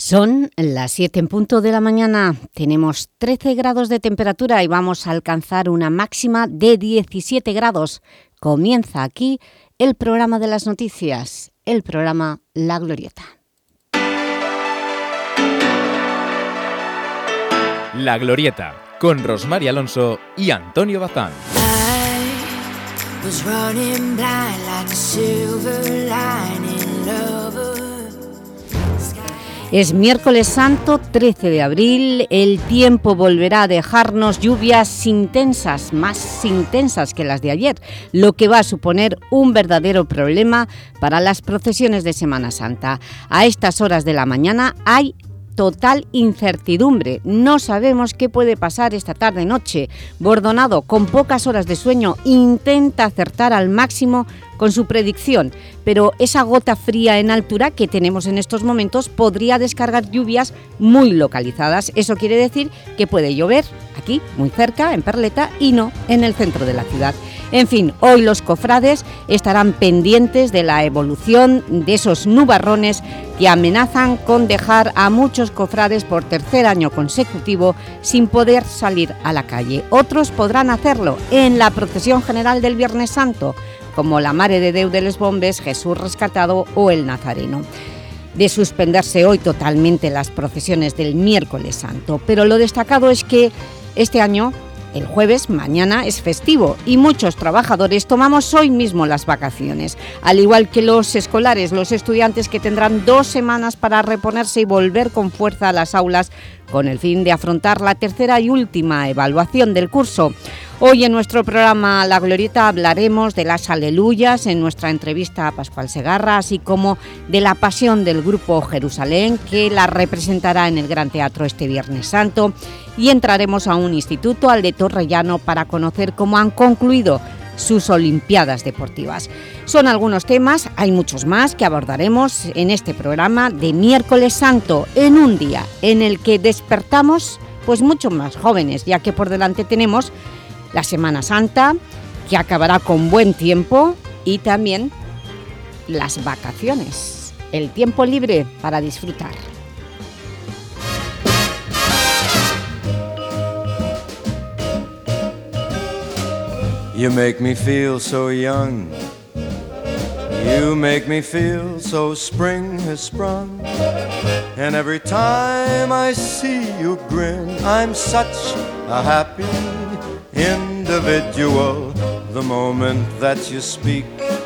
Son las 7 en punto de la mañana, tenemos 13 grados de temperatura y vamos a alcanzar una máxima de 17 grados. Comienza aquí el programa de las noticias, el programa La Glorieta. La Glorieta, con Rosmar Alonso y Antonio Bazán. Es miércoles santo, 13 de abril, el tiempo volverá a dejarnos lluvias intensas, más intensas que las de ayer, lo que va a suponer un verdadero problema para las procesiones de Semana Santa. A estas horas de la mañana hay total incertidumbre, no sabemos qué puede pasar esta tarde-noche. Bordonado, con pocas horas de sueño, intenta acertar al máximo con su predicción, pero esa gota fría en altura que tenemos en estos momentos podría descargar lluvias muy localizadas. Eso quiere decir que puede llover aquí, muy cerca, en Perleta, y no en el centro de la ciudad. En fin, hoy los cofrades estarán pendientes de la evolución de esos nubarrones que amenazan con dejar a muchos cofrades por tercer año consecutivo sin poder salir a la calle. Otros podrán hacerlo en la procesión general del Viernes Santo, como la Mare de Déu de les Bombes, Jesús Rescatado o el Nazareno. De suspenderse hoy totalmente las procesiones del Miércoles Santo, pero lo destacado es que este año, el jueves, mañana, es festivo y muchos trabajadores tomamos hoy mismo las vacaciones, al igual que los escolares, los estudiantes que tendrán 2 semanas para reponerse y volver con fuerza a las aulas con el fin de afrontar la tercera y última evaluación del curso. Hoy en nuestro programa La Glorieta hablaremos de las aleluyas en nuestra entrevista a Pascual Segarra, así como de la pasión del grupo Jerusalén, que la representará en el Gran Teatro este Viernes Santo, y entraremos a un instituto, al de Torrellano, para conocer cómo han concluido sus Olimpiadas Deportivas. Son algunos temas, hay muchos más que abordaremos en este programa de Miércoles Santo, en un día en el que despertamos pues mucho más jóvenes, ya que por delante tenemos la Semana Santa, que acabará con buen tiempo, y también las vacaciones, el tiempo libre para disfrutar. You make me feel so young. You make me feel so spring has sprung. And every time I see you grin, I'm such a happy individual. The moment that you speak,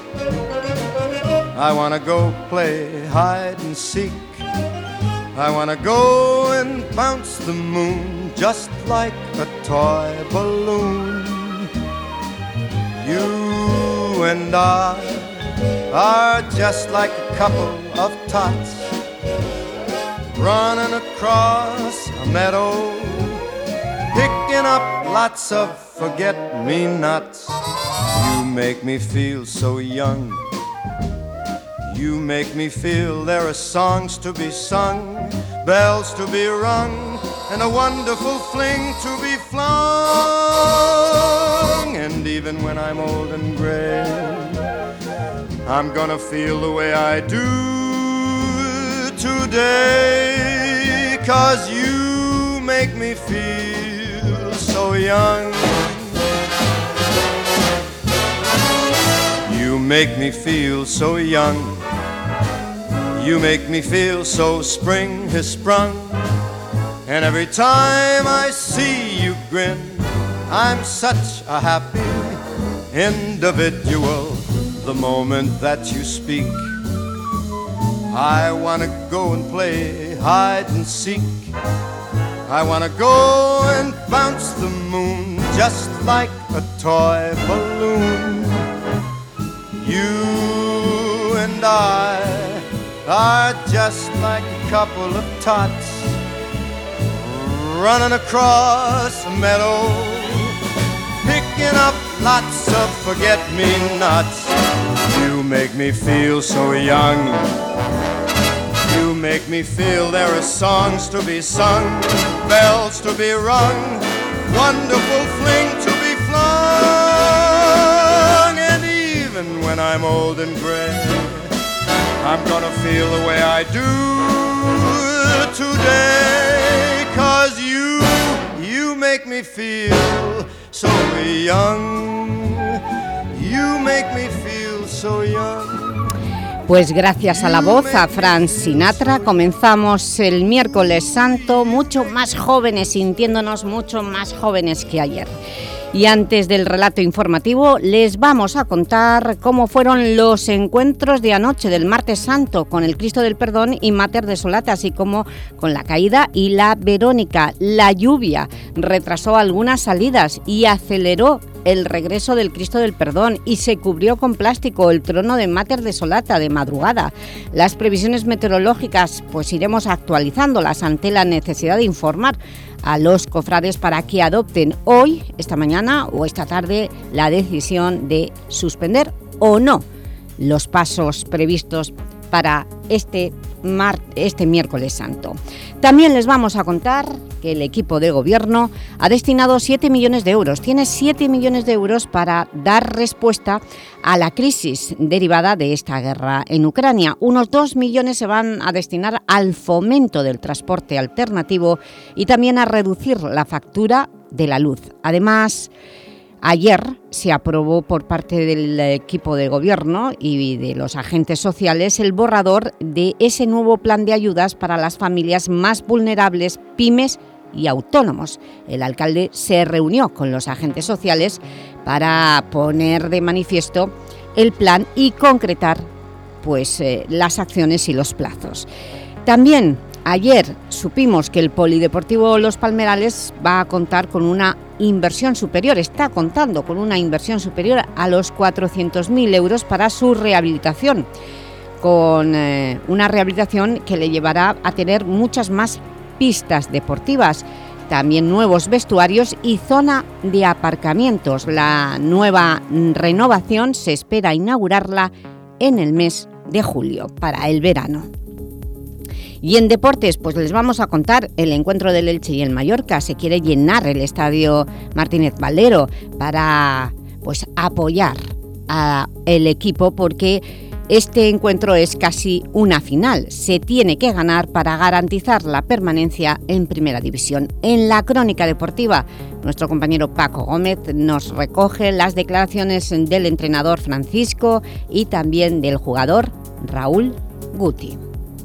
I wanna go play hide and seek. I wanna go and bounce the moon just like a toy balloon. You and I are just like a couple of tots running across a meadow, picking up lots of forget-me-nots. You make me feel so young. You make me feel there are songs to be sung, bells to be rung, and a wonderful fling to be flung. And even when I'm old and gray, I'm gonna feel the way I do today, 'cause you make me feel so young. You make me feel so young. You make me feel so spring has sprung. And every time I see you grin, I'm such a happy individual. The moment that you speak, I wanna go and play hide and seek. I wanna go and bounce the moon just like a toy balloon. You and I are just like a couple of tots running across a meadow, picking up lots of forget-me-nots. You make me feel so young. You make me feel there are songs to be sung, bells to be rung, wonderful fling to be flung. And even when I'm old and gray, I'm gonna feel the way I do today, 'cause you make me feel so young, you make me feel so young. Pues gracias a la voz, a Frank Sinatra, comenzamos el miércoles santo mucho más jóvenes, sintiéndonos mucho más jóvenes que ayer. Y antes del relato informativo, les vamos a contar cómo fueron los encuentros de anoche del Martes Santo con el Cristo del Perdón y Mater Desolata, así como con la Caída y la Verónica. La lluvia retrasó algunas salidas y aceleró el regreso del Cristo del Perdón y se cubrió con plástico el trono de Mater Desolata de madrugada. Las previsiones meteorológicas pues iremos actualizándolas ante la necesidad de informar a los cofrades para que adopten hoy, esta mañana o esta tarde la decisión de suspender o no los pasos previstos para este miércoles santo. También les vamos a contar que el equipo de gobierno ha destinado 7 millones de euros. Tiene 7 millones de euros para dar respuesta a la crisis derivada de esta guerra en Ucrania. Unos 2 millones se van a destinar al fomento del transporte alternativo y también a reducir la factura de la luz. Además, ayer se aprobó por parte del equipo de gobierno y de los agentes sociales el borrador de ese nuevo plan de ayudas para las familias más vulnerables, pymes y autónomos. El alcalde se reunió con los agentes sociales para poner de manifiesto el plan y concretar pues, las acciones y los plazos. También ayer supimos que el Polideportivo Los Palmerales va a contar con una inversión superior, está contando con una inversión superior a los 400.000 euros para su rehabilitación, con una rehabilitación que le llevará a tener muchas más pistas deportivas, también nuevos vestuarios y zona de aparcamientos. La nueva renovación se espera inaugurarla en el mes de julio, para el verano. Y en deportes, pues les vamos a contar el encuentro del Elche y el Mallorca. Se quiere llenar el estadio Martínez Valero para pues, apoyar al equipo, porque este encuentro es casi una final. Se tiene que ganar para garantizar la permanencia en Primera División. En la crónica deportiva, nuestro compañero Paco Gómez nos recoge las declaraciones del entrenador Francisco y también del jugador Raúl Guti.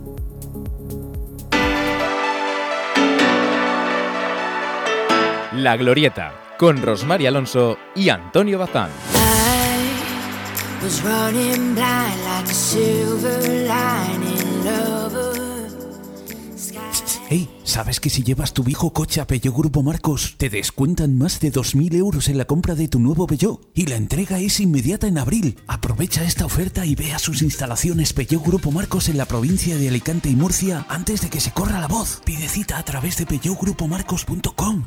La Glorieta, con Rosmar Alonso y Antonio Bazán. Hey, ¿sabes que si llevas tu viejo coche a Peugeot Grupo Marcos te descuentan más de 2.000 euros en la compra de tu nuevo Peugeot? Y la entrega es inmediata en abril. Aprovecha esta oferta y ve a sus instalaciones Peugeot Grupo Marcos en la provincia de Alicante y Murcia antes de que se corra la voz. Pide cita a través de peugeotgrupomarcos.com.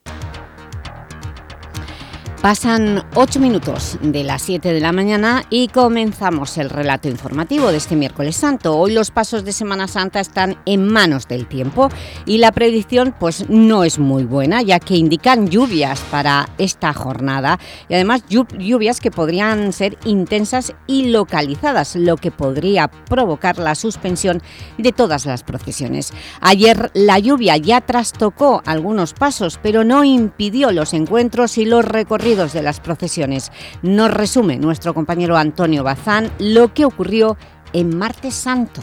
Pasan 8 minutos de las 7 de la mañana y comenzamos el relato informativo de este miércoles santo. Hoy los pasos de Semana Santa están en manos del tiempo y la predicción pues no es muy buena, ya que indican lluvias para esta jornada y además lluvias que podrían ser intensas y localizadas, lo que podría provocar la suspensión de todas las procesiones. Ayer la lluvia ya trastocó algunos pasos, pero no impidió los encuentros y los recorridos de las procesiones. Nos resume nuestro compañero Antonio Bazán lo que ocurrió en Martes Santo.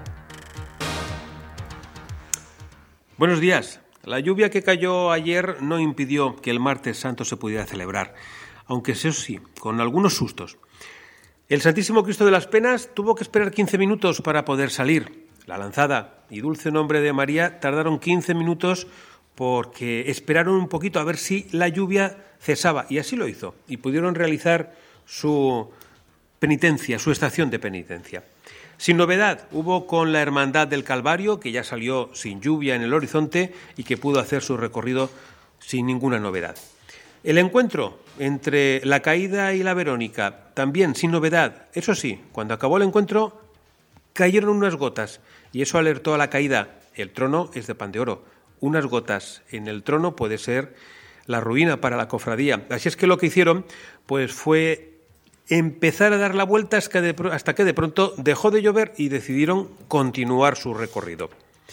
Buenos días. La lluvia que cayó ayer no impidió que el Martes Santo se pudiera celebrar, aunque eso sí, con algunos sustos. El Santísimo Cristo de las Penas tuvo que esperar 15 minutos para poder salir. La Lanzada y Dulce Nombre de María tardaron 15 minutos porque esperaron un poquito a ver si la lluvia cesaba, y así lo hizo, y pudieron realizar su penitencia, su estación de penitencia. Sin novedad, hubo con la Hermandad del Calvario, que ya salió sin lluvia en el horizonte y que pudo hacer su recorrido sin ninguna novedad. El encuentro entre la Caída y la Verónica, también sin novedad. Eso sí, cuando acabó el encuentro, cayeron unas gotas, y eso alertó a la Caída. El trono es de pan de oro. Unas gotas en el trono puede ser la ruina para la cofradía. Así es que lo que hicieron pues fue empezar a dar la vuelta hasta que de pronto dejó de llover y decidieron continuar su recorrido.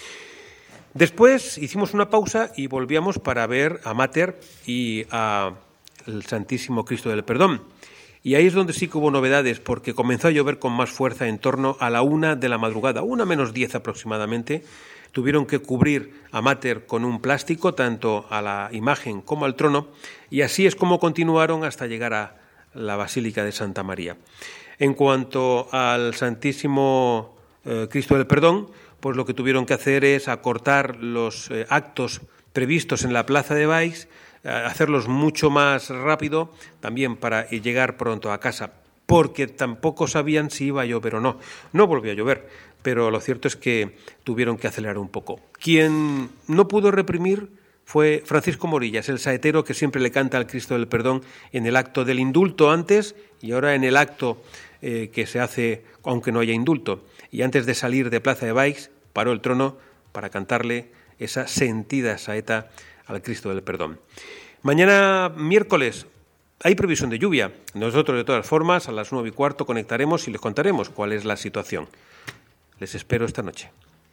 Después hicimos una pausa y volvíamos para ver a Mater y al Santísimo Cristo del Perdón. Y ahí es donde sí que hubo novedades, porque comenzó a llover con más fuerza en torno a la 1 de la madrugada, 1:10 aproximadamente. Tuvieron que cubrir a Mater con un plástico, tanto a la imagen como al trono, y así es como continuaron hasta llegar a la Basílica de Santa María. En cuanto al Santísimo Cristo del Perdón, pues lo que tuvieron que hacer es acortar los actos previstos en la Plaza de Baix, hacerlos mucho más rápido, también para llegar pronto a casa, porque tampoco sabían si iba a llover o no. No volvió a llover, pero lo cierto es que tuvieron que acelerar un poco. Quien no pudo reprimir fue Francisco Morillas, el saetero que siempre le canta al Cristo del Perdón en el acto del indulto antes y ahora en el acto que se hace aunque no haya indulto. Y antes de salir de Plaza de Baix, paró el trono para cantarle esa sentida saeta al Cristo del Perdón. Mañana miércoles hay previsión de lluvia. Nosotros, de todas formas, a las 9:15 conectaremos y les contaremos cuál es la situación. Les espero esta noche.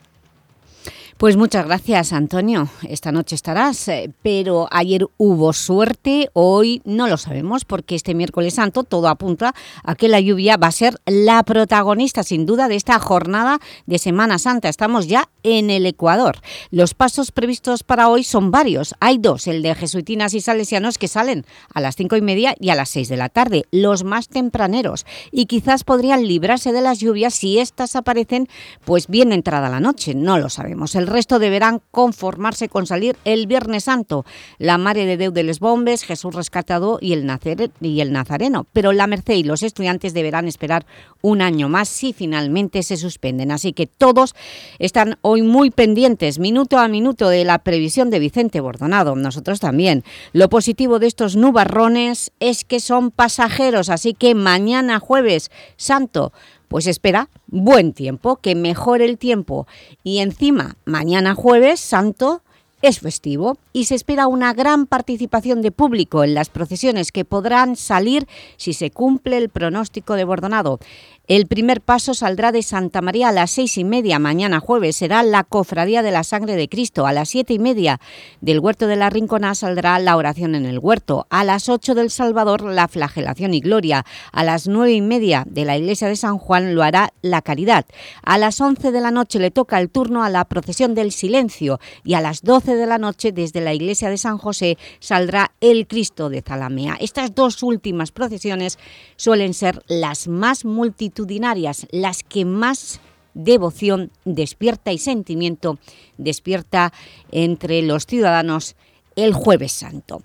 Pues muchas gracias, Antonio. Esta noche estarás, pero ayer hubo suerte, hoy no lo sabemos porque este miércoles santo todo apunta a que la lluvia va a ser la protagonista sin duda de esta jornada de Semana Santa. Estamos ya en el Ecuador. Los pasos previstos para hoy son varios. Hay dos, el de jesuitinas y salesianos que salen a las 5:30 y a las 6 de la tarde, los más tempraneros, y quizás podrían librarse de las lluvias si estas aparecen pues bien entrada la noche, no lo sabemos. El resto deberán conformarse con salir el Viernes Santo, la Mare de Déu de les Bombes, Jesús Rescatador y el Nazareno, pero la Merced y los estudiantes deberán esperar un año más si finalmente se suspenden. Así que todos están hoy muy pendientes, minuto a minuto, de la previsión de Vicente Bordonado, nosotros también. Lo positivo de estos nubarrones es que son pasajeros, así que mañana Jueves Santo pues espera buen tiempo, que mejore el tiempo. Y encima, mañana Jueves Santo es festivo y se espera una gran participación de público en las procesiones que podrán salir si se cumple el pronóstico de Bordonado. El primer paso saldrá de Santa María a las 6:30 mañana jueves. Será la Cofradía de la Sangre de Cristo. A las 7:30 del Huerto de la Rinconada saldrá la oración en el huerto. A las 8 del Salvador la flagelación y gloria. A las 9:30 de la Iglesia de San Juan lo hará la Caridad. A las 11 de la noche le toca el turno a la procesión del silencio y a las 12 de la noche desde la Iglesia de San José saldrá el Cristo de Zalamea. Estas dos últimas procesiones suelen ser las más multitudinarias, las que más devoción despierta y sentimiento despierta entre los ciudadanos el Jueves Santo.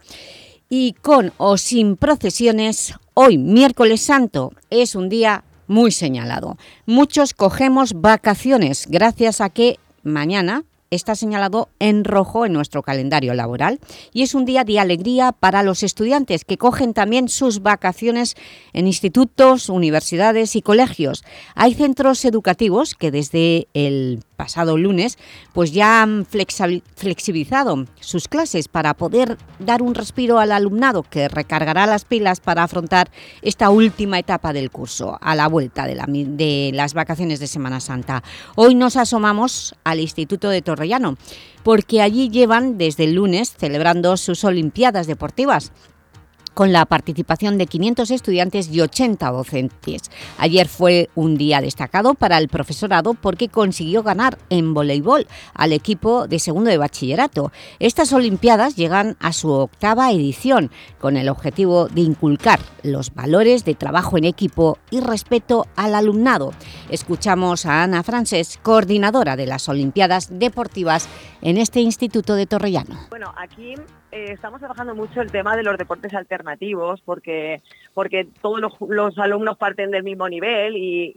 Y con o sin procesiones, hoy miércoles santo es un día muy señalado. Muchos cogemos vacaciones gracias a que mañana está señalado en rojo en nuestro calendario laboral y es un día de alegría para los estudiantes que cogen también sus vacaciones en institutos, universidades y colegios. Hay centros educativos que desde el pasado lunes pues ya han flexibilizado sus clases para poder dar un respiro al alumnado que recargará las pilas para afrontar esta última etapa del curso a la vuelta de las vacaciones de Semana Santa. Hoy nos asomamos al Instituto de Torrellano porque allí llevan desde el lunes celebrando sus Olimpiadas Deportivas con la participación de 500 estudiantes y 80 docentes. Ayer fue un día destacado para el profesorado porque consiguió ganar en voleibol al equipo de segundo de bachillerato. Estas Olimpiadas llegan a su 8ª edición con el objetivo de inculcar los valores de trabajo en equipo y respeto al alumnado. Escuchamos a Ana Francés, coordinadora de las Olimpiadas Deportivas en este Instituto de Torrellano. Bueno, aquí estamos trabajando mucho el tema de los deportes alternativos porque todos los alumnos parten del mismo nivel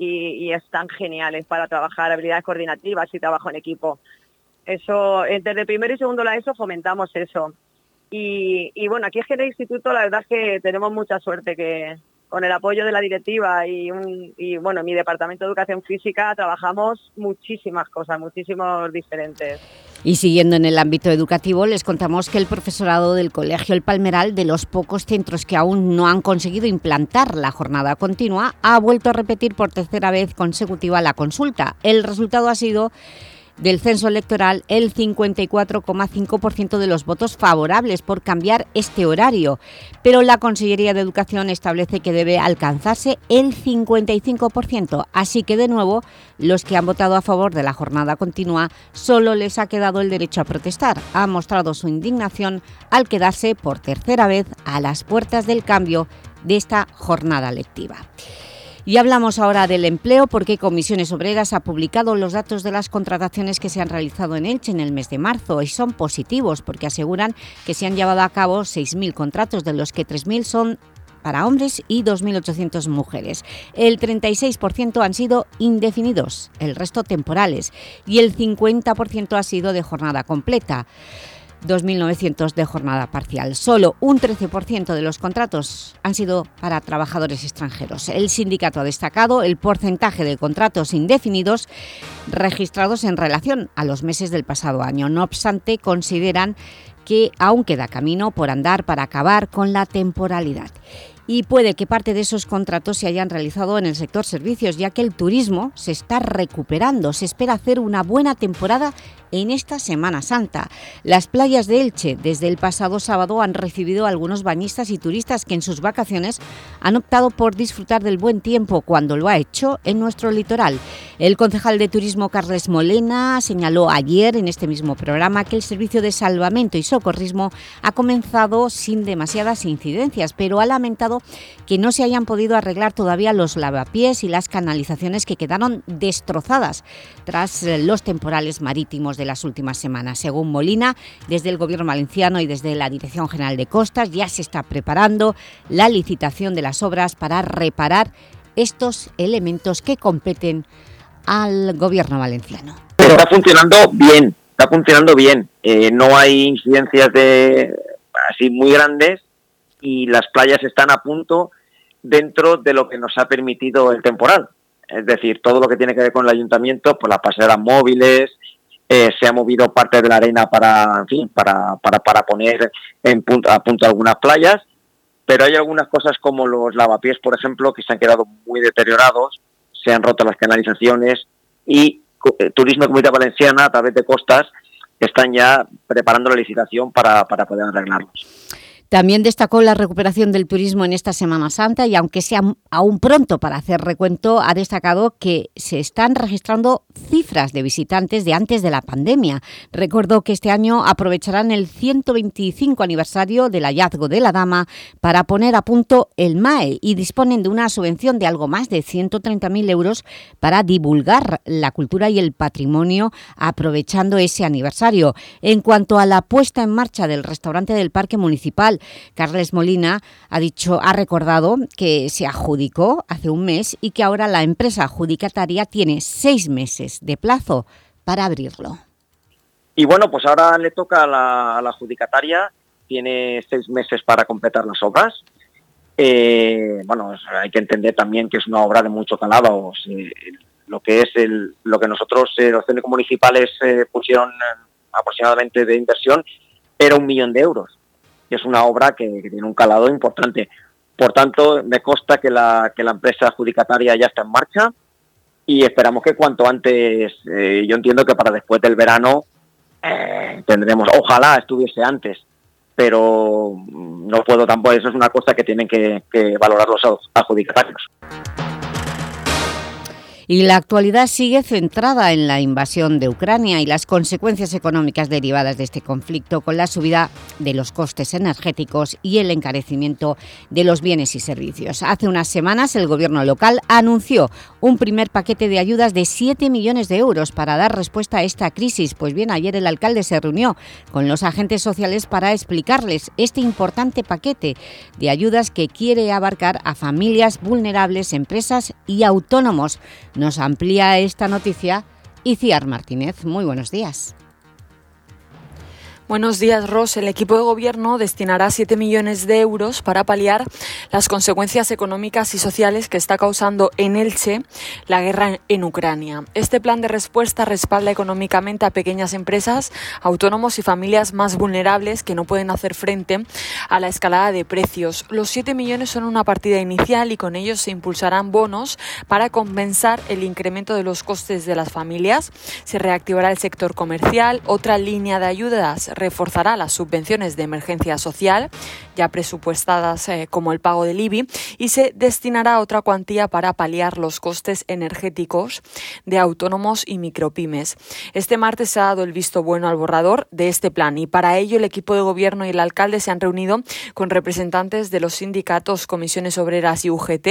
y están geniales para trabajar habilidades coordinativas y trabajo en equipo. Eso, desde primero y segundo la ESO fomentamos eso. Y bueno, aquí es que en el instituto la verdad es que tenemos mucha suerte que con el apoyo de la directiva y bueno, mi departamento de educación física trabajamos muchísimas cosas, muchísimos diferentes. Y siguiendo en el ámbito educativo, les contamos que el profesorado del Colegio El Palmeral, de los pocos centros que aún no han conseguido implantar la jornada continua, ha vuelto a repetir por tercera vez consecutiva la consulta. El resultado ha sido del censo electoral el 54,5% de los votos favorables por cambiar este horario, pero la Consellería de Educación establece que debe alcanzarse el 55%, así que de nuevo los que han votado a favor de la jornada continua solo les ha quedado el derecho a protestar. Han mostrado su indignación al quedarse por tercera vez a las puertas del cambio de esta jornada lectiva. Y hablamos ahora del empleo porque Comisiones Obreras ha publicado los datos de las contrataciones que se han realizado en Elche en el mes de marzo y son positivos porque aseguran que se han llevado a cabo 6.000 contratos, de los que 3.000 son para hombres y 2.800 mujeres. El 36% han sido indefinidos, el resto temporales, y el 50% ha sido de jornada completa. 2.900 de jornada parcial. Solo un 13% de los contratos han sido para trabajadores extranjeros. El sindicato ha destacado el porcentaje de contratos indefinidos registrados en relación a los meses del pasado año. No obstante, consideran que aún queda camino por andar para acabar con la temporalidad. Y puede que parte de esos contratos se hayan realizado en el sector servicios, ya que el turismo se está recuperando. Se espera hacer una buena temporada en esta Semana Santa. Las playas de Elche desde el pasado sábado han recibido a algunos bañistas y turistas que en sus vacaciones han optado por disfrutar del buen tiempo cuando lo ha hecho en nuestro litoral. El concejal de Turismo Carles Molena señaló ayer en este mismo programa que el servicio de salvamento y socorrismo ha comenzado sin demasiadas incidencias, pero ha lamentado que no se hayan podido arreglar todavía los lavapiés y las canalizaciones que quedaron destrozadas tras los temporales marítimos de las últimas semanas. Según Molina, desde el Gobierno valenciano y desde la Dirección General de Costas ya se está preparando la licitación de las obras para reparar estos elementos que competen al Gobierno valenciano. Está funcionando bien, no hay incidencias así muy grandes y las playas están a punto dentro de lo que nos ha permitido el temporal. Es decir, todo lo que tiene que ver con el ayuntamiento, pues las pasarelas móviles, se ha movido parte de la arena para poner a punto algunas playas, pero hay algunas cosas como los lavapiés, por ejemplo, que se han quedado muy deteriorados, se han roto las canalizaciones y Turismo y Comunidad Valenciana, a través de Costas, están ya preparando la licitación para poder arreglarlos. También destacó la recuperación del turismo en esta Semana Santa y, aunque sea aún pronto para hacer recuento, ha destacado que se están registrando cifras de visitantes de antes de la pandemia. Recordó que este año aprovecharán el 125 aniversario del hallazgo de la Dama para poner a punto el MAE y disponen de una subvención de algo más de 130.000 euros para divulgar la cultura y el patrimonio aprovechando ese aniversario. En cuanto a la puesta en marcha del restaurante del Parque Municipal, Carles Molina ha recordado que se adjudicó hace un mes y que ahora la empresa adjudicataria tiene 6 meses de plazo para abrirlo. Y bueno, pues ahora le toca a la adjudicataria, tiene 6 meses para completar las obras. Bueno, hay que entender también que es una obra de mucho calado. Lo que nosotros, los técnicos municipales, pusieron aproximadamente de inversión era 1 millón de euros. Es una obra que tiene un calado importante. Por tanto, me consta que la empresa adjudicataria ya está en marcha y esperamos que cuanto antes, yo entiendo que para después del verano tendremos, ojalá estuviese antes, pero no puedo tampoco, eso es una cosa que tienen que valorar los adjudicatarios. Y la actualidad sigue centrada en la invasión de Ucrania y las consecuencias económicas derivadas de este conflicto, con la subida de los costes energéticos y el encarecimiento de los bienes y servicios. Hace unas semanas el Gobierno local anunció un primer paquete de ayudas de 7 millones de euros para dar respuesta a esta crisis. Pues bien, ayer el alcalde se reunió con los agentes sociales para explicarles este importante paquete de ayudas que quiere abarcar a familias vulnerables, empresas y autónomos. Nos amplía esta noticia Iciar Martínez. Muy buenos días. Buenos días, Ros. El equipo de gobierno destinará 7 millones de euros para paliar las consecuencias económicas y sociales que está causando en Elche la guerra en Ucrania. Este plan de respuesta respalda económicamente a pequeñas empresas, autónomos y familias más vulnerables que no pueden hacer frente a la escalada de precios. Los 7 millones son una partida inicial y con ellos se impulsarán bonos para compensar el incremento de los costes de las familias. Se reactivará el sector comercial. Otra línea de ayudas reforzará las subvenciones de emergencia social, ya presupuestadas como el pago del IBI, y se destinará otra cuantía para paliar los costes energéticos de autónomos y micropymes. Este martes se ha dado el visto bueno al borrador de este plan y para ello el equipo de gobierno y el alcalde se han reunido con representantes de los sindicatos Comisiones Obreras y UGT,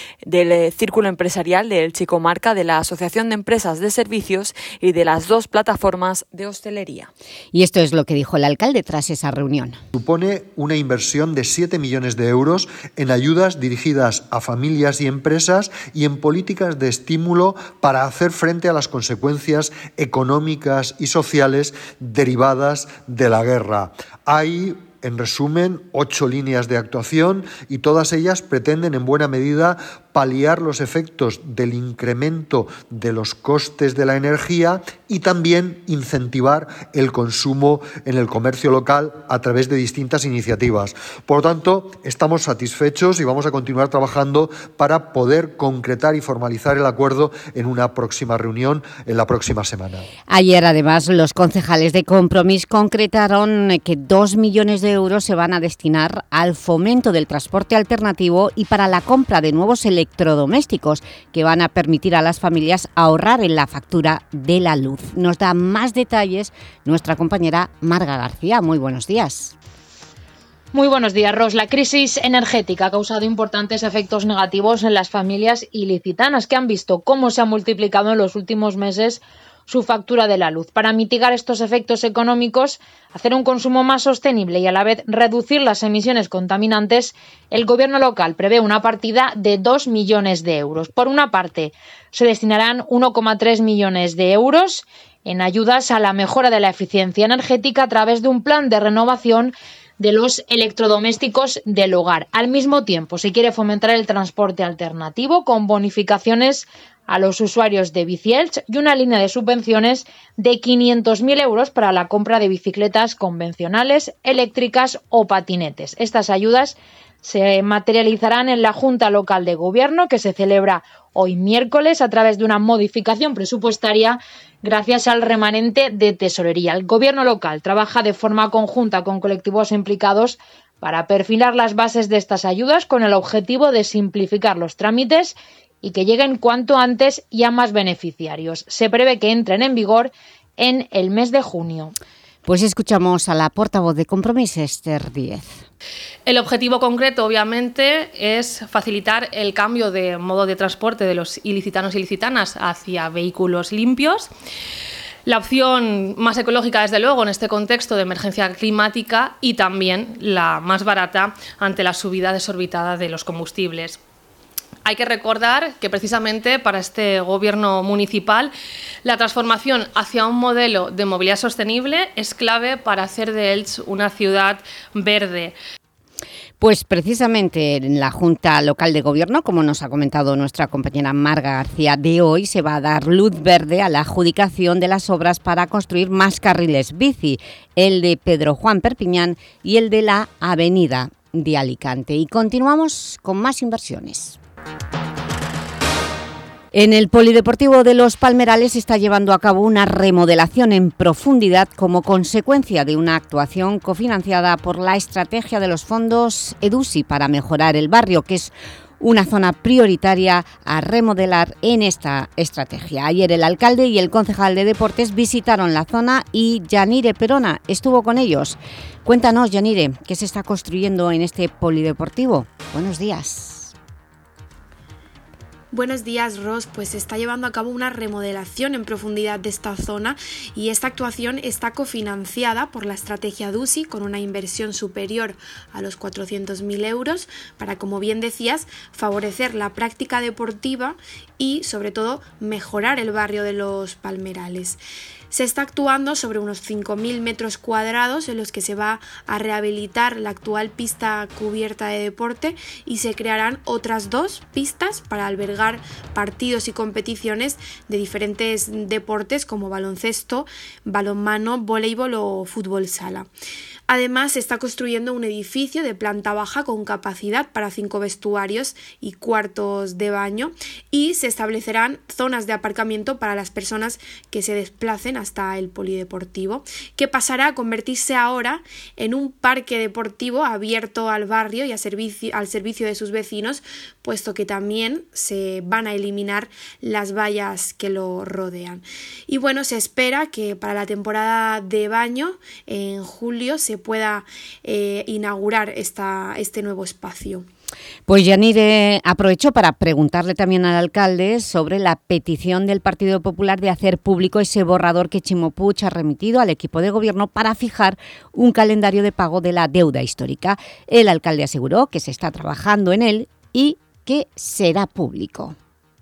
del Círculo Empresarial de Elche y Comarca, de la Asociación de Empresas de Servicios y de las dos plataformas de hostelería. Y esto es lo que dijo el alcalde tras esa reunión. Supone una inversión de 7 millones de euros en ayudas dirigidas a familias y empresas y en políticas de estímulo para hacer frente a las consecuencias económicas y sociales derivadas de la guerra. Hay, en resumen, 8 líneas de actuación y todas ellas pretenden en buena medida paliar los efectos del incremento de los costes de la energía y también incentivar el consumo en el comercio local a través de distintas iniciativas. Por lo tanto, estamos satisfechos y vamos a continuar trabajando para poder concretar y formalizar el acuerdo en una próxima reunión en la próxima semana. Ayer, además, los concejales de Compromís concretaron que 2 millones de euros se van a destinar al fomento del transporte alternativo y para la compra de nuevos electrodomésticos que van a permitir a las familias ahorrar en la factura de la luz. Nos da más detalles nuestra compañera Marga García. Muy buenos días. Muy buenos días, Ros. La crisis energética ha causado importantes efectos negativos en las familias ilicitanas que han visto cómo se ha multiplicado en los últimos meses su factura de la luz. Para mitigar estos efectos económicos, hacer un consumo más sostenible y a la vez reducir las emisiones contaminantes, el Gobierno local prevé una partida de 2 millones de euros. Por una parte, se destinarán 1,3 millones de euros en ayudas a la mejora de la eficiencia energética a través de un plan de renovación de los electrodomésticos del hogar. Al mismo tiempo, se quiere fomentar el transporte alternativo con bonificaciones a los usuarios de Bicielch y una línea de subvenciones de 500.000 euros para la compra de bicicletas convencionales, eléctricas o patinetes. Estas ayudas se materializarán en la Junta Local de Gobierno, que se celebra hoy miércoles a través de una modificación presupuestaria gracias al remanente de tesorería. El Gobierno local trabaja de forma conjunta con colectivos implicados para perfilar las bases de estas ayudas con el objetivo de simplificar los trámites y que lleguen cuanto antes y a más beneficiarios. Se prevé que entren en vigor en el mes de junio. Pues escuchamos a la portavoz de Compromís, Esther Díez. El objetivo concreto, obviamente, es facilitar el cambio de modo de transporte de los ilicitanos y ilicitanas hacia vehículos limpios. La opción más ecológica, desde luego, en este contexto de emergencia climática y también la más barata ante la subida desorbitada de los combustibles. Hay que recordar que precisamente para este gobierno municipal la transformación hacia un modelo de movilidad sostenible es clave para hacer de Elche una ciudad verde. Pues precisamente en la Junta Local de Gobierno, como nos ha comentado nuestra compañera Marga García, de hoy se va a dar luz verde a la adjudicación de las obras para construir más carriles bici, el de Pedro Juan Perpiñán y el de la Avenida de Alicante. Y continuamos con más inversiones. En el Polideportivo de Los Palmerales se está llevando a cabo una remodelación en profundidad como consecuencia de una actuación cofinanciada por la estrategia de los fondos EDUSI para mejorar el barrio, que es una zona prioritaria a remodelar en esta estrategia. Ayer el alcalde y el concejal de Deportes visitaron la zona y Yanire Perona estuvo con ellos. Cuéntanos, Yanire, ¿qué se está construyendo en este Polideportivo? Buenos días. Buenos días, Ros. Pues se está llevando a cabo una remodelación en profundidad de esta zona y esta actuación está cofinanciada por la estrategia DUSI con una inversión superior a los 400.000 euros para, como bien decías, favorecer la práctica deportiva y, sobre todo, mejorar el barrio de Los Palmerales. Se está actuando sobre unos 5.000 metros cuadrados en los que se va a rehabilitar la actual pista cubierta de deporte y se crearán otras 2 pistas para albergar partidos y competiciones de diferentes deportes como baloncesto, balonmano, voleibol o fútbol sala. Además, se está construyendo un edificio de planta baja con capacidad para 5 vestuarios y cuartos de baño y se establecerán zonas de aparcamiento para las personas que se desplacen hasta el polideportivo, que pasará a convertirse ahora en un parque deportivo abierto al barrio y al servicio de sus vecinos, puesto que también se van a eliminar las vallas que lo rodean. Y bueno, se espera que para la temporada de baño en julio se pueda inaugurar este nuevo espacio. Pues Yanire aprovechó para preguntarle también al alcalde sobre la petición del Partido Popular de hacer público ese borrador que Ximo Puig ha remitido al equipo de gobierno para fijar un calendario de pago de la deuda histórica. El alcalde aseguró que se está trabajando en él y que será público.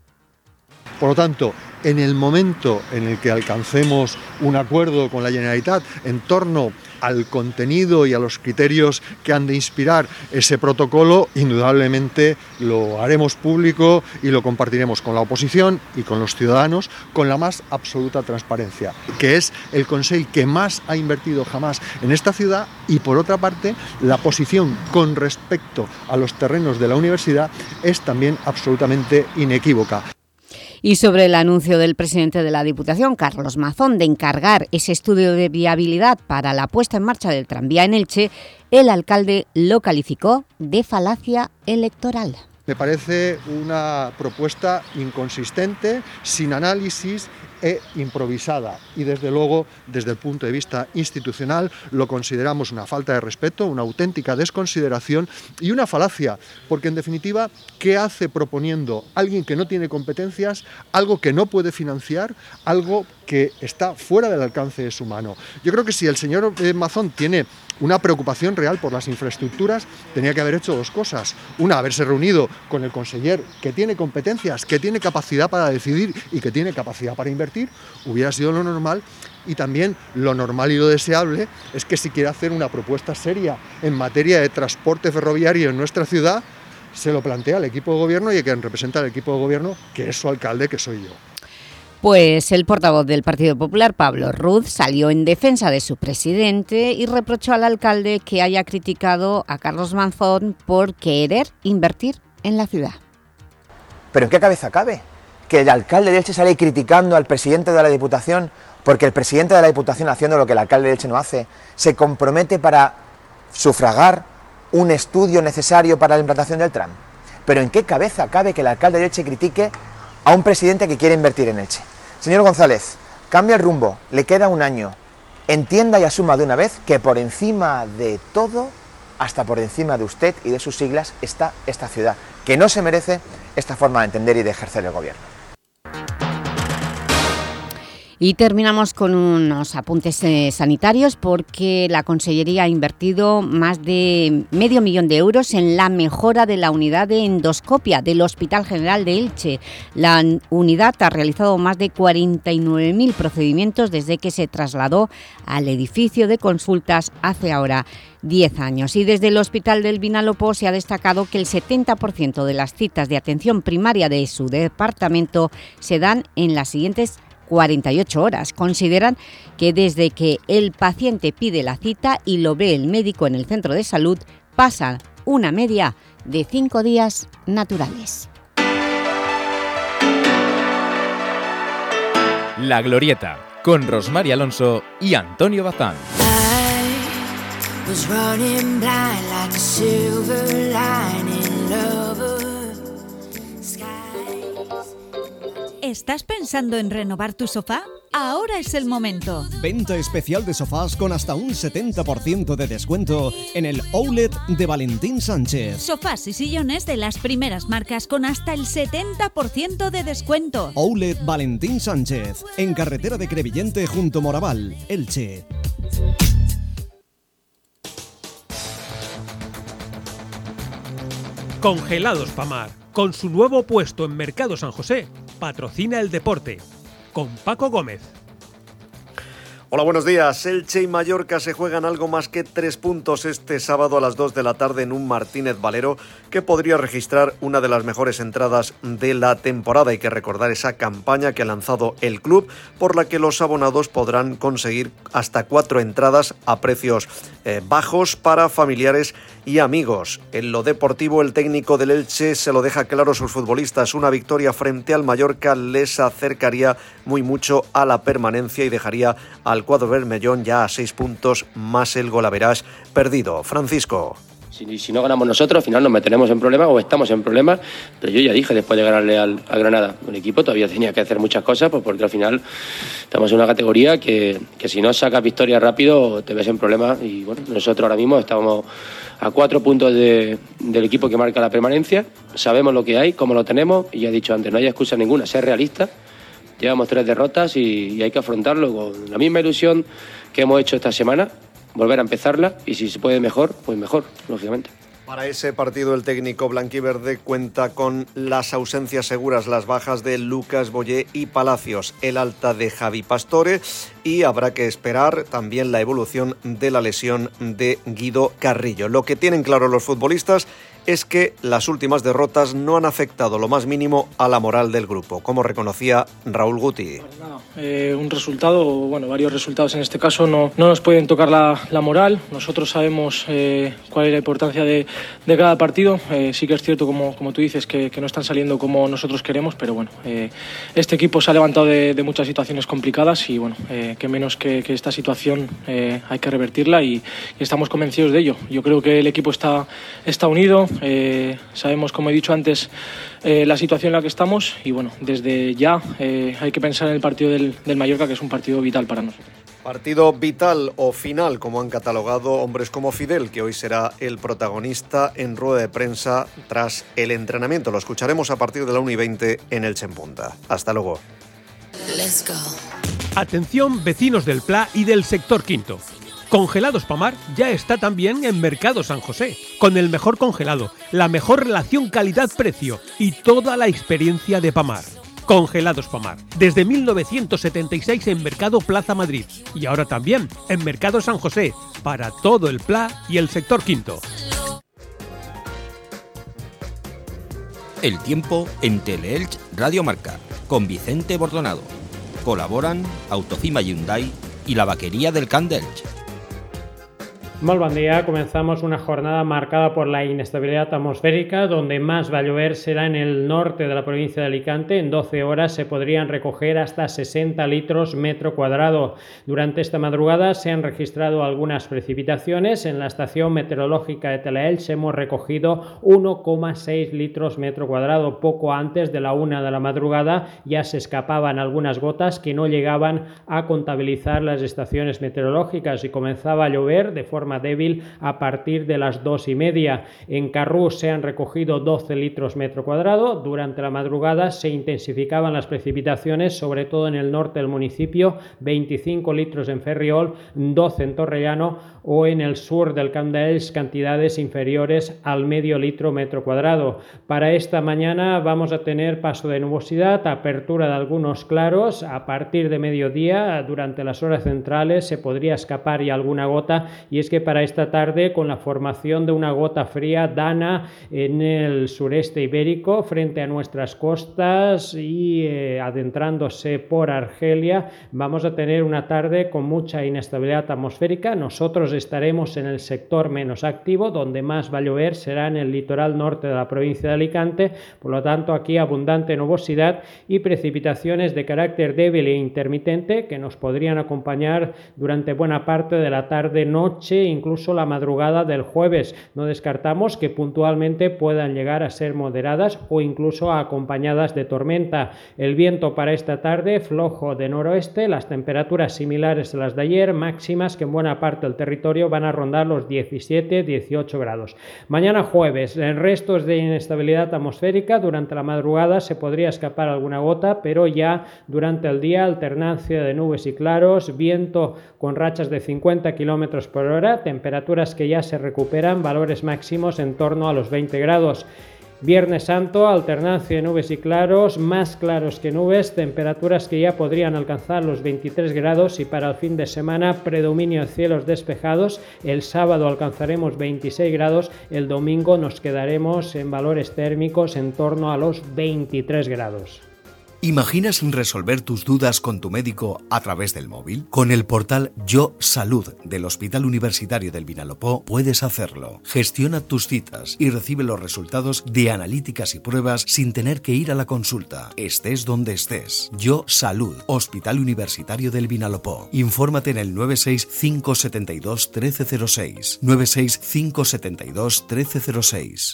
Por lo tanto, en el momento en el que alcancemos un acuerdo con la Generalitat en torno al contenido y a los criterios que han de inspirar ese protocolo, indudablemente lo haremos público y lo compartiremos con la oposición y con los ciudadanos con la más absoluta transparencia, que es el Consell que más ha invertido jamás en esta ciudad y, por otra parte, la posición con respecto a los terrenos de la universidad es también absolutamente inequívoca. Y sobre el anuncio del presidente de la Diputación, Carlos Mazón, de encargar ese estudio de viabilidad para la puesta en marcha del tranvía en Elche, el alcalde lo calificó de falacia electoral. Me parece una propuesta inconsistente, sin análisis e improvisada y desde luego desde el punto de vista institucional lo consideramos una falta de respeto, una auténtica desconsideración y una falacia, porque en definitiva, ¿qué hace proponiendo alguien que no tiene competencias, algo que no puede financiar, algo que está fuera del alcance de su mano? Yo creo que si el señor Mazón tiene una preocupación real por las infraestructuras, tenía que haber hecho 2 cosas. Una, haberse reunido con el conseller que tiene competencias, que tiene capacidad para decidir y que tiene capacidad para invertir, hubiera sido lo normal, y también lo normal y lo deseable es que si quiere hacer una propuesta seria en materia de transporte ferroviario en nuestra ciudad, se lo plantea al equipo de gobierno y a quien representa al equipo de gobierno, que es su alcalde, que soy yo. Pues el portavoz del Partido Popular, Pablo Ruz, salió en defensa de su presidente y reprochó al alcalde que haya criticado a Carlos Mazón por querer invertir en la ciudad. ¿Pero en qué cabeza cabe que el alcalde de Elche sale criticando al presidente de la Diputación porque el presidente de la Diputación, haciendo lo que el alcalde de Elche no hace, se compromete para sufragar un estudio necesario para la implantación del tram? ¿Pero en qué cabeza cabe que el alcalde de Elche critique a un presidente que quiere invertir en Elche? Señor González, cambia el rumbo, le queda un año. Entienda y asuma de una vez que por encima de todo, hasta por encima de usted y de sus siglas, está esta ciudad, que no se merece esta forma de entender y de ejercer el gobierno. Y terminamos con unos apuntes sanitarios porque la Consellería ha invertido más de $500.000 de euros en la mejora de la unidad de endoscopia del Hospital General de Elche. La unidad ha realizado más de 49.000 procedimientos desde que se trasladó al edificio de consultas hace ahora 10 años. Y desde el Hospital del Vinalopó se ha destacado que el 70% de las citas de atención primaria de su departamento se dan en las siguientes 48 horas. Consideran que desde que el paciente pide la cita y lo ve el médico en el centro de salud, pasa una media de 5 días naturales. La Glorieta, con Rosmar Alonso y Antonio Bazán. ¿Estás pensando en renovar tu sofá? Ahora es el momento. Venta especial de sofás con hasta un 70% de descuento en el Outlet de Valentín Sánchez. Sofás y sillones de las primeras marcas con hasta el 70% de descuento. Outlet Valentín Sánchez, en carretera de Crevillente junto a Moraval, Elche. Congelados Pamar, con su nuevo puesto en Mercado San José, patrocina el deporte. Con Paco Gómez. Hola, buenos días. Elche y Mallorca se juegan algo más que 3 puntos este sábado a las 2 de la tarde en un Martínez Valero que podría registrar una de las mejores entradas de la temporada. Hay que recordar esa campaña que ha lanzado el club, por la que los abonados podrán conseguir hasta 4 entradas a precios bajos para familiares y amigos. En lo deportivo, el técnico del Elche se lo deja claro a sus futbolistas. Una victoria frente al Mallorca les acercaría muy mucho a la permanencia y dejaría al cuadro bermellón ya a 6 puntos más el golaverage perdido. Francisco. Si no ganamos nosotros, al final nos meteremos en problemas o estamos en problemas, pero yo ya dije después de ganarle al Granada, un equipo todavía tenía que hacer muchas cosas, pues porque al final estamos en una categoría que si no sacas victoria rápido te ves en problemas y bueno, nosotros ahora mismo estamos a 4 puntos del equipo que marca la permanencia, sabemos lo que hay, cómo lo tenemos y ya he dicho antes, no hay excusa ninguna, ser realista. Llevamos 3 derrotas y hay que afrontarlo con la misma ilusión que hemos hecho esta semana, volver a empezarla y si se puede mejor, pues mejor, lógicamente. Para ese partido el técnico blanquiverde cuenta con las ausencias seguras, las bajas de Lucas Boyé y Palacios, el alta de Javi Pastore y habrá que esperar también la evolución de la lesión de Guido Carrillo. Lo que tienen claro los futbolistas es que las últimas derrotas no han afectado lo más mínimo a la moral del grupo, como reconocía Raúl Guti. Un resultado, bueno, varios resultados en este caso no nos pueden tocar la moral. Nosotros sabemos cuál es la importancia de cada partido. Sí que es cierto, como tú dices, que no están saliendo como nosotros queremos, pero bueno, este equipo se ha levantado de muchas situaciones complicadas y bueno, que menos que esta situación hay que revertirla y estamos convencidos de ello. Yo creo que el equipo está unido. Sabemos, como he dicho antes, la situación en la que estamos y bueno, desde ya hay que pensar en el partido del Mallorca, que es un partido vital para nosotros. Partido vital o final, como han catalogado hombres como Fidel, que hoy será el protagonista en rueda de prensa tras el entrenamiento. Lo escucharemos a partir de la 1:20 en Elche en Punta. Hasta luego. Let's go. Atención, vecinos del Pla y del sector quinto. Congelados Pamar ya está también en Mercado San José, con el mejor congelado, la mejor relación calidad-precio y toda la experiencia de Pamar. Congelados Pamar, desde 1976 en Mercado Plaza Madrid y ahora también en Mercado San José, para todo el Pla y el sector quinto. El tiempo en Teleelch Radio Marca, con Vicente Bordonado. Colaboran Autocima Hyundai y la Vaquería del Camp d'Elx. Molt bon dia, comenzamos una jornada marcada por la inestabilidad atmosférica, donde más va a llover será en el norte de la provincia de Alicante. En 12 horas se podrían recoger hasta 60 litros metro cuadrado. Durante esta madrugada se han registrado algunas precipitaciones. En la estación meteorológica de Teleelch hemos recogido 1,6 litros metro cuadrado. Poco antes de la 1 de la madrugada ya se escapaban algunas gotas que no llegaban a contabilizar las estaciones meteorológicas y comenzaba a llover de forma débil a partir de las 2:30. En Carrús se han recogido 12 litros metro cuadrado. Durante la madrugada se intensificaban las precipitaciones, sobre todo en el norte del municipio, 25 litros en Ferriol, 12 en Torrellano o en el sur del Camp d'Elx, cantidades inferiores al medio litro metro cuadrado. Para esta mañana vamos a tener paso de nubosidad, apertura de algunos claros. A partir de mediodía, durante las horas centrales, se podría escapar ya alguna gota, y es que para esta tarde, con la formación de una gota fría dana en el sureste ibérico frente a nuestras costas y adentrándose por Argelia, vamos a tener una tarde con mucha inestabilidad atmosférica. Nosotros estaremos en el sector menos activo, donde más va a llover será en el litoral norte de la provincia de Alicante. Por lo tanto, aquí abundante nubosidad y precipitaciones de carácter débil e intermitente que nos podrían acompañar durante buena parte de la tarde-noche, incluso la madrugada del jueves. No descartamos que puntualmente puedan llegar a ser moderadas o incluso acompañadas de tormenta. El viento para esta tarde flojo de noroeste, las temperaturas similares a las de ayer, máximas que en buena parte del territorio van a rondar los 17-18 grados. Mañana jueves, en restos de inestabilidad atmosférica, durante la madrugada se podría escapar alguna gota, pero ya durante el día alternancia de nubes y claros, viento con rachas de 50 km por hora, temperaturas que ya se recuperan, valores máximos en torno a los 20 grados. Viernes Santo, alternancia de nubes y claros, más claros que nubes, temperaturas que ya podrían alcanzar los 23 grados y para el fin de semana predominio de cielos despejados. El sábado alcanzaremos 26 grados, el domingo nos quedaremos en valores térmicos en torno a los 23 grados. ¿Imaginas resolver tus dudas con tu médico a través del móvil? Con el portal Yo Salud del Hospital Universitario del Vinalopó puedes hacerlo. Gestiona tus citas y recibe los resultados de analíticas y pruebas sin tener que ir a la consulta. Estés donde estés. Yo Salud, Hospital Universitario del Vinalopó. Infórmate en el 96572 1306. 96572 1306.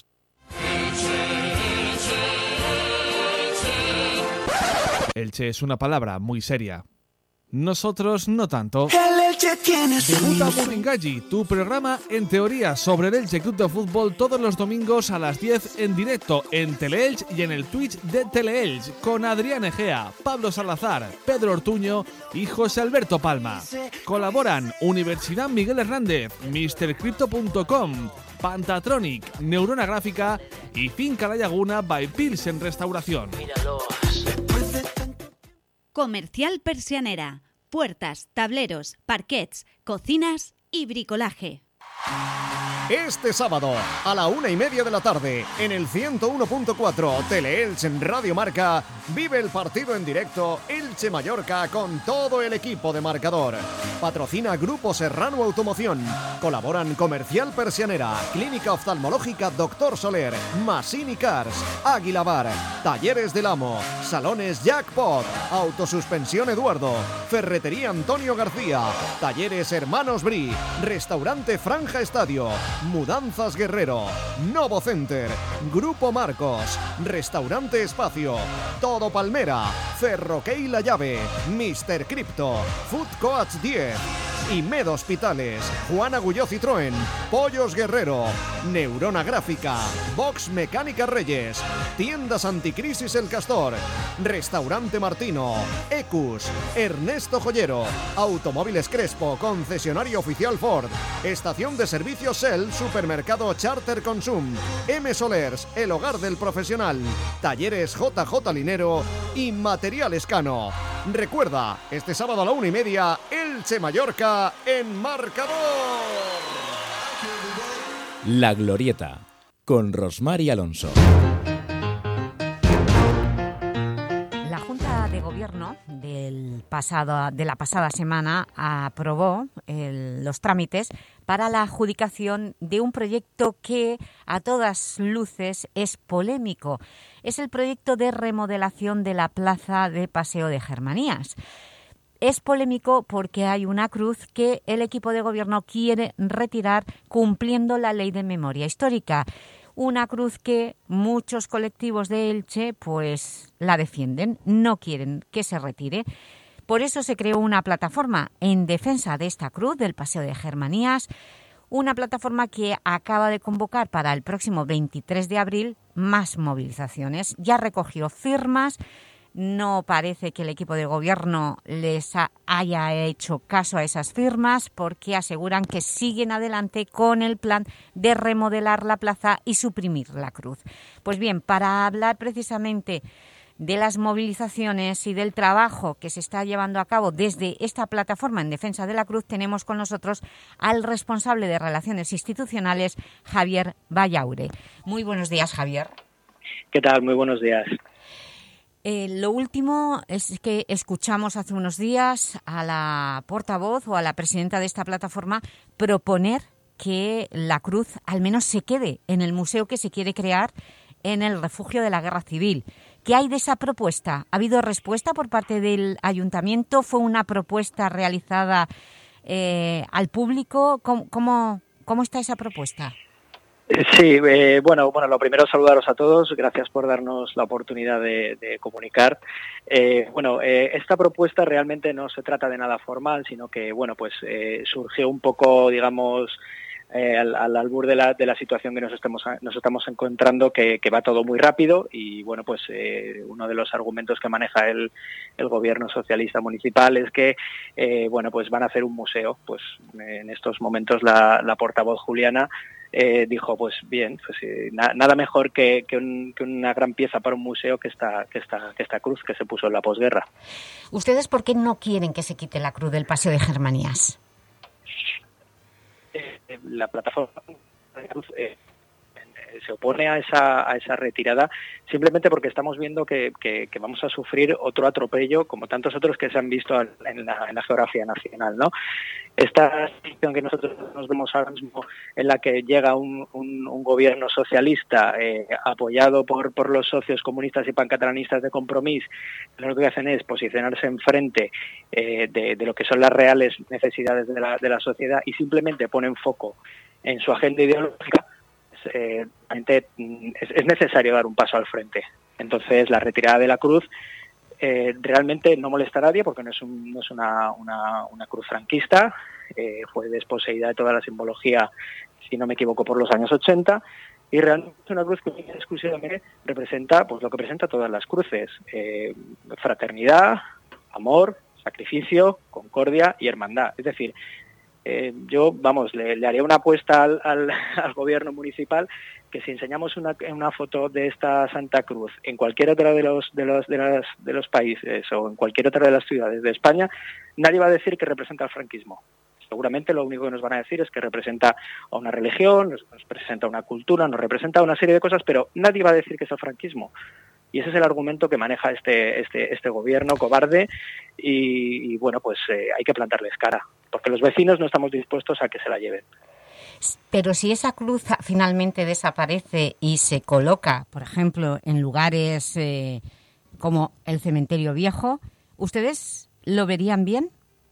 Elche es una palabra muy seria. Nosotros no tanto. El Elche tiene su... Debuta Buringalli, tu programa en teoría sobre el Elche Club de Fútbol todos los domingos a las 10 en directo en Teleelch y en el Twitch de Teleelch con Adrián Egea, Pablo Salazar, Pedro Ortuño y José Alberto Palma. Colaboran Universidad Miguel Hernández, MrCrypto.com, Pantatronic, Neurona Gráfica y Finca La Laguna by Pilsen Restauración. Comercial Persianera. Puertas, tableros, parquets, cocinas y bricolaje. Este sábado a la 1:30 de la tarde en el 101.4 Teleelch en Radio Marca vive el partido en directo Elche-Mallorca con todo el equipo de Marcador. Patrocina Grupo Serrano Automoción. Colaboran Comercial Persianera, Clínica Oftalmológica Dr. Soler, Masini Cars, Águila Bar, Talleres del Amo, Salones Jackpot, Autosuspensión Eduardo, Ferretería Antonio García, Talleres Hermanos Bri, Restaurante Franja Estadio, Mudanzas Guerrero, Novo Center, Grupo Marcos, Restaurante Espacio, Todo Palmera, Ferroquey La Llave, Mr. Crypto, Food Coach 10, Imed Hospitales, Juan Agulló Citroën, Pollos Guerrero, Neurona Gráfica, Box Mecánica Reyes, Tiendas Anticrisis El Castor, Restaurante Martino, Ecus, Ernesto Joyero, Automóviles Crespo, concesionario oficial Ford, Estación de Servicios Shell, Supermercado Charter Consum, M Solers, el hogar del profesional, Talleres JJ Linero y Material Escano. Recuerda, este sábado a la 1:30, Elche-Mallorca en Marcador. La Glorieta, con Rosmar y Alonso. La Junta de Gobierno de la pasada semana aprobó los trámites para la adjudicación de un proyecto que a todas luces es polémico. Es el proyecto de remodelación de la plaza de Paseo de Germanías. Es polémico porque hay una cruz que el equipo de gobierno quiere retirar cumpliendo la ley de memoria histórica. Una cruz que muchos colectivos de Elche pues la defienden, no quieren que se retire. Por eso se creó una plataforma en defensa de esta cruz del Paseo de Germanías, una plataforma que acaba de convocar para el próximo 23 de abril más movilizaciones. Ya recogió firmas. No parece que el equipo de gobierno les haya hecho caso a esas firmas porque aseguran que siguen adelante con el plan de remodelar la plaza y suprimir la cruz. Pues bien, para hablar precisamente de las movilizaciones y del trabajo que se está llevando a cabo desde esta plataforma en defensa de la cruz, tenemos con nosotros al responsable de Relaciones Institucionales, Javier Vallaure. Muy buenos días, Javier. ¿Qué tal? Muy buenos días. Lo último es que escuchamos hace unos días a la portavoz o a la presidenta de esta plataforma proponer que la cruz al menos se quede en el museo que se quiere crear en el refugio de la Guerra Civil. ¿Qué hay de esa propuesta? ¿Ha habido respuesta por parte del Ayuntamiento? ¿Fue una propuesta realizada al público? ¿Cómo está esa propuesta? Sí, bueno, lo primero saludaros a todos, gracias por darnos la oportunidad de comunicar. Esta propuesta realmente no se trata de nada formal, sino que, surgió un poco, digamos, al albur de la situación que nos estamos encontrando, que va todo muy rápido y, uno de los argumentos que maneja el gobierno socialista municipal es que, van a hacer un museo. Pues en estos momentos la portavoz Juliana dijo, nada mejor que una gran pieza para un museo que esta cruz que se puso en la posguerra. ¿Ustedes por qué no quieren que se quite la cruz del Paseo de Germanías? La plataforma de cruz se opone a esa retirada simplemente porque estamos viendo que vamos a sufrir otro atropello como tantos otros que se han visto en la geografía nacional, ¿no? Esta situación que nosotros nos vemos ahora mismo, en la que llega un gobierno socialista apoyado por los socios comunistas y pancatalanistas de Compromís, lo que hacen es posicionarse enfrente de lo que son las reales necesidades de la sociedad y simplemente ponen foco en su agenda ideológica. Es necesario dar un paso al frente. Entonces, la retirada de la cruz realmente no molesta a nadie porque no es una cruz franquista, fue desposeída de toda la simbología, si no me equivoco, por los años 80, y realmente es una cruz que exclusivamente representa lo que presenta todas las cruces: fraternidad, amor, sacrificio, concordia y hermandad. Es decir, yo le haría una apuesta al gobierno municipal que si enseñamos una foto de esta Santa Cruz en cualquier otra de los países o en cualquier otra de las ciudades de España, nadie va a decir que representa el franquismo. Seguramente lo único que nos van a decir es que representa a una religión, nos representa una cultura, nos representa una serie de cosas, pero nadie va a decir que es el franquismo. Y ese es el argumento que maneja este gobierno cobarde y hay que plantarles cara, porque los vecinos no estamos dispuestos a que se la lleven. Pero si esa cruz finalmente desaparece y se coloca, por ejemplo, en lugares como el Cementerio Viejo, ¿ustedes lo verían bien?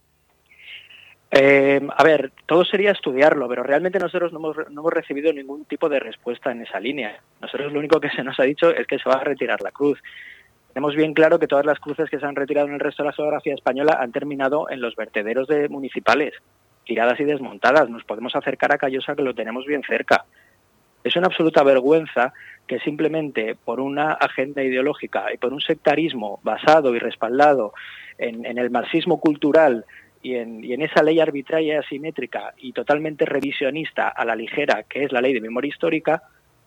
Todo sería estudiarlo, pero realmente nosotros no hemos recibido ningún tipo de respuesta en esa línea. Nosotros lo único que se nos ha dicho es que se va a retirar la cruz. Tenemos bien claro que todas las cruces que se han retirado en el resto de la geografía española han terminado en los vertederos municipales, tiradas y desmontadas. Nos podemos acercar a Callosa, que lo tenemos bien cerca. Es una absoluta vergüenza que simplemente por una agenda ideológica y por un sectarismo basado y respaldado en el marxismo cultural y en esa ley arbitraria y asimétrica y totalmente revisionista a la ligera, que es la ley de memoria histórica,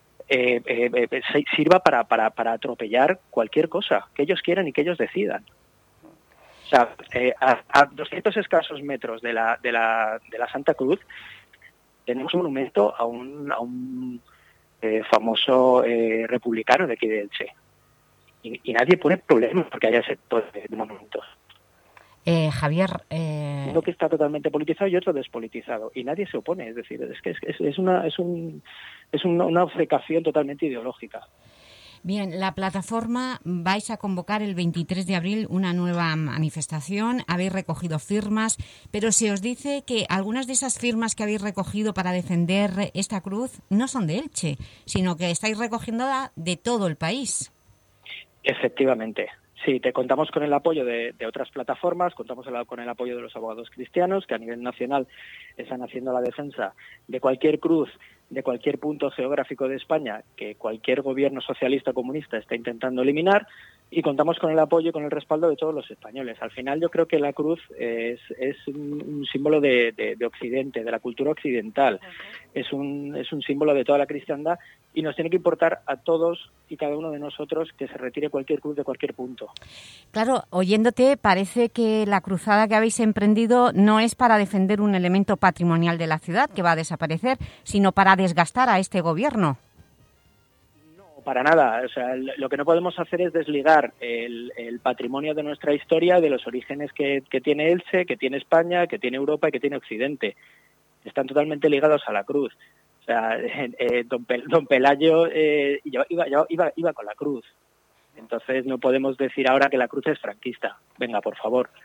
sirva para atropellar cualquier cosa que ellos quieran y que ellos decidan. O sea, a 200 escasos metros de la Santa Cruz tenemos un monumento a un famoso republicano de aquí de Elche. Y nadie pone problemas porque haya ese tipo de monumentos. Javier... Uno que está totalmente politizado y otro despolitizado. Y nadie se opone. Es decir, es una obcecación totalmente ideológica. Bien, la plataforma vais a convocar el 23 de abril una nueva manifestación, habéis recogido firmas, pero se os dice que algunas de esas firmas que habéis recogido para defender esta cruz no son de Elche, sino que estáis recogiéndola de todo el país. Efectivamente. Sí, contamos con el apoyo de otras plataformas, contamos con el apoyo de los abogados cristianos, que a nivel nacional están haciendo la defensa de cualquier cruz, de cualquier punto geográfico de España que cualquier gobierno socialista o comunista está intentando eliminar, y contamos con el apoyo y con el respaldo de todos los españoles. Al final yo creo que la cruz es un símbolo de Occidente, de la cultura occidental, es un símbolo de toda la cristiandad, y nos tiene que importar a todos y cada uno de nosotros que se retire cualquier cruz de cualquier punto. Claro, oyéndote parece que la cruzada que habéis emprendido no es para defender un elemento patrimonial de la ciudad que va a desaparecer, sino para desgastar a este gobierno. Para nada, o sea, lo que no podemos hacer es desligar el patrimonio de nuestra historia de los orígenes que tiene Elche, que tiene España, que tiene Europa y que tiene Occidente. Están totalmente ligados a la cruz. O sea, don Pelayo iba con la cruz. Entonces no podemos decir ahora que la cruz es franquista. Venga, por favor.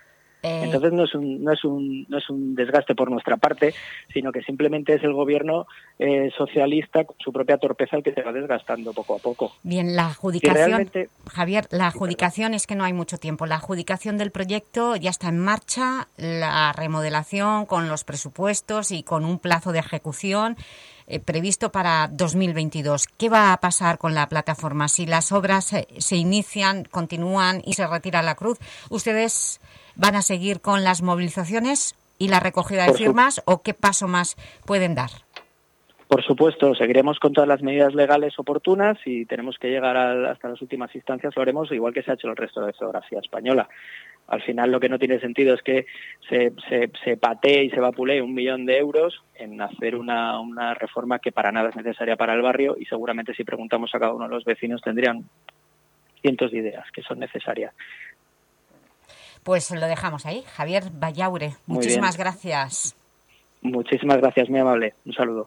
Entonces no es un desgaste por nuestra parte, sino que simplemente es el gobierno socialista con su propia torpeza el que se va desgastando poco a poco. Bien, la adjudicación, realmente... Javier, la adjudicación es que no hay mucho tiempo. La adjudicación del proyecto ya está en marcha, la remodelación con los presupuestos y con un plazo de ejecución previsto para 2022. ¿Qué va a pasar con la plataforma? Si las obras se inician, continúan y se retira la cruz, ¿ustedes van a seguir con las movilizaciones y la recogida de firmas o qué paso más pueden dar? Por supuesto, seguiremos con todas las medidas legales oportunas y tenemos que llegar hasta las últimas instancias, lo haremos igual que se ha hecho el resto de la geografía española. Al final lo que no tiene sentido es que se patee y se vapulee 1 millón de euros en hacer una reforma que para nada es necesaria para el barrio, y seguramente si preguntamos a cada uno de los vecinos tendrían cientos de ideas que son necesarias. Pues lo dejamos ahí. Javier Vallaure, muchísimas gracias. Muchísimas gracias, muy amable. Un saludo.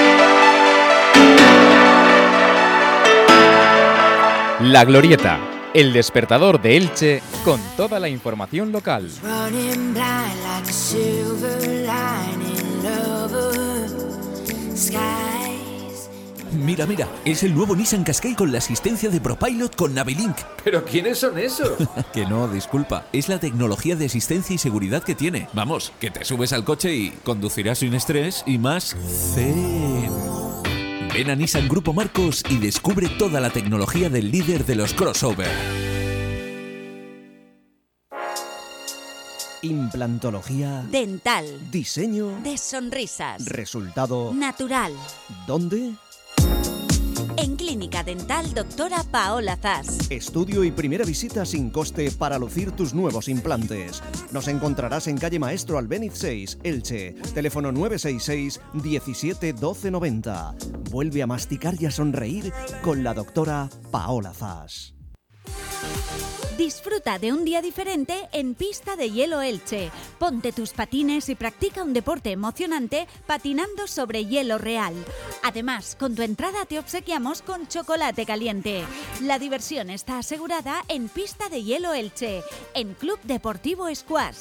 La Glorieta, el despertador de Elche con toda la información local. Mira, mira, es el nuevo Nissan Qashqai con la asistencia de ProPilot con Navilink. ¿Pero quiénes son esos? Que no, disculpa, es la tecnología de asistencia y seguridad que tiene. Vamos, que te subes al coche y conducirás sin estrés y más zen. Ven a Nissan Grupo Marcos y descubre toda la tecnología del líder de los crossover. Implantología. Dental. Diseño. De sonrisas. Resultado. Natural. ¿Dónde? En Clínica Dental Doctora Paola Zas. Estudio y primera visita sin coste para lucir tus nuevos implantes. Nos encontrarás en calle Maestro Albéniz 6, Elche. Teléfono 966 17 12 90. Vuelve a masticar y a sonreír con la doctora Paola Zas. Disfruta de un día diferente en Pista de Hielo Elche. Ponte tus patines y practica un deporte emocionante patinando sobre hielo real. Además, con tu entrada te obsequiamos con chocolate caliente. La diversión está asegurada en Pista de Hielo Elche, en Club Deportivo Squash.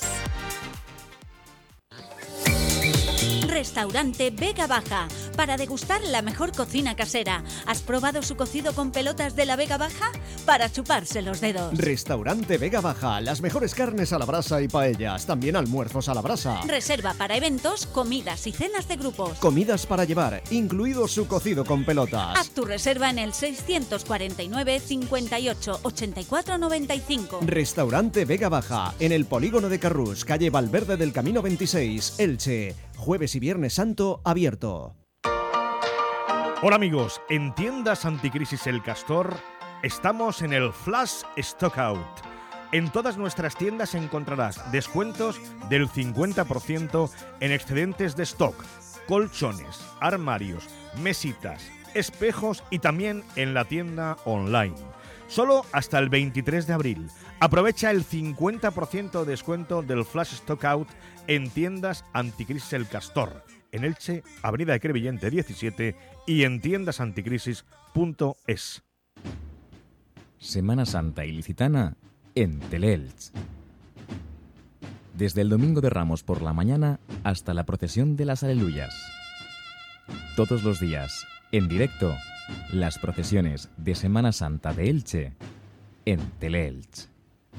Restaurante Vega Baja, para degustar la mejor cocina casera. ¿Has probado su cocido con pelotas de la Vega Baja? Para chuparse los dedos. Restaurante Vega Baja, las mejores carnes a la brasa y paellas, también almuerzos a la brasa. Reserva para eventos, comidas y cenas de grupos. Comidas para llevar, incluido su cocido con pelotas. Haz tu reserva en el 649 58 84 95. Restaurante Vega Baja, en el Polígono de Carrús, calle Valverde del Camino 26, Elche. Jueves y Viernes Santo abierto. Hola amigos, en Tiendas Anticrisis El Castor estamos en el Flash Stockout. En todas nuestras tiendas encontrarás descuentos del 50% en excedentes de stock, colchones, armarios, mesitas, espejos y también en la tienda online. Solo hasta el 23 de abril. Aprovecha el 50% de descuento del Flash Stockout en Tiendas Anticrisis El Castor, en Elche, Avenida de Crevillente 17 y en tiendasanticrisis.es. Semana Santa ilicitana en Teleelch. Desde el Domingo de Ramos por la mañana hasta la procesión de las Aleluyas. Todos los días, en directo, las procesiones de Semana Santa de Elche en Teleelch.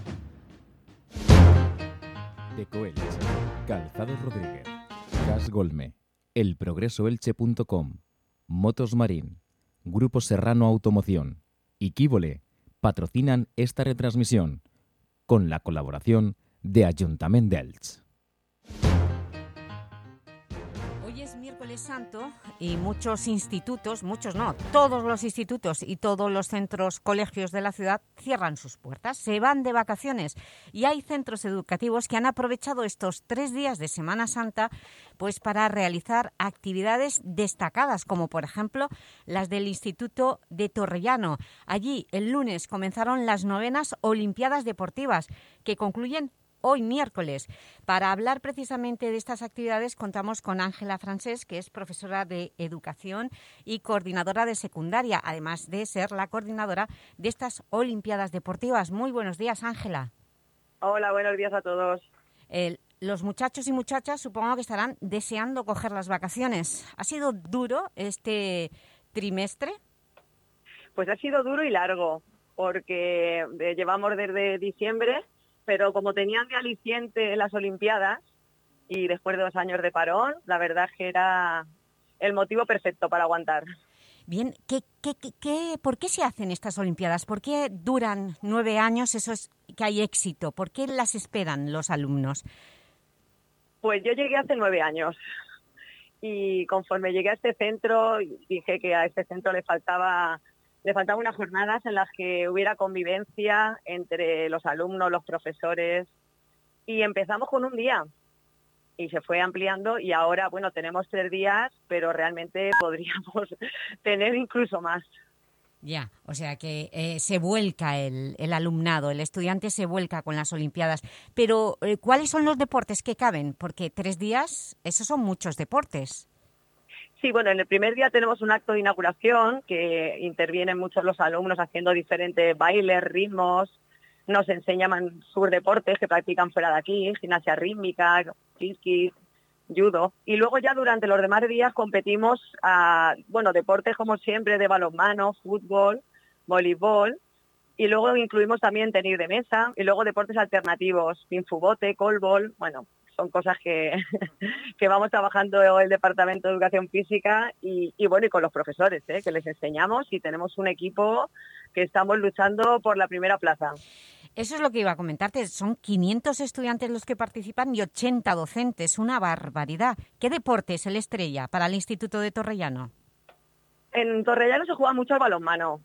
Ecoelch, Calzados Rodríguez, Gas Golme, elprogresoelche.com, Motos Marín, Grupo Serrano Automoción y Quívole patrocinan esta retransmisión con la colaboración de Ayuntamiento de Elche. Hoy es miércoles santo y muchos institutos, muchos no, todos los institutos y todos los centros, colegios de la ciudad cierran sus puertas, se van de vacaciones y hay centros educativos que han aprovechado estos 3 días de Semana Santa pues para realizar actividades destacadas, como por ejemplo las del Instituto de Torrellano. Allí el lunes comenzaron las 9ª Olimpiadas Deportivas que concluyen hoy miércoles. Para hablar precisamente de estas actividades contamos con Ángela Francés, que es profesora de Educación y coordinadora de secundaria, además de ser la coordinadora de estas Olimpiadas Deportivas. Muy buenos días, Ángela. Hola, buenos días a todos. Los muchachos y muchachas supongo que estarán deseando coger las vacaciones. ¿Ha sido duro este trimestre? Pues ha sido duro y largo, porque llevamos desde diciembre, pero como tenían de aliciente las Olimpiadas y después de 2 años de parón, la verdad es que era el motivo perfecto para aguantar. Bien, ¿por qué se hacen estas Olimpiadas? ¿Por qué duran 9 años? Eso es que hay éxito. ¿Por qué las esperan los alumnos? Pues yo llegué hace 9 años y conforme llegué a este centro dije que a este centro le faltaban unas jornadas en las que hubiera convivencia entre los alumnos, los profesores, y empezamos con un día y se fue ampliando y ahora, bueno, tenemos 3 días, pero realmente podríamos tener incluso más. Ya, o sea que se vuelca el alumnado, el estudiante se vuelca con las Olimpiadas. Pero, ¿cuáles son los deportes que caben? Porque 3 días, esos son muchos deportes. Sí, bueno, en el primer día tenemos un acto de inauguración que intervienen muchos los alumnos haciendo diferentes bailes, ritmos, nos enseñan sus deportes que practican fuera de aquí, gimnasia rítmica, frisbee, judo, y luego ya durante los demás días competimos a, deportes como siempre de balonmano, fútbol, voleibol, y luego incluimos también tenis de mesa, y luego deportes alternativos, pinfubote, colbol, son cosas que vamos trabajando el Departamento de Educación Física y con los profesores, que les enseñamos y tenemos un equipo que estamos luchando por la primera plaza. Eso es lo que iba a comentarte, son 500 estudiantes los que participan y 80 docentes, una barbaridad. ¿Qué deporte es el estrella para el Instituto de Torrellano? En Torrellano se juega mucho al balonmano,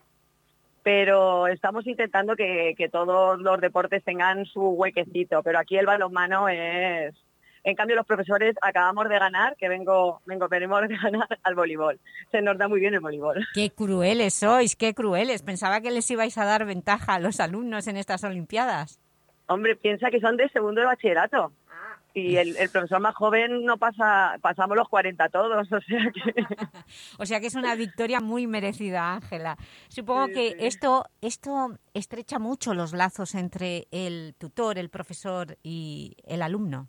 pero estamos intentando que todos los deportes tengan su huequecito, pero aquí el balonmano es... En cambio, los profesores acabamos de ganar, venimos de ganar al voleibol. Se nos da muy bien el voleibol. ¡Qué crueles sois, qué crueles! Pensaba que les ibais a dar ventaja a los alumnos en estas Olimpiadas. Hombre, piensa que son de segundo de bachillerato. Y el profesor más joven no pasamos los 40 todos, o sea que... O sea que es una victoria muy merecida, Ángela. Supongo que esto estrecha mucho los lazos entre el tutor, el profesor y el alumno.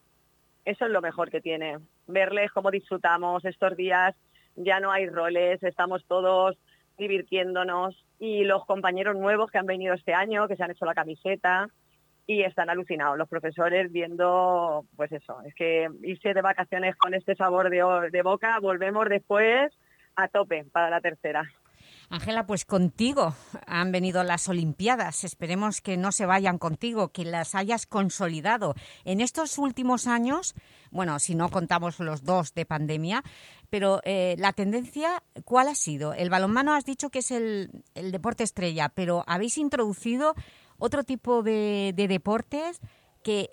Eso es lo mejor que tiene, verles cómo disfrutamos estos días, ya no hay roles, estamos todos divirtiéndonos y los compañeros nuevos que han venido este año, que se han hecho la camiseta y están alucinados los profesores viendo, pues eso, es que irse de vacaciones con este sabor de boca, volvemos después a tope para la tercera. Ángela, pues contigo han venido las Olimpiadas. Esperemos que no se vayan contigo, que las hayas consolidado. En estos últimos años, bueno, si no contamos los 2 de pandemia, pero la tendencia, ¿cuál ha sido? El balonmano has dicho que es el deporte estrella, pero ¿habéis introducido otro tipo de deportes que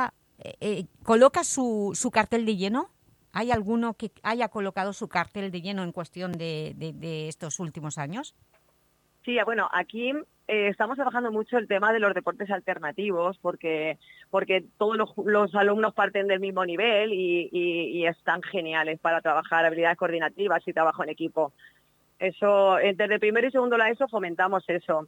coloca su cartel de lleno? ¿Hay alguno que haya colocado su cartel de lleno en cuestión de estos últimos años? Sí, bueno, aquí estamos trabajando mucho el tema de los deportes alternativos porque todos los alumnos parten del mismo nivel y están geniales para trabajar habilidades coordinativas y trabajo en equipo. Eso, desde primero y segundo la ESO fomentamos eso.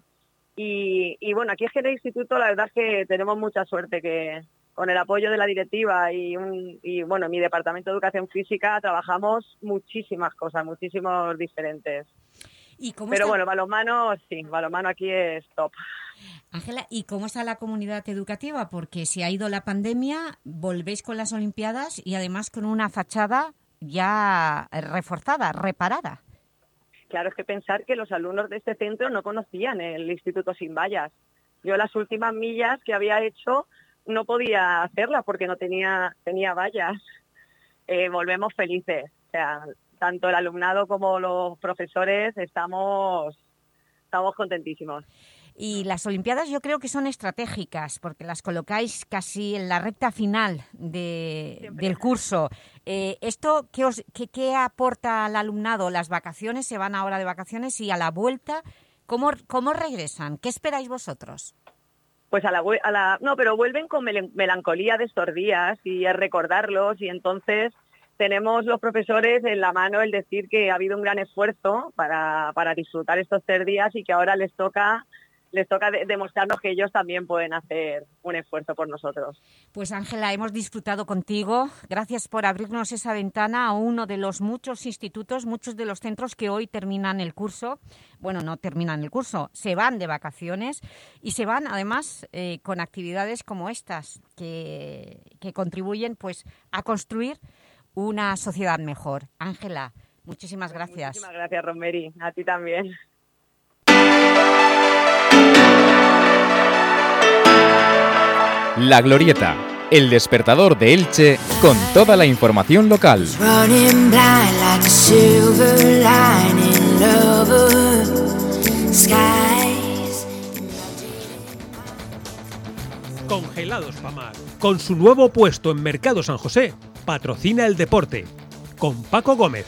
Y bueno, aquí en el instituto la verdad es que tenemos mucha suerte que... Con el apoyo de la directiva y mi departamento de educación física trabajamos muchísimas cosas, muchísimos diferentes. Pero bueno, balonmano aquí es top. Ángela, ¿y cómo está la comunidad educativa? Porque si ha ido la pandemia, volvéis con las Olimpiadas y además con una fachada ya reforzada, reparada. Claro, es que pensar que los alumnos de este centro no conocían el Instituto Sin Vallas. Yo las últimas millas que había hecho no podía hacerlas porque no tenía vallas. Volvemos felices. O sea, tanto el alumnado como los profesores estamos contentísimos. Y las Olimpiadas yo creo que son estratégicas porque las colocáis casi en la recta final del curso. ¿Esto qué aporta al alumnado? Las vacaciones, se van ahora de vacaciones y a la vuelta, ¿cómo regresan? ¿Qué esperáis vosotros? Pues pero vuelven con melancolía de estos días y a recordarlos y entonces tenemos los profesores en la mano el decir que ha habido un gran esfuerzo para disfrutar estos 3 días y que ahora les toca les toca demostrarnos que ellos también pueden hacer un esfuerzo por nosotros. Pues Ángela, hemos disfrutado contigo. Gracias por abrirnos esa ventana a uno de los muchos institutos, muchos de los centros que hoy terminan el curso. Bueno, no terminan el curso, se van de vacaciones y se van además con actividades como estas que contribuyen pues, a construir una sociedad mejor. Ángela, muchísimas gracias. Muchísimas gracias, Rosemary. A ti también. La Glorieta, el despertador de Elche con toda la información local. Congelados Pamar, con su nuevo puesto en Mercado San José, patrocina el deporte. Con Paco Gómez.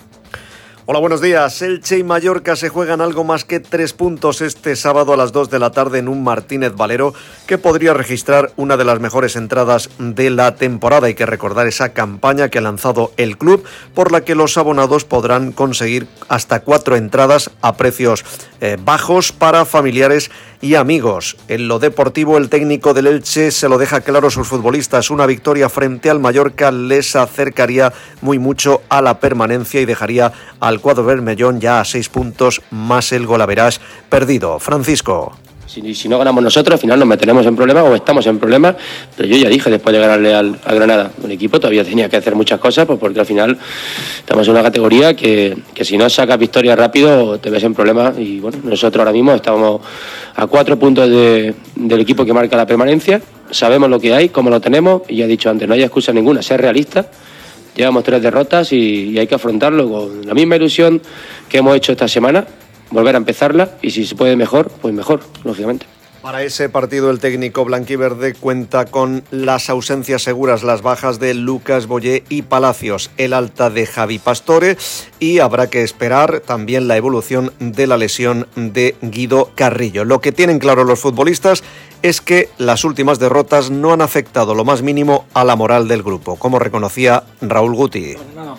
Hola, buenos días. Elche y Mallorca se juegan algo más que 3 puntos este sábado a las 2 de la tarde en un Martínez Valero que podría registrar una de las mejores entradas de la temporada. Hay que recordar esa campaña que ha lanzado el club por la que los abonados podrán conseguir hasta 4 entradas a precios bajos para familiares y amigos. En lo deportivo, el técnico del Elche se lo deja claro a sus futbolistas. Una victoria frente al Mallorca les acercaría muy mucho a la permanencia y dejaría al cuadro bermellón ya a 6 puntos más el golaverage perdido. Francisco. Si no ganamos nosotros, al final nos meteremos en problemas o estamos en problemas, pero yo ya dije después de ganarle al Granada, el equipo todavía tenía que hacer muchas cosas, pues porque al final estamos en una categoría que si no sacas victoria rápido te ves en problemas y bueno, nosotros ahora mismo estamos a 4 puntos del equipo que marca la permanencia, sabemos lo que hay, cómo lo tenemos y ya he dicho antes, no hay excusa ninguna, ser realista. Llevamos 3 derrotas y hay que afrontarlo con la misma ilusión que hemos hecho esta semana, volver a empezarla y si se puede mejor, pues mejor, lógicamente. Para ese partido el técnico blanquiverde cuenta con las ausencias seguras, las bajas de Lucas Boyé y Palacios, el alta de Javi Pastore y habrá que esperar también la evolución de la lesión de Guido Carrillo. Lo que tienen claro los futbolistas es que las últimas derrotas no han afectado lo más mínimo a la moral del grupo, como reconocía Raúl Guti.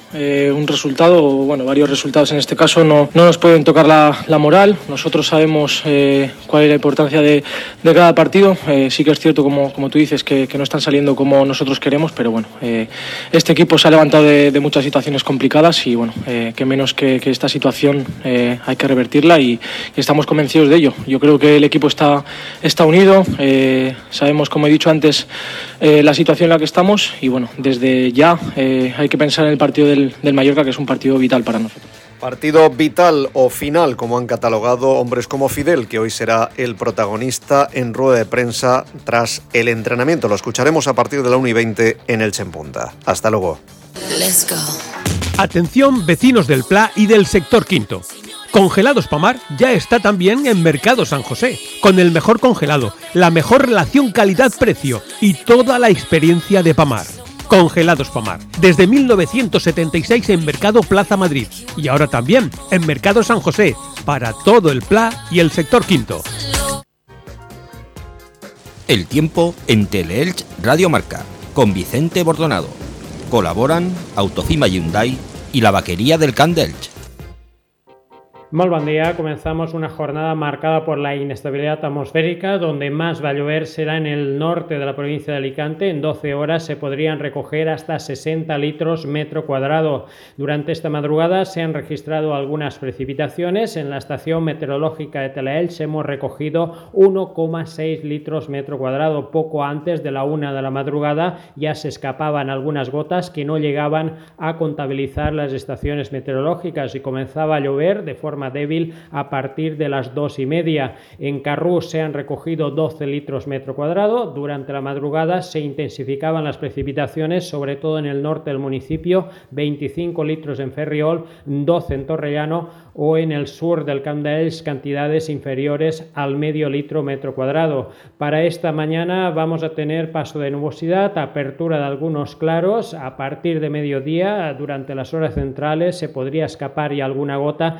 Un resultado, bueno, varios resultados en este caso no nos pueden tocar la moral. Nosotros sabemos cuál es la importancia de cada partido. Sí que es cierto, como tú dices, que no están saliendo como nosotros queremos, pero bueno, este equipo se ha levantado de muchas situaciones complicadas y bueno, que menos que esta situación hay que revertirla y estamos convencidos de ello. Yo creo que el equipo está unido. Sabemos, como he dicho antes, la situación en la que estamos y bueno, desde ya hay que pensar en el partido del Mallorca, que es un partido vital para nosotros. Partido vital o final, como han catalogado hombres como Fidel, que hoy será el protagonista en rueda de prensa tras el entrenamiento. Lo escucharemos a partir de la 1:20 en Elche en Punta. Hasta luego. Atención, vecinos del Pla y del sector quinto. Congelados Pamar ya está también en Mercado San José, con el mejor congelado, la mejor relación calidad-precio y toda la experiencia de Pamar. Congelados Pamar, desde 1976 en Mercado Plaza Madrid y ahora también en Mercado San José, para todo el Pla y el sector quinto. El tiempo en Teleelch Radio Marca, con Vicente Bordonado. Colaboran Autocima Hyundai y la Vaquería del Camp d'Elx. Molt bon dia, comenzamos una jornada marcada por la inestabilidad atmosférica, donde más va a llover será en el norte de la provincia de Alicante. En 12 horas se podrían recoger hasta 60 litros metro cuadrado. Durante esta madrugada se han registrado algunas precipitaciones. En la estación meteorológica de Teleelch hemos recogido 1,6 litros metro cuadrado. Poco antes de la 1 de la madrugada ya se escapaban algunas gotas que no llegaban a contabilizar las estaciones meteorológicas y comenzaba a llover de forma débil a partir de las 2:30. En Carrús se han recogido 12 litros metro cuadrado. Durante la madrugada se intensificaban las precipitaciones, sobre todo en el norte del municipio, 25 litros en Ferriol, 12 en Torrellano o en el sur del Camp d'Elx, cantidades inferiores al medio litro metro cuadrado. Para esta mañana vamos a tener paso de nubosidad, apertura de algunos claros. A partir de mediodía, durante las horas centrales, se podría escapar ya alguna gota, y es que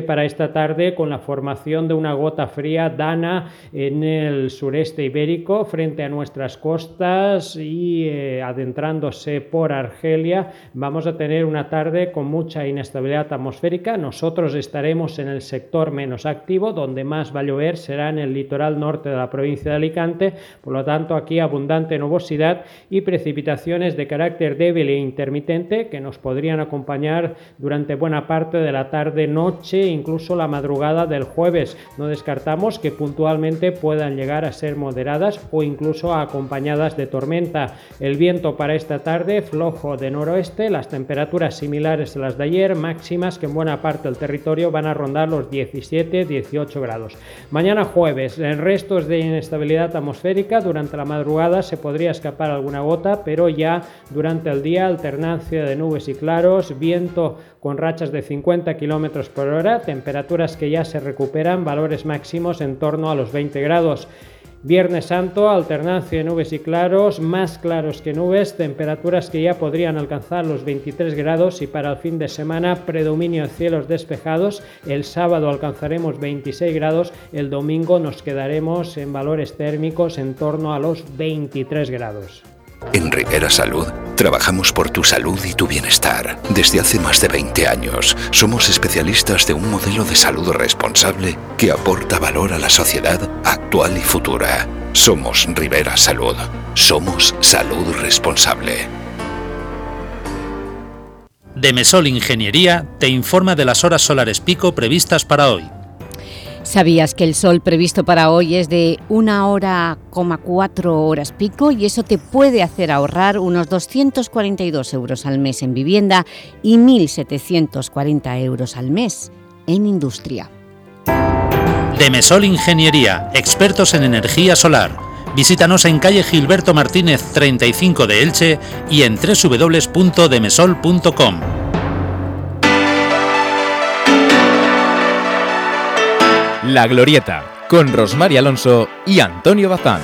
coincide para esta tarde con la formación de una gota fría dana en el sureste ibérico frente a nuestras costas y adentrándose por Argelia. Vamos a tener una tarde con mucha inestabilidad atmosférica. Nosotros estaremos en el sector menos activo, donde más va a llover será en el litoral norte de la provincia de Alicante. Por lo tanto, aquí abundante nubosidad y precipitaciones de carácter débil e intermitente que nos podrían acompañar durante buena parte de la tarde-noche, incluso la madrugada del jueves. No descartamos que puntualmente puedan llegar a ser moderadas o incluso acompañadas de tormenta. El viento para esta tarde flojo de noroeste, las temperaturas similares a las de ayer, máximas que en buena parte del territorio van a rondar los 17-18 grados. Mañana jueves, en restos de inestabilidad atmosférica, durante la madrugada se podría escapar alguna gota, pero ya durante el día alternancia de nubes y claros, viento con rachas de 50 km por hora, temperaturas que ya se recuperan, valores máximos en torno a los 20 grados. Viernes Santo, alternancia de nubes y claros, más claros que nubes, temperaturas que ya podrían alcanzar los 23 grados y para el fin de semana predominio de cielos despejados. El sábado alcanzaremos 26 grados, el domingo nos quedaremos en valores térmicos en torno a los 23 grados. En Ribera Salud trabajamos por tu salud y tu bienestar. Desde hace más de 20 años somos especialistas de un modelo de salud responsable que aporta valor a la sociedad actual y futura. Somos Ribera Salud. Somos salud responsable. Demesol Ingeniería te informa de las horas solares pico previstas para hoy. ¿Sabías que el sol previsto para hoy es de 1,4 horas pico y eso te puede hacer ahorrar unos 242 euros al mes en vivienda y 1.740 euros al mes en industria? Demesol Ingeniería, expertos en energía solar. Visítanos en calle Gilberto Martínez 35 de Elche y en www.demesol.com. La Glorieta, con Rosmar Alonso y Antonio Bazán.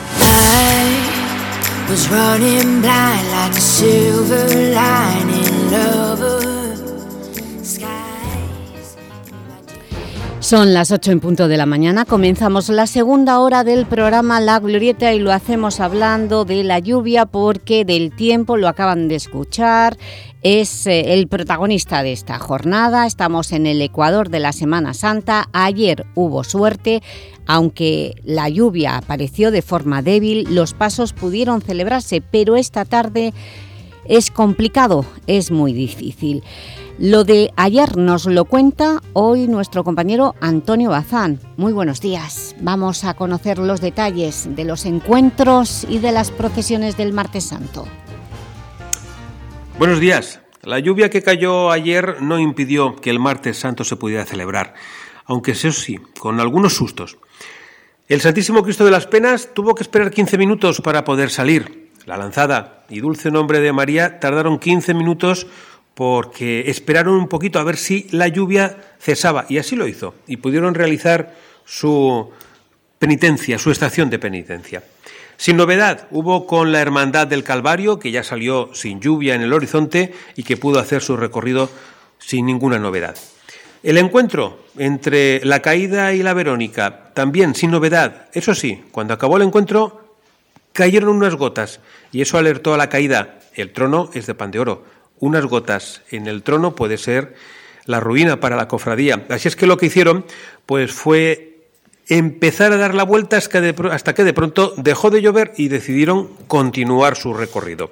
Son las 8 en punto de la mañana, comenzamos la segunda hora del programa La Glorieta y lo hacemos hablando de la lluvia porque del tiempo, lo acaban de escuchar, es el protagonista de esta jornada. Estamos en el Ecuador de la Semana Santa. Ayer hubo suerte, aunque la lluvia apareció de forma débil, los pasos pudieron celebrarse, pero esta tarde es complicado, es muy difícil. Lo de ayer nos lo cuenta hoy nuestro compañero Antonio Bazán. Muy buenos días. Vamos a conocer los detalles de los encuentros y de las procesiones del Martes Santo. Buenos días. La lluvia que cayó ayer no impidió que el Martes Santo se pudiera celebrar, aunque eso sí, con algunos sustos. El Santísimo Cristo de las Penas tuvo que esperar 15 minutos para poder salir. La Lanzada y Dulce Nombre de María tardaron 15 minutos porque esperaron un poquito a ver si la lluvia cesaba, y así lo hizo, y pudieron realizar su penitencia, su estación de penitencia. Sin novedad, hubo con la Hermandad del Calvario, que ya salió sin lluvia en el horizonte y que pudo hacer su recorrido sin ninguna novedad. El encuentro entre la Caída y la Verónica, también sin novedad. Eso sí, cuando acabó el encuentro, cayeron unas gotas y eso alertó a la Caída. El trono es de pan de oro. Unas gotas en el trono puede ser la ruina para la cofradía. Así es que lo que hicieron pues fue empezar a dar la vuelta hasta que de pronto dejó de llover y decidieron continuar su recorrido.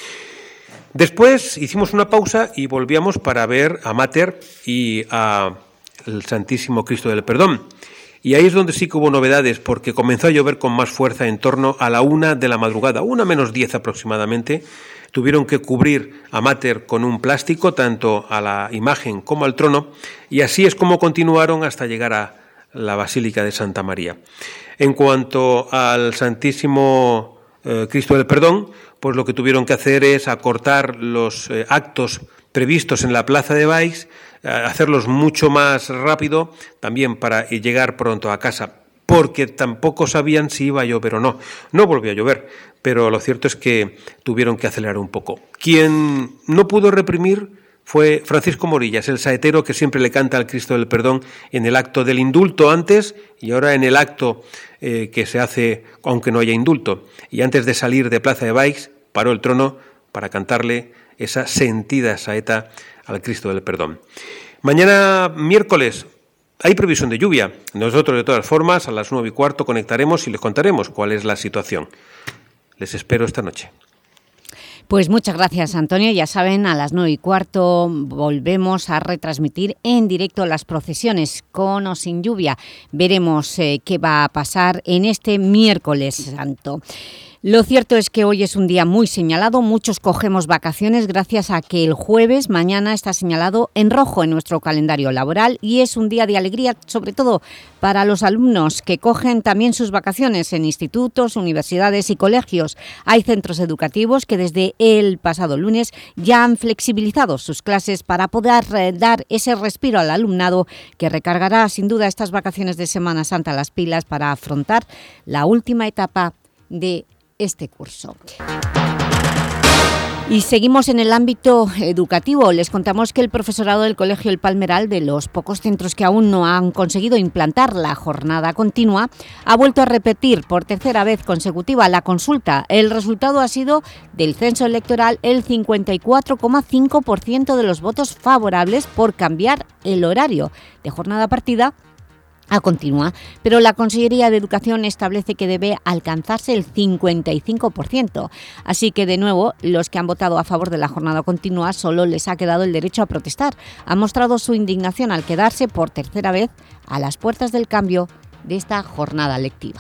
Después hicimos una pausa y volvíamos para ver a Mater y al Santísimo Cristo del Perdón. Y ahí es donde sí que hubo novedades, porque comenzó a llover con más fuerza en torno a la 1 de la madrugada, 1:10 aproximadamente. Tuvieron que cubrir a Mater con un plástico, tanto a la imagen como al trono, y así es como continuaron hasta llegar a la Basílica de Santa María. En cuanto al Santísimo Cristo del Perdón, pues lo que tuvieron que hacer es acortar los actos previstos en la Plaza de Baix, hacerlos mucho más rápido, también para llegar pronto a casa, porque tampoco sabían si iba a llover o no. No volvió a llover, pero lo cierto es que tuvieron que acelerar un poco. Quien no pudo reprimir fue Francisco Morillas, el saetero que siempre le canta al Cristo del Perdón en el acto del indulto antes y ahora en el acto que se hace aunque no haya indulto. Y antes de salir de Plaza de Baix, paró el trono para cantarle esa sentida saeta al Cristo del Perdón. Mañana miércoles hay previsión de lluvia. Nosotros, de todas formas, a las 9:15 conectaremos y les contaremos cuál es la situación. Les espero esta noche. Pues muchas gracias, Antonio. Ya saben, a las 9:15 volvemos a retransmitir en directo las procesiones, con o sin lluvia. Veremos qué va a pasar en este miércoles santo. Lo cierto es que hoy es un día muy señalado, muchos cogemos vacaciones gracias a que el jueves, mañana, está señalado en rojo en nuestro calendario laboral y es un día de alegría, sobre todo para los alumnos que cogen también sus vacaciones en institutos, universidades y colegios. Hay centros educativos que desde el pasado lunes ya han flexibilizado sus clases para poder dar ese respiro al alumnado que recargará sin duda estas vacaciones de Semana Santa las pilas para afrontar la última etapa de este curso. Y seguimos en el ámbito educativo. Les contamos que el profesorado del Colegio El Palmeral, de los pocos centros que aún no han conseguido implantar la jornada continua, ha vuelto a repetir por tercera vez consecutiva la consulta. El resultado ha sido del censo electoral el 54,5% de los votos favorables por cambiar el horario de jornada partida a continua, pero la Consellería de Educación establece que debe alcanzarse el 55%. Así que, de nuevo, los que han votado a favor de la jornada continua solo les ha quedado el derecho a protestar. Han mostrado su indignación al quedarse por tercera vez a las puertas del cambio de esta jornada lectiva.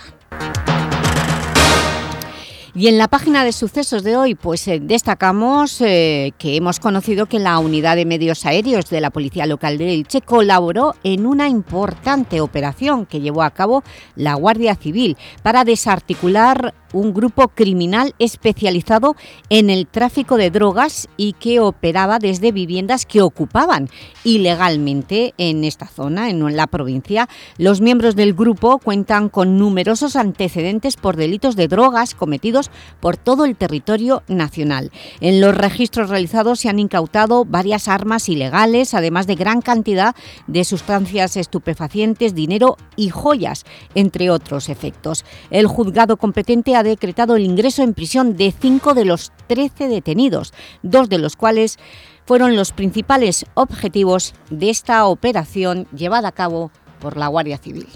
Y en la página de sucesos de hoy, pues destacamos que hemos conocido que la Unidad de Medios Aéreos de la Policía Local de Elche colaboró en una importante operación que llevó a cabo la Guardia Civil para desarticular un grupo criminal especializado en el tráfico de drogas y que operaba desde viviendas que ocupaban ilegalmente en esta zona, en la provincia. Los miembros del grupo cuentan con numerosos antecedentes por delitos de drogas cometidos por todo el territorio nacional. En los registros realizados se han incautado varias armas ilegales, además de gran cantidad de sustancias estupefacientes, dinero y joyas, entre otros efectos. El juzgado competente ha decretado el ingreso en prisión de 5 de los 13 detenidos, 2 de los cuales fueron los principales objetivos de esta operación llevada a cabo por la Guardia Civil.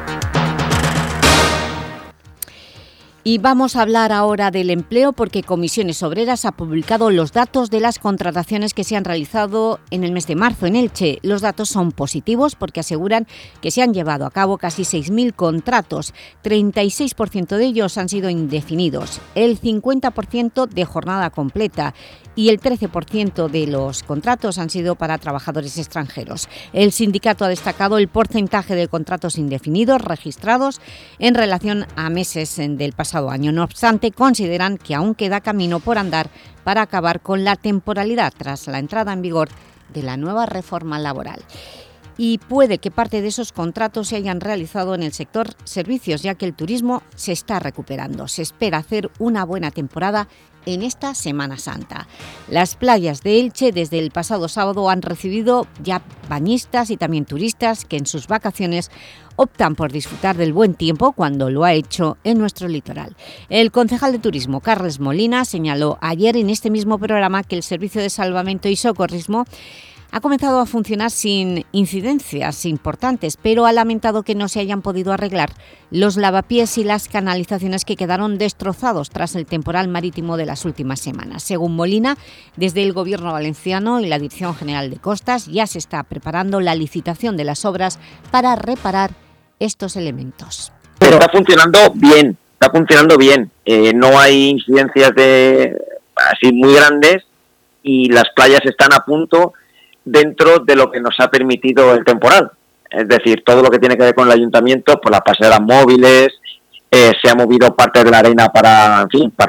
Y vamos a hablar ahora del empleo porque Comisiones Obreras ha publicado los datos de las contrataciones que se han realizado en el mes de marzo en Elche. Los datos son positivos porque aseguran que se han llevado a cabo casi 6.000 contratos, 36% de ellos han sido indefinidos, el 50% de jornada completa y el 13% de los contratos han sido para trabajadores extranjeros. El sindicato ha destacado el porcentaje de contratos indefinidos registrados en relación a meses del pasado año. No obstante, consideran que aún queda camino por andar para acabar con la temporalidad tras la entrada en vigor de la nueva reforma laboral. Y puede que parte de esos contratos se hayan realizado en el sector servicios, ya que el turismo se está recuperando. Se espera hacer una buena temporada en esta Semana Santa. Las playas de Elche desde el pasado sábado han recibido ya bañistas y también turistas que en sus vacaciones optan por disfrutar del buen tiempo cuando lo ha hecho en nuestro litoral. El concejal de Turismo, Carles Molina, señaló ayer en este mismo programa que el Servicio de Salvamento y Socorrismo ha comenzado a funcionar sin incidencias importantes, pero ha lamentado que no se hayan podido arreglar los lavapiés y las canalizaciones que quedaron destrozados tras el temporal marítimo de las últimas semanas. Según Molina, desde el Gobierno valenciano y la Dirección General de Costas ya se está preparando la licitación de las obras para reparar estos elementos. Pero está funcionando bien, no hay incidencias así muy grandes y las playas están a punto dentro de lo que nos ha permitido el temporal. Es decir, todo lo que tiene que ver con el ayuntamiento, por las pasarelas móviles, se ha movido parte de la arena para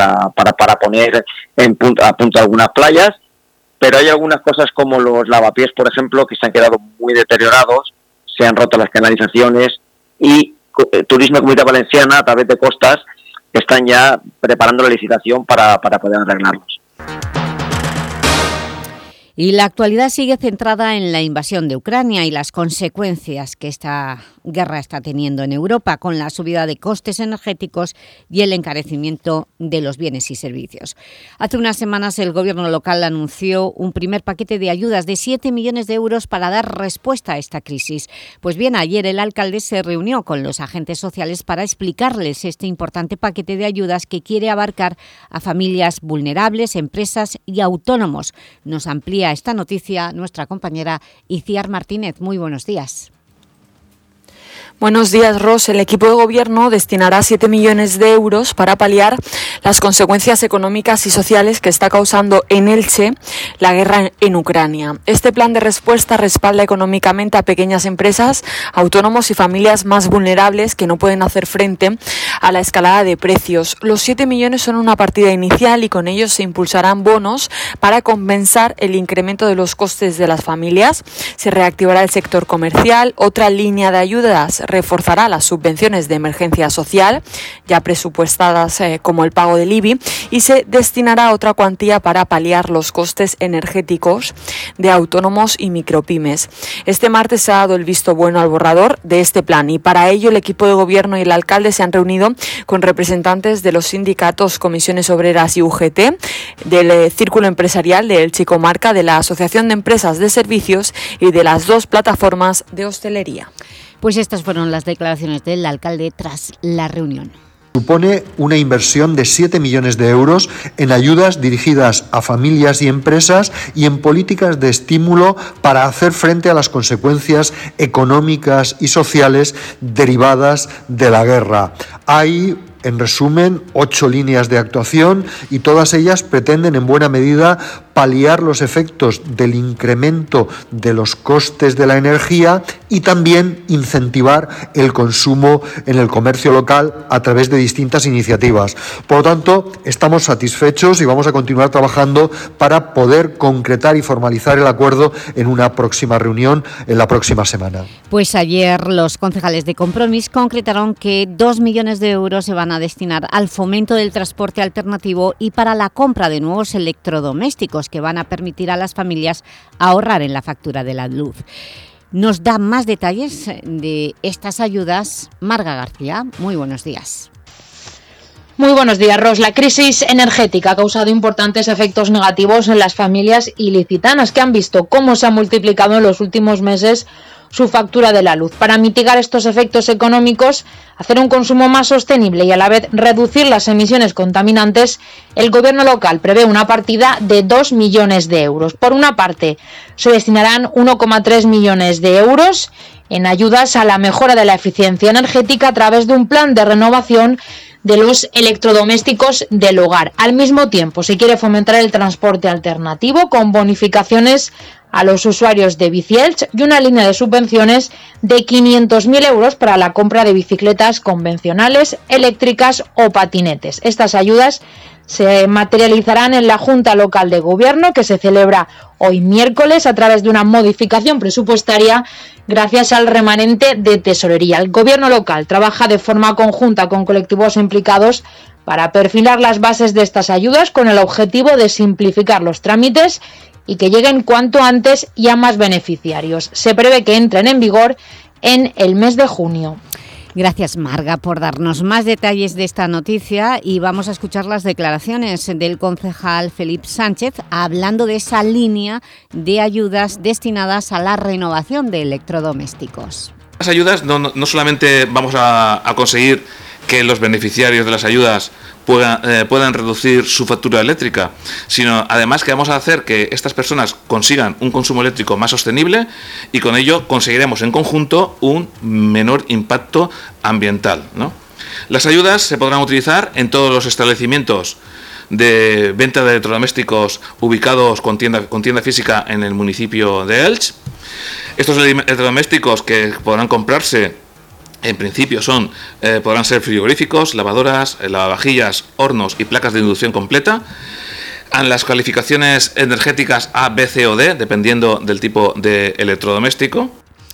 poner a punto algunas playas, pero hay algunas cosas como los lavapiés, por ejemplo, que se han quedado muy deteriorados, se han roto las canalizaciones y Turismo y Comunidad Valenciana, a través de Costas, están ya preparando la licitación para poder arreglarlos. Y la actualidad sigue centrada en la invasión de Ucrania y las consecuencias que esta guerra está teniendo en Europa, con la subida de costes energéticos y el encarecimiento de los bienes y servicios. Hace unas semanas el Gobierno local anunció un primer paquete de ayudas de 7 millones de euros para dar respuesta a esta crisis. Pues bien, ayer el alcalde se reunió con los agentes sociales para explicarles este importante paquete de ayudas que quiere abarcar a familias vulnerables, empresas y autónomos. Nos amplía esta noticia nuestra compañera Iciar Martínez. Muy buenos días. Buenos días, Ros. El equipo de gobierno destinará 7 millones de euros para paliar las consecuencias económicas y sociales que está causando en Elche la guerra en Ucrania. Este plan de respuesta respalda económicamente a pequeñas empresas, autónomos y familias más vulnerables que no pueden hacer frente a la escalada de precios. Los 7 millones son una partida inicial y con ellos se impulsarán bonos para compensar el incremento de los costes de las familias. Se reactivará el sector comercial. Otra línea de ayudas reforzará las subvenciones de emergencia social, ya presupuestadas como el pago del IBI, y se destinará otra cuantía para paliar los costes energéticos de autónomos y micropymes. Este martes se ha dado el visto bueno al borrador de este plan y para ello el equipo de gobierno y el alcalde se han reunido con representantes de los sindicatos, comisiones obreras y UGT, del Círculo Empresarial de Elche y Comarca, de la Asociación de Empresas de Servicios y de las 2 plataformas de hostelería. Pues estas fueron las declaraciones del alcalde tras la reunión. Supone una inversión de 7 millones de euros en ayudas dirigidas a familias y empresas y en políticas de estímulo para hacer frente a las consecuencias económicas y sociales derivadas de la guerra. Hay, en resumen, 8 líneas de actuación y todas ellas pretenden en buena medida paliar los efectos del incremento de los costes de la energía y también incentivar el consumo en el comercio local a través de distintas iniciativas. Por lo tanto, estamos satisfechos y vamos a continuar trabajando para poder concretar y formalizar el acuerdo en una próxima reunión en la próxima semana. Pues ayer los concejales de Compromís concretaron que 2 millones de euros se van a destinar al fomento del transporte alternativo y para la compra de nuevos electrodomésticos que van a permitir a las familias ahorrar en la factura de la luz. Nos da más detalles de estas ayudas Marga García. Muy buenos días. Muy buenos días, Ros. La crisis energética ha causado importantes efectos negativos en las familias ilicitanas que han visto cómo se ha multiplicado en los últimos meses su factura de la luz. Para mitigar estos efectos económicos, hacer un consumo más sostenible y a la vez reducir las emisiones contaminantes, el Gobierno local prevé una partida de 2 millones de euros. Por una parte, se destinarán 1,3 millones de euros en ayudas a la mejora de la eficiencia energética a través de un plan de renovación de los electrodomésticos del hogar. Al mismo tiempo, se quiere fomentar el transporte alternativo con bonificaciones a los usuarios de Bici Elche y una línea de subvenciones de 500.000 euros para la compra de bicicletas convencionales, eléctricas o patinetes. Estas ayudas se materializarán en la Junta Local de Gobierno, que se celebra hoy miércoles a través de una modificación presupuestaria gracias al remanente de tesorería. El Gobierno local trabaja de forma conjunta con colectivos implicados para perfilar las bases de estas ayudas con el objetivo de simplificar los trámites y que lleguen cuanto antes y a más beneficiarios. Se prevé que entren en vigor en el mes de junio. Gracias, Marga, por darnos más detalles de esta noticia y vamos a escuchar las declaraciones del concejal Felipe Sánchez hablando de esa línea de ayudas destinadas a la renovación de electrodomésticos. Las ayudas no solamente vamos a conseguir que los beneficiarios de las ayudas puedan reducir su factura eléctrica, sino además que vamos a hacer que estas personas consigan un consumo eléctrico más sostenible y con ello conseguiremos en conjunto un menor impacto ambiental, ¿no? Las ayudas se podrán utilizar en todos los establecimientos de venta de electrodomésticos ubicados con tienda física en el municipio de Elche. Estos electrodomésticos que podrán comprarse en principio podrán ser frigoríficos, lavadoras, lavavajillas, hornos y placas de inducción completa. En las calificaciones energéticas A, B, C o D, dependiendo del tipo de electrodoméstico.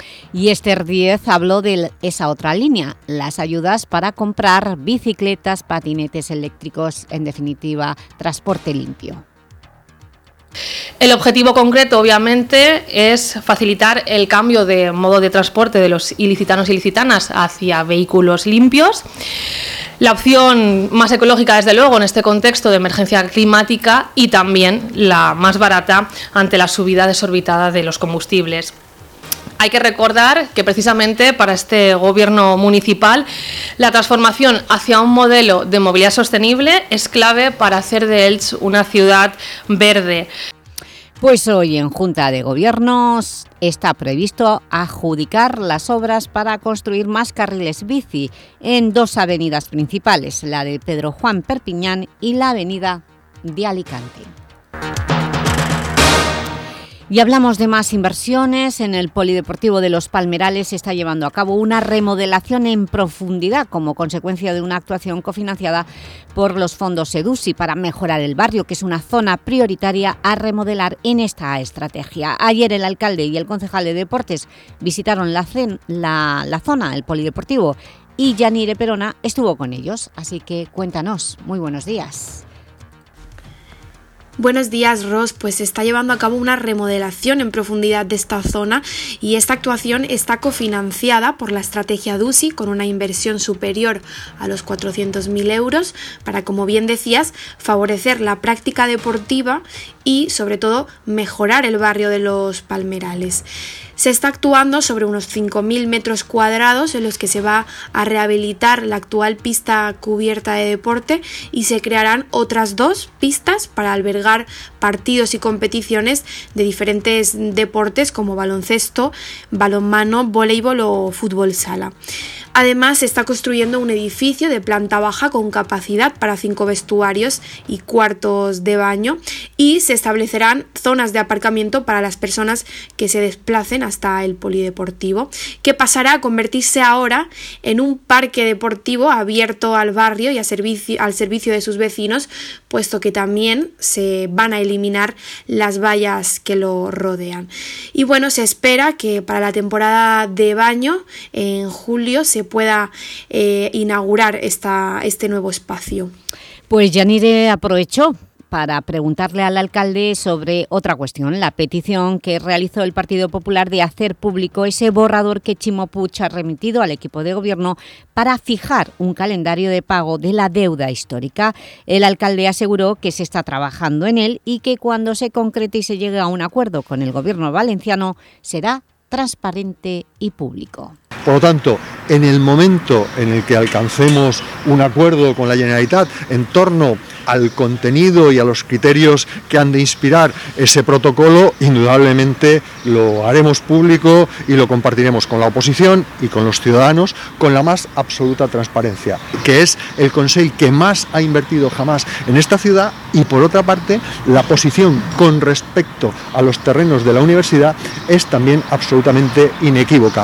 Y Esther Díez habló de esa otra línea, las ayudas para comprar bicicletas, patinetes eléctricos, en definitiva, transporte limpio. El objetivo concreto, obviamente, es facilitar el cambio de modo de transporte de los ilicitanos y ilicitanas hacia vehículos limpios. La opción más ecológica, desde luego, en este contexto de emergencia climática, y también la más barata ante la subida desorbitada de los combustibles. Hay que recordar que precisamente para este gobierno municipal la transformación hacia un modelo de movilidad sostenible es clave para hacer de Elche una ciudad verde. Pues hoy en Junta de Gobiernos está previsto adjudicar las obras para construir más carriles bici en 2 avenidas principales, la de Pedro Juan Perpiñán y la avenida de Alicante. Y hablamos de más inversiones. En el Polideportivo de Los Palmerales se está llevando a cabo una remodelación en profundidad como consecuencia de una actuación cofinanciada por los fondos EDUSI para mejorar el barrio, que es una zona prioritaria a remodelar en esta estrategia. Ayer el alcalde y el concejal de Deportes visitaron la zona, el Polideportivo, y Yanire Perona estuvo con ellos. Así que cuéntanos. Muy buenos días. Buenos días, Ros. Pues se está llevando a cabo una remodelación en profundidad de esta zona y esta actuación está cofinanciada por la estrategia EDUSI con una inversión superior a los 400.000 euros para, como bien decías, favorecer la práctica deportiva y, sobre todo, mejorar el barrio de Los Palmerales. Se está actuando sobre unos 5.000 metros cuadrados en los que se va a rehabilitar la actual pista cubierta de deporte y se crearán otras 2 pistas para albergar partidos y competiciones de diferentes deportes como baloncesto, balonmano, voleibol o fútbol sala. Además, se está construyendo un edificio de planta baja con capacidad para 5 vestuarios y cuartos de baño y se establecerán zonas de aparcamiento para las personas que se desplacen hasta el polideportivo, que pasará a convertirse ahora en un parque deportivo abierto al barrio y al servicio de sus vecinos, puesto que también se van a eliminar las vallas que lo rodean. Y bueno, se espera que para la temporada de baño, en julio, se pueda inaugurar este nuevo espacio. Pues Yanire aprovechó para preguntarle al alcalde sobre otra cuestión, la petición que realizó el Partido Popular de hacer público ese borrador que Chimo Puig ha remitido al equipo de gobierno para fijar un calendario de pago de la deuda histórica. El alcalde aseguró que se está trabajando en él y que cuando se concrete y se llegue a un acuerdo con el gobierno valenciano será transparente y público. Por lo tanto, en el momento en el que alcancemos un acuerdo con la Generalitat en torno al contenido y a los criterios que han de inspirar ese protocolo, indudablemente lo haremos público y lo compartiremos con la oposición y con los ciudadanos con la más absoluta transparencia, que es el Consell que más ha invertido jamás en esta ciudad, y por otra parte la posición con respecto a los terrenos de la universidad es también absolutamente inequívoca.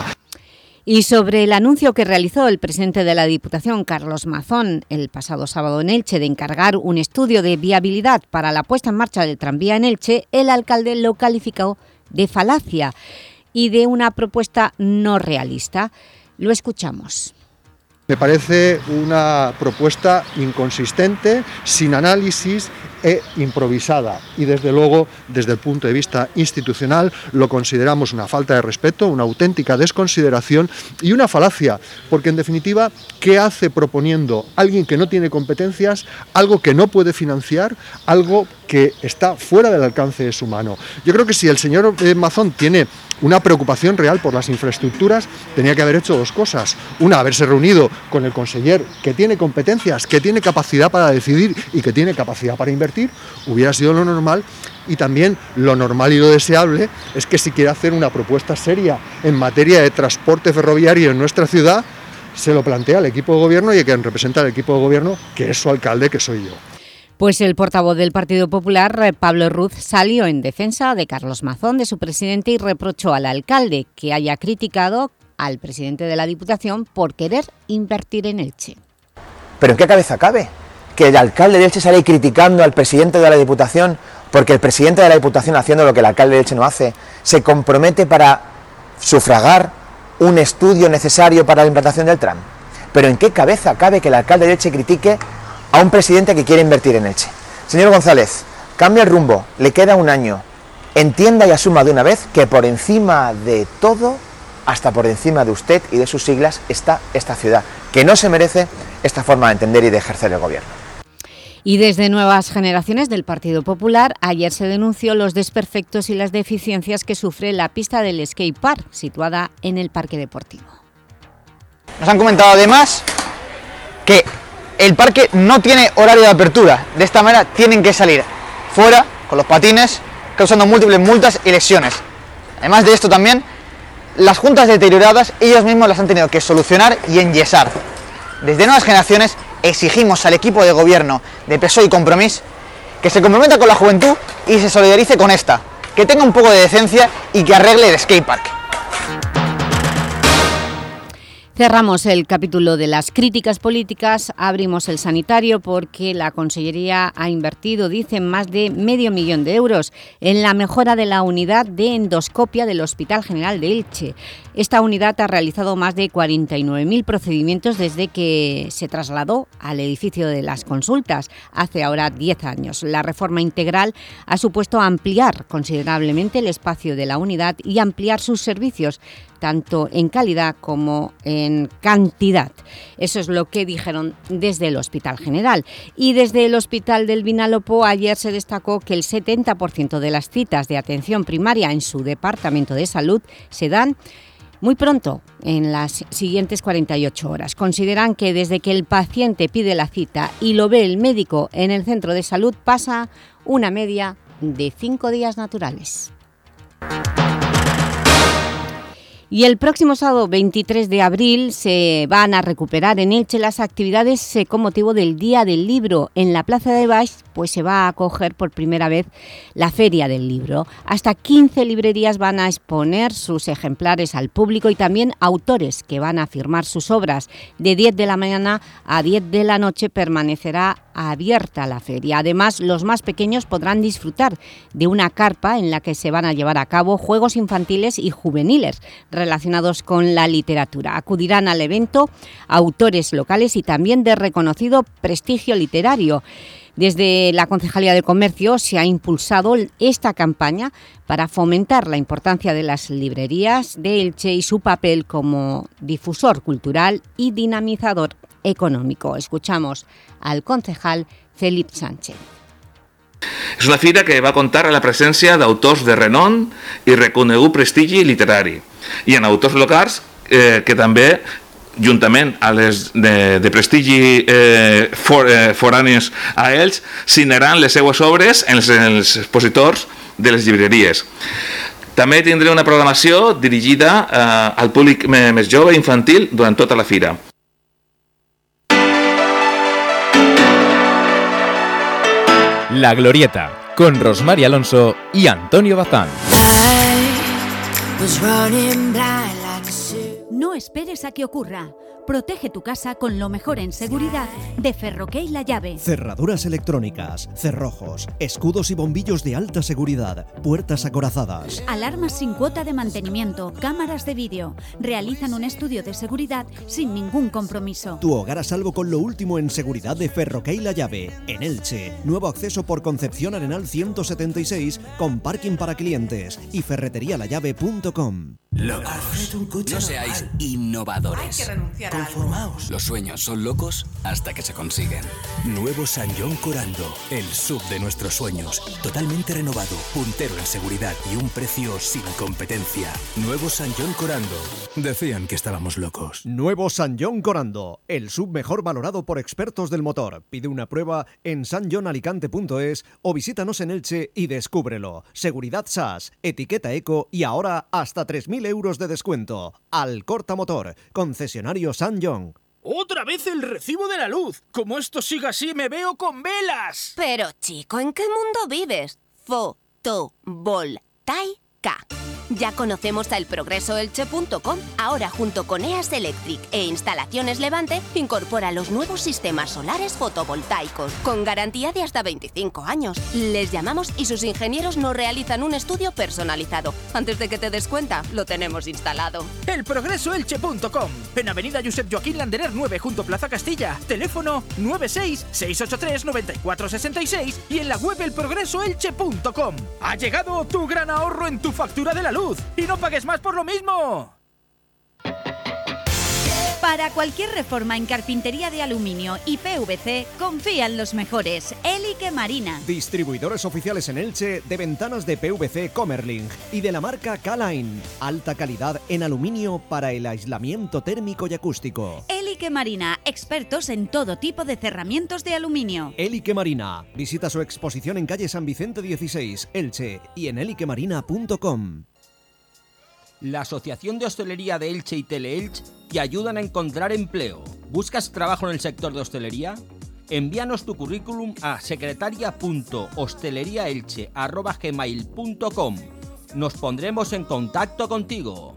Y sobre el anuncio que realizó el presidente de la Diputación, Carlos Mazón, el pasado sábado en Elche, de encargar un estudio de viabilidad para la puesta en marcha del tranvía en Elche, el alcalde lo calificó de falacia y de una propuesta no realista. Lo escuchamos. Me parece una propuesta inconsistente, sin análisis e improvisada, y desde luego, desde el punto de vista institucional, lo consideramos una falta de respeto, una auténtica desconsideración y una falacia, porque en definitiva, ¿qué hace proponiendo alguien que no tiene competencias algo que no puede financiar, algo que está fuera del alcance de su mano? Yo creo que si el señor Mazón tiene una preocupación real por las infraestructuras, tenía que haber hecho 2 cosas. Una, haberse reunido con el conseller que tiene competencias, que tiene capacidad para decidir y que tiene capacidad para invertir, hubiera sido lo normal. Y también lo normal y lo deseable es que si quiere hacer una propuesta seria en materia de transporte ferroviario en nuestra ciudad, se lo plantea al equipo de gobierno y a quien representa al equipo de gobierno, que es su alcalde, que soy yo. Pues el portavoz del Partido Popular, Pablo Ruz, salió en defensa de Carlos Mazón, de su presidente, y reprochó al alcalde que haya criticado al presidente de la Diputación por querer invertir en Elche. ¿Pero en qué cabeza cabe que el alcalde de Elche sale criticando al presidente de la Diputación porque el presidente de la Diputación, haciendo lo que el alcalde de Elche no hace, se compromete para sufragar un estudio necesario para la implantación del tram? ¿Pero en qué cabeza cabe que el alcalde de Elche critique a un presidente que quiere invertir en Elche? Señor González, cambia el rumbo, le queda un año. entienda y asuma de una vez que por encima de todo, hasta por encima de usted y de sus siglas, está esta ciudad, que no se merece esta forma de entender y de ejercer el gobierno. Y desde Nuevas Generaciones del Partido Popular, ayer se denunció los desperfectos y las deficiencias que sufre la pista del skate park, situada en el Parque Deportivo. Nos han comentado además que el parque no tiene horario de apertura. De esta manera tienen que salir fuera con los patines, causando múltiples multas y lesiones. Además de esto también, las juntas deterioradas ellos mismos las han tenido que solucionar y enyesar. Desde Nuevas Generaciones exigimos al equipo de gobierno de PSOE y Compromís que se comprometa con la juventud y se solidarice con esta, que tenga un poco de decencia y que arregle el skatepark. Cerramos el capítulo de las críticas políticas, abrimos el sanitario porque la Consellería ha invertido, dicen, más de $500.000 de euros en la mejora de la unidad de endoscopia del Hospital General de Elche. Esta unidad ha realizado más de 49.000 procedimientos desde que se trasladó al edificio de las consultas hace ahora 10 años. La reforma integral ha supuesto ampliar considerablemente el espacio de la unidad y ampliar sus servicios, tanto en calidad como en cantidad. Eso es lo que dijeron desde el Hospital General. Y desde el Hospital del Vinalopó ayer se destacó que el 70% de las citas de atención primaria en su departamento de salud se dan muy pronto, en las siguientes 48 horas. Consideran que desde que el paciente pide la cita y lo ve el médico en el centro de salud pasa una media de 5 días naturales. Y el próximo sábado 23 de abril se van a recuperar en Elche las actividades con motivo del Día del Libro. En la Plaza de Baix pues se va a acoger por primera vez la Feria del Libro. Hasta 15 librerías van a exponer sus ejemplares al público y también autores que van a firmar sus obras. De 10 de la mañana a 10 de la noche permanecerá abierta la feria. Además, los más pequeños podrán disfrutar de una carpa en la que se van a llevar a cabo juegos infantiles y juveniles relacionados con la literatura. Acudirán al evento autores locales y también de reconocido prestigio literario. Desde la Concejalía de Comercio se ha impulsado esta campaña para fomentar la importancia de las librerías de Elche y su papel como difusor cultural y dinamizador económico. Escuchamos al concejal Felip Sánchez. És una fira que va comptar amb la presència d'autors de renom i reconegut prestigi literari i en autors locals que també, juntament a les de prestigi foranis a ells, signaran les seues obres en els expositors de les llibreries. També tindré una programació dirigida al públic més jove i infantil durant tota la fira. La Glorieta, con Rosmar Alonso y Antonio Bazán. No esperes a que ocurra. Protege tu casa con lo mejor en seguridad de Ferroquey La Llave. Cerraduras electrónicas, cerrojos, escudos y bombillos de alta seguridad, puertas acorazadas. Alarmas sin cuota de mantenimiento, cámaras de vídeo. Realizan un estudio de seguridad sin ningún compromiso. Tu hogar a salvo con lo último en seguridad de Ferroquey La Llave. En Elche, nuevo acceso por Concepción Arenal 176 con parking para clientes y ferreterialallave.com. Locos. No seáis innovadores. Hay que renunciar a Conformaos. Los sueños son locos hasta que se consiguen. Nuevo San John Corando, el sub de nuestros sueños. Totalmente renovado, puntero en seguridad y un precio sin competencia. Nuevo San John Corando. Decían que estábamos locos. Nuevo San John Corando, el sub mejor valorado por expertos del motor. Pide una prueba en sanjonalicante.es o visítanos en Elche y descúbrelo. Seguridad SAS, etiqueta eco y ahora hasta 3.000 euros de descuento. Alcorta Motor, concesionario San John. ¡Otra vez el recibo de la luz! Como esto siga así, me veo con velas. Pero, chico, ¿en qué mundo vives? Fotovoltaica. Ya conocemos a elprogresoelche.com. Ahora, junto con EAS Electric e Instalaciones Levante, incorpora los nuevos sistemas solares fotovoltaicos, con garantía de hasta 25 años. Les llamamos y sus ingenieros nos realizan un estudio personalizado. Antes de que te des cuenta, lo tenemos instalado. Elprogresoelche.com. En Avenida Josep Joaquín Landerer 9, junto a Plaza Castilla. Teléfono 96-683-9466 y en la web elprogresoelche.com. Ha llegado tu gran ahorro en tu factura de la luz y no pagues más por lo mismo. Para cualquier reforma en carpintería de aluminio y PVC, confía en los mejores. Eliche Marina. Distribuidores oficiales en Elche de ventanas de PVC Comerling y de la marca K-Line. Alta calidad en aluminio para el aislamiento térmico y acústico. Eliche Marina, expertos en todo tipo de cerramientos de aluminio. Eliche Marina. Visita su exposición en calle San Vicente 16, Elche, y en eliquemarina.com. La Asociación de Hostelería de Elche y Teleelch te ayudan a encontrar empleo. ¿Buscas trabajo en el sector de hostelería? Envíanos tu currículum a secretaria.hosteleriaelche@gmail.com. Nos pondremos en contacto contigo.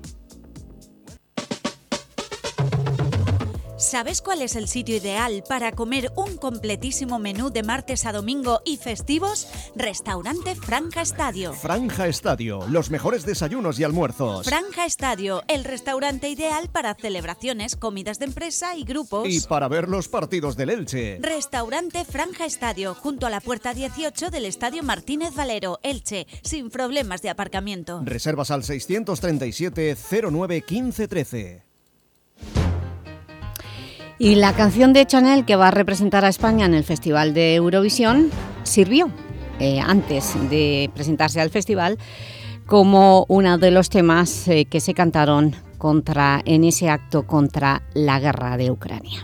¿Sabes cuál es el sitio ideal para comer un completísimo menú de martes a domingo y festivos? Restaurante Franja Estadio. Franja Estadio, los mejores desayunos y almuerzos. Franja Estadio, el restaurante ideal para celebraciones, comidas de empresa y grupos. Y para ver los partidos del Elche. Restaurante Franja Estadio, junto a la puerta 18 del Estadio Martínez Valero, Elche, sin problemas de aparcamiento. Reservas al 637 09 15 13. Y la canción de Chanel, que va a representar a España en el Festival de Eurovisión, sirvió, antes de presentarse al festival, como uno de los temas que se cantaron en ese acto contra la guerra de Ucrania.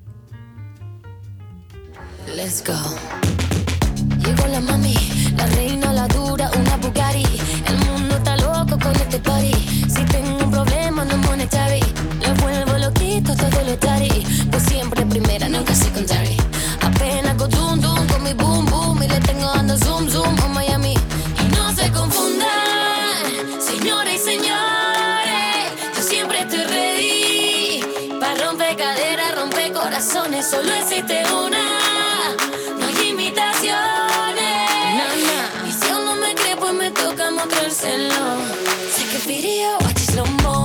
Let's go. Llegó la mami, la reina, la dura, una Bugatti. El mundo está loco con este party. Si tengo un problema no monetary, le vuelvo loquito todo lo tari. Pues siempre primera, nunca secondary. Apenas go dum dum con mi boom boom y le tengo dando zoom zoom a Miami. Y no se confundan, señores y señores, yo siempre estoy ready para romper caderas, romper corazones. Solo existe una, no hay imitaciones. Y si aún no me cree, pues me toca mostrárselo. Take a video, watch it slow mo.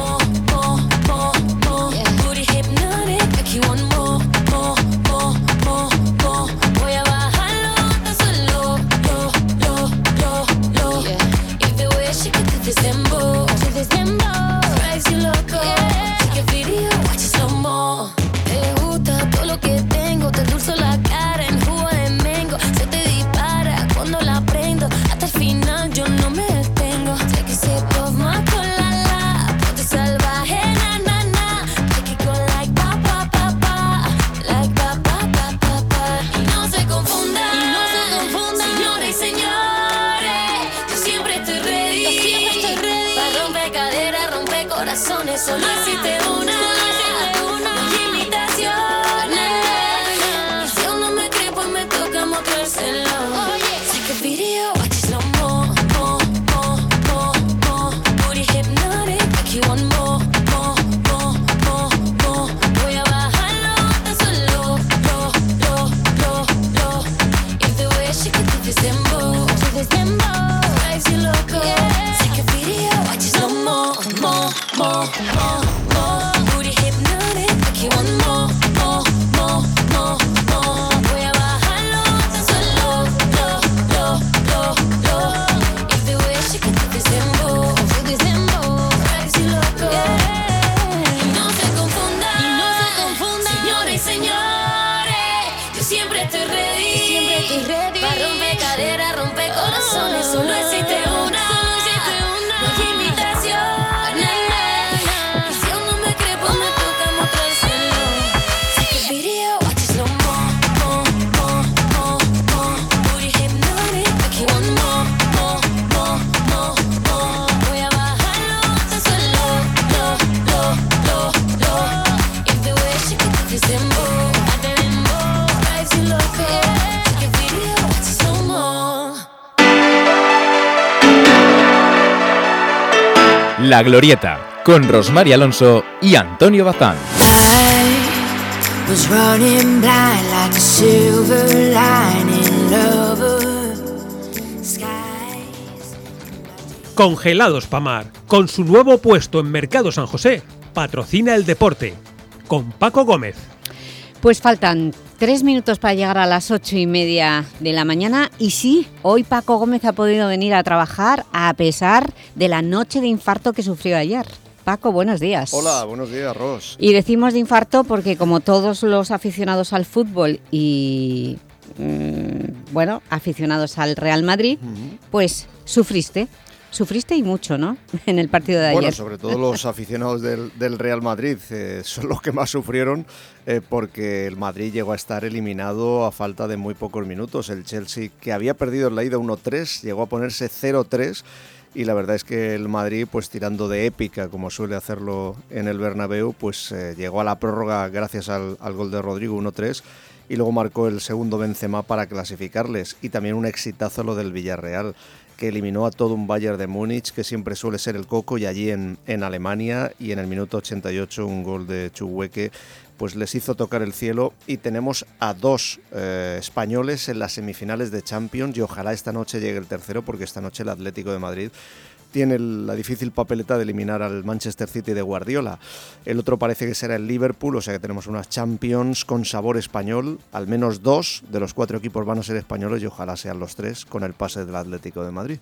Solo existe una, no hay imitaciones. Y si aún no me cree, pues me toca mostrárselo. Take a video, watch it slow mo. Booty hypnotic, make you want more. Voy a bajarlo hasta solo, If the way she could do this dembow, drives you loco. Take a video, watch it slow mo. La Glorieta, con Rosmar Alonso y Antonio Bazán. Congelados Pamar, con su nuevo puesto en Mercado San José, patrocina el deporte. Con Paco Gómez. Pues faltan 3 minutos para llegar a las 8:30 de la mañana y sí, hoy Paco Gómez ha podido venir a trabajar a pesar de la noche de infarto que sufrió ayer. Paco, buenos días. Hola, buenos días, Ros. Y decimos de infarto porque como todos los aficionados al fútbol y, aficionados al Real Madrid, pues sufriste y mucho, ¿no?, en el partido de ayer. Bueno, sobre todo los aficionados del Real Madrid son los que más sufrieron porque el Madrid llegó a estar eliminado a falta de muy pocos minutos. El Chelsea, que había perdido en la ida 1-3, llegó a ponerse 0-3 y la verdad es que el Madrid, pues tirando de épica, como suele hacerlo en el Bernabéu, pues llegó a la prórroga gracias al gol de Rodrigo, 1-3, y luego marcó el segundo Benzema para clasificarles. Y también un exitazo lo del Villarreal, que eliminó a todo un Bayern de Múnich, que siempre suele ser el coco, y allí en Alemania, y en el minuto 88 un gol de Chukwueze pues les hizo tocar el cielo, y tenemos a 2 españoles en las semifinales de Champions, y ojalá esta noche llegue el tercero, porque esta noche el Atlético de Madrid tiene la difícil papeleta de eliminar al Manchester City de Guardiola. El otro parece que será el Liverpool, o sea que tenemos unas Champions con sabor español. Al menos 2 de los 4 equipos van a ser españoles y ojalá sean los 3 con el pase del Atlético de Madrid.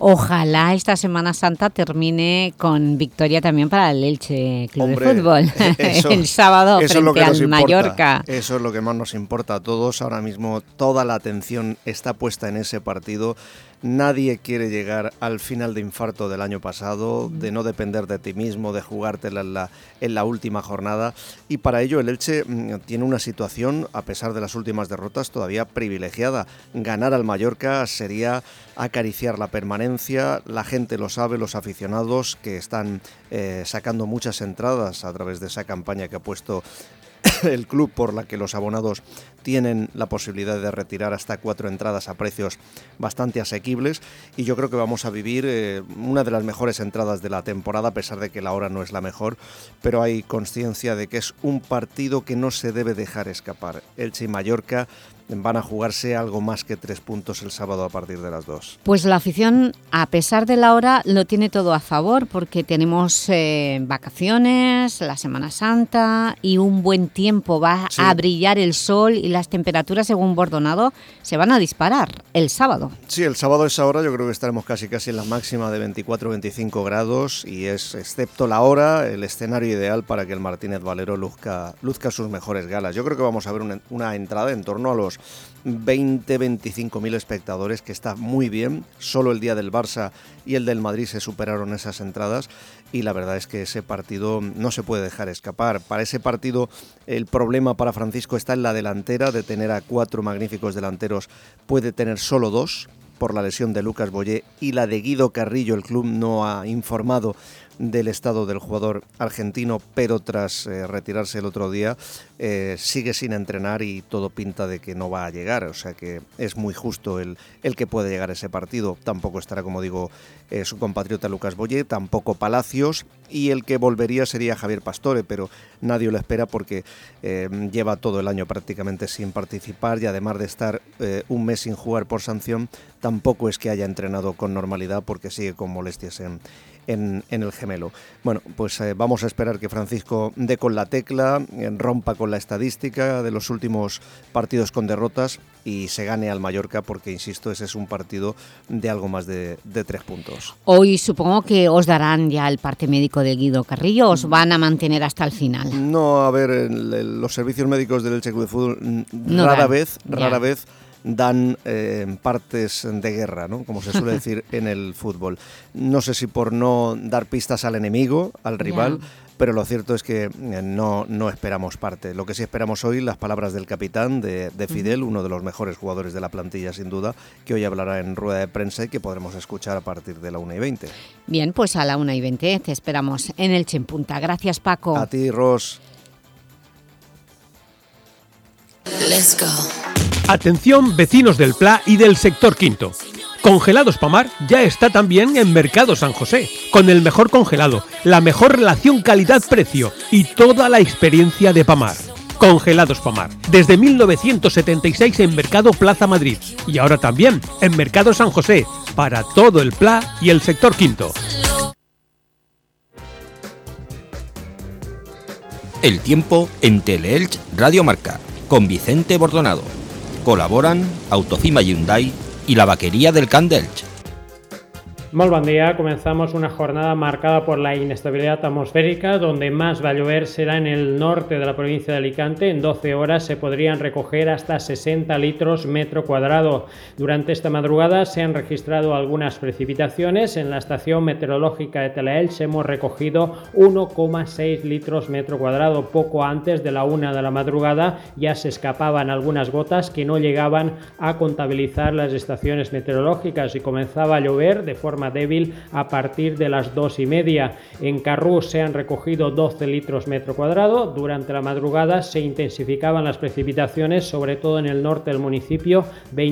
Ojalá esta Semana Santa termine con victoria también para el Elche Club de Fútbol. El sábado frente al Mallorca. Eso es lo que más nos importa a todos. Ahora mismo toda la atención está puesta en ese partido. Nadie quiere llegar al final de infarto del año pasado, de no depender de ti mismo, de jugártela en la última jornada, y para ello el Elche tiene una situación, a pesar de las últimas derrotas, todavía privilegiada. Ganar al Mallorca sería acariciar la permanencia, la gente lo sabe, los aficionados que están sacando muchas entradas a través de esa campaña que ha puesto el club, por la que los abonados tienen la posibilidad de retirar hasta 4 entradas a precios bastante asequibles, y yo creo que vamos a vivir una de las mejores entradas de la temporada, a pesar de que la hora no es la mejor, pero hay conciencia de que es un partido que no se debe dejar escapar. Elche y Mallorca van a jugarse algo más que 3 puntos el sábado a partir de las 2. Pues la afición, a pesar de la hora, lo tiene todo a favor, porque tenemos vacaciones, la Semana Santa y un buen tiempo. Va a brillar el sol y las temperaturas, según Bordonado, se van a disparar el sábado. Sí, el sábado a esa hora yo creo que estaremos casi en la máxima de 24-25 grados, y es, excepto la hora, el escenario ideal para que el Martínez Valero luzca sus mejores galas. Yo creo que vamos a ver una entrada en torno a los 20-25.000 espectadores, que está muy bien. Solo el día del Barça y el del Madrid se superaron esas entradas, y la verdad es que ese partido no se puede dejar escapar. Para ese partido el problema para Francisco está en la delantera. De tener a 4 magníficos delanteros, puede tener solo 2 por la lesión de Lucas Boyé y la de Guido Carrillo. El club no ha informado del estado del jugador argentino, pero tras retirarse el otro día sigue sin entrenar y todo pinta de que no va a llegar, o sea que es muy justo el que puede llegar a ese partido. Tampoco estará, como digo, su compatriota Lucas Boyé, tampoco Palacios, y el que volvería sería Javier Pastore, pero nadie lo espera porque lleva todo el año prácticamente sin participar, y además de estar un mes sin jugar por sanción, tampoco es que haya entrenado con normalidad porque sigue con molestias en el gemelo. Bueno, pues vamos a esperar que Francisco dé con la tecla, rompa con la estadística de los últimos partidos con derrotas y se gane al Mallorca, porque, insisto, ese es un partido de algo más de 3 puntos. Hoy supongo que os darán ya el parte médico de Guido Carrillo, ¿os van a mantener hasta el final? No, a ver, los servicios médicos del Elche Club de Fútbol rara vez dan partes de guerra, ¿no?, como se suele decir en el fútbol. No sé si por no dar pistas al enemigo, al rival, pero lo cierto es que no esperamos parte. Lo que sí esperamos hoy, las palabras del capitán, de Fidel, uno de los mejores jugadores de la plantilla sin duda, que hoy hablará en rueda de prensa y que podremos escuchar a partir de la 1:20. Bien, pues a la 1:20 te esperamos en Elche en Punta. Gracias, Paco. A ti, Ros. Let's go. Atención, vecinos del Pla y del sector quinto. Congelados Pamar ya está también en Mercado San José, con el mejor congelado, la mejor relación calidad-precio y toda la experiencia de Pamar. Congelados Pamar, desde 1976 en Mercado Plaza Madrid y ahora también en Mercado San José, para todo el Pla y el sector quinto. El tiempo en Teleelch Radio Marca, con Vicente Bordonado. Colaboran Autocima Hyundai y la Vaquería del Camp d'Elx. Molt bon dia, comenzamos una jornada marcada por la inestabilidad atmosférica, donde más va a llover será en el norte de la provincia de Alicante. En 12 horas se podrían recoger hasta 60 litros metro cuadrado. Durante esta madrugada se han registrado algunas precipitaciones. En la estación meteorológica de Teleelch hemos recogido 1,6 litros metro cuadrado. Poco antes de la 1 de la madrugada ya se escapaban algunas gotas que no llegaban a contabilizar las estaciones meteorológicas y comenzaba a llover de forma débil a partir de las 2:30. En Carrús se han recogido 12 litros metro cuadrado. Durante la madrugada se intensificaban las precipitaciones, sobre todo en el norte del municipio,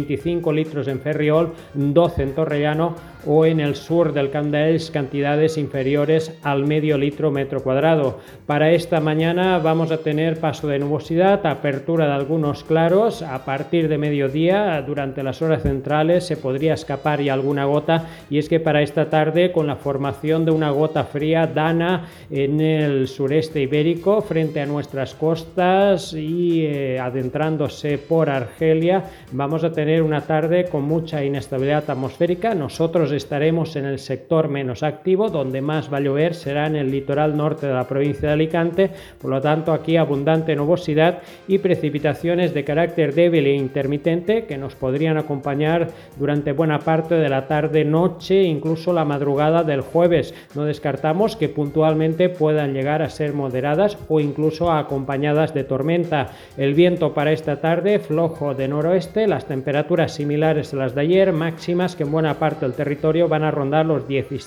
25 litros en Ferriol, 12 en Torrellano, o en el sur del Camp d'Elx cantidades inferiores al medio litro metro cuadrado. Para esta mañana vamos a tener paso de nubosidad, apertura de algunos claros. A partir de mediodía, durante las horas centrales, se podría escapar ya alguna gota, y es que para esta tarde, con la formación de una gota fría dana en el sureste ibérico frente a nuestras costas y adentrándose por Argelia, vamos a tener una tarde con mucha inestabilidad atmosférica. Nosotros estaremos en el sector menos activo, donde más va a llover será en el litoral norte de la provincia de Alicante. Por lo tanto, aquí abundante nubosidad y precipitaciones de carácter débil e intermitente que nos podrían acompañar durante buena parte de la tarde-noche, incluso la madrugada del jueves. No descartamos que puntualmente puedan llegar a ser moderadas o incluso acompañadas de tormenta. El viento para esta tarde flojo de noroeste, las temperaturas similares a las de ayer, máximas que en buena parte del territorio van a rondar los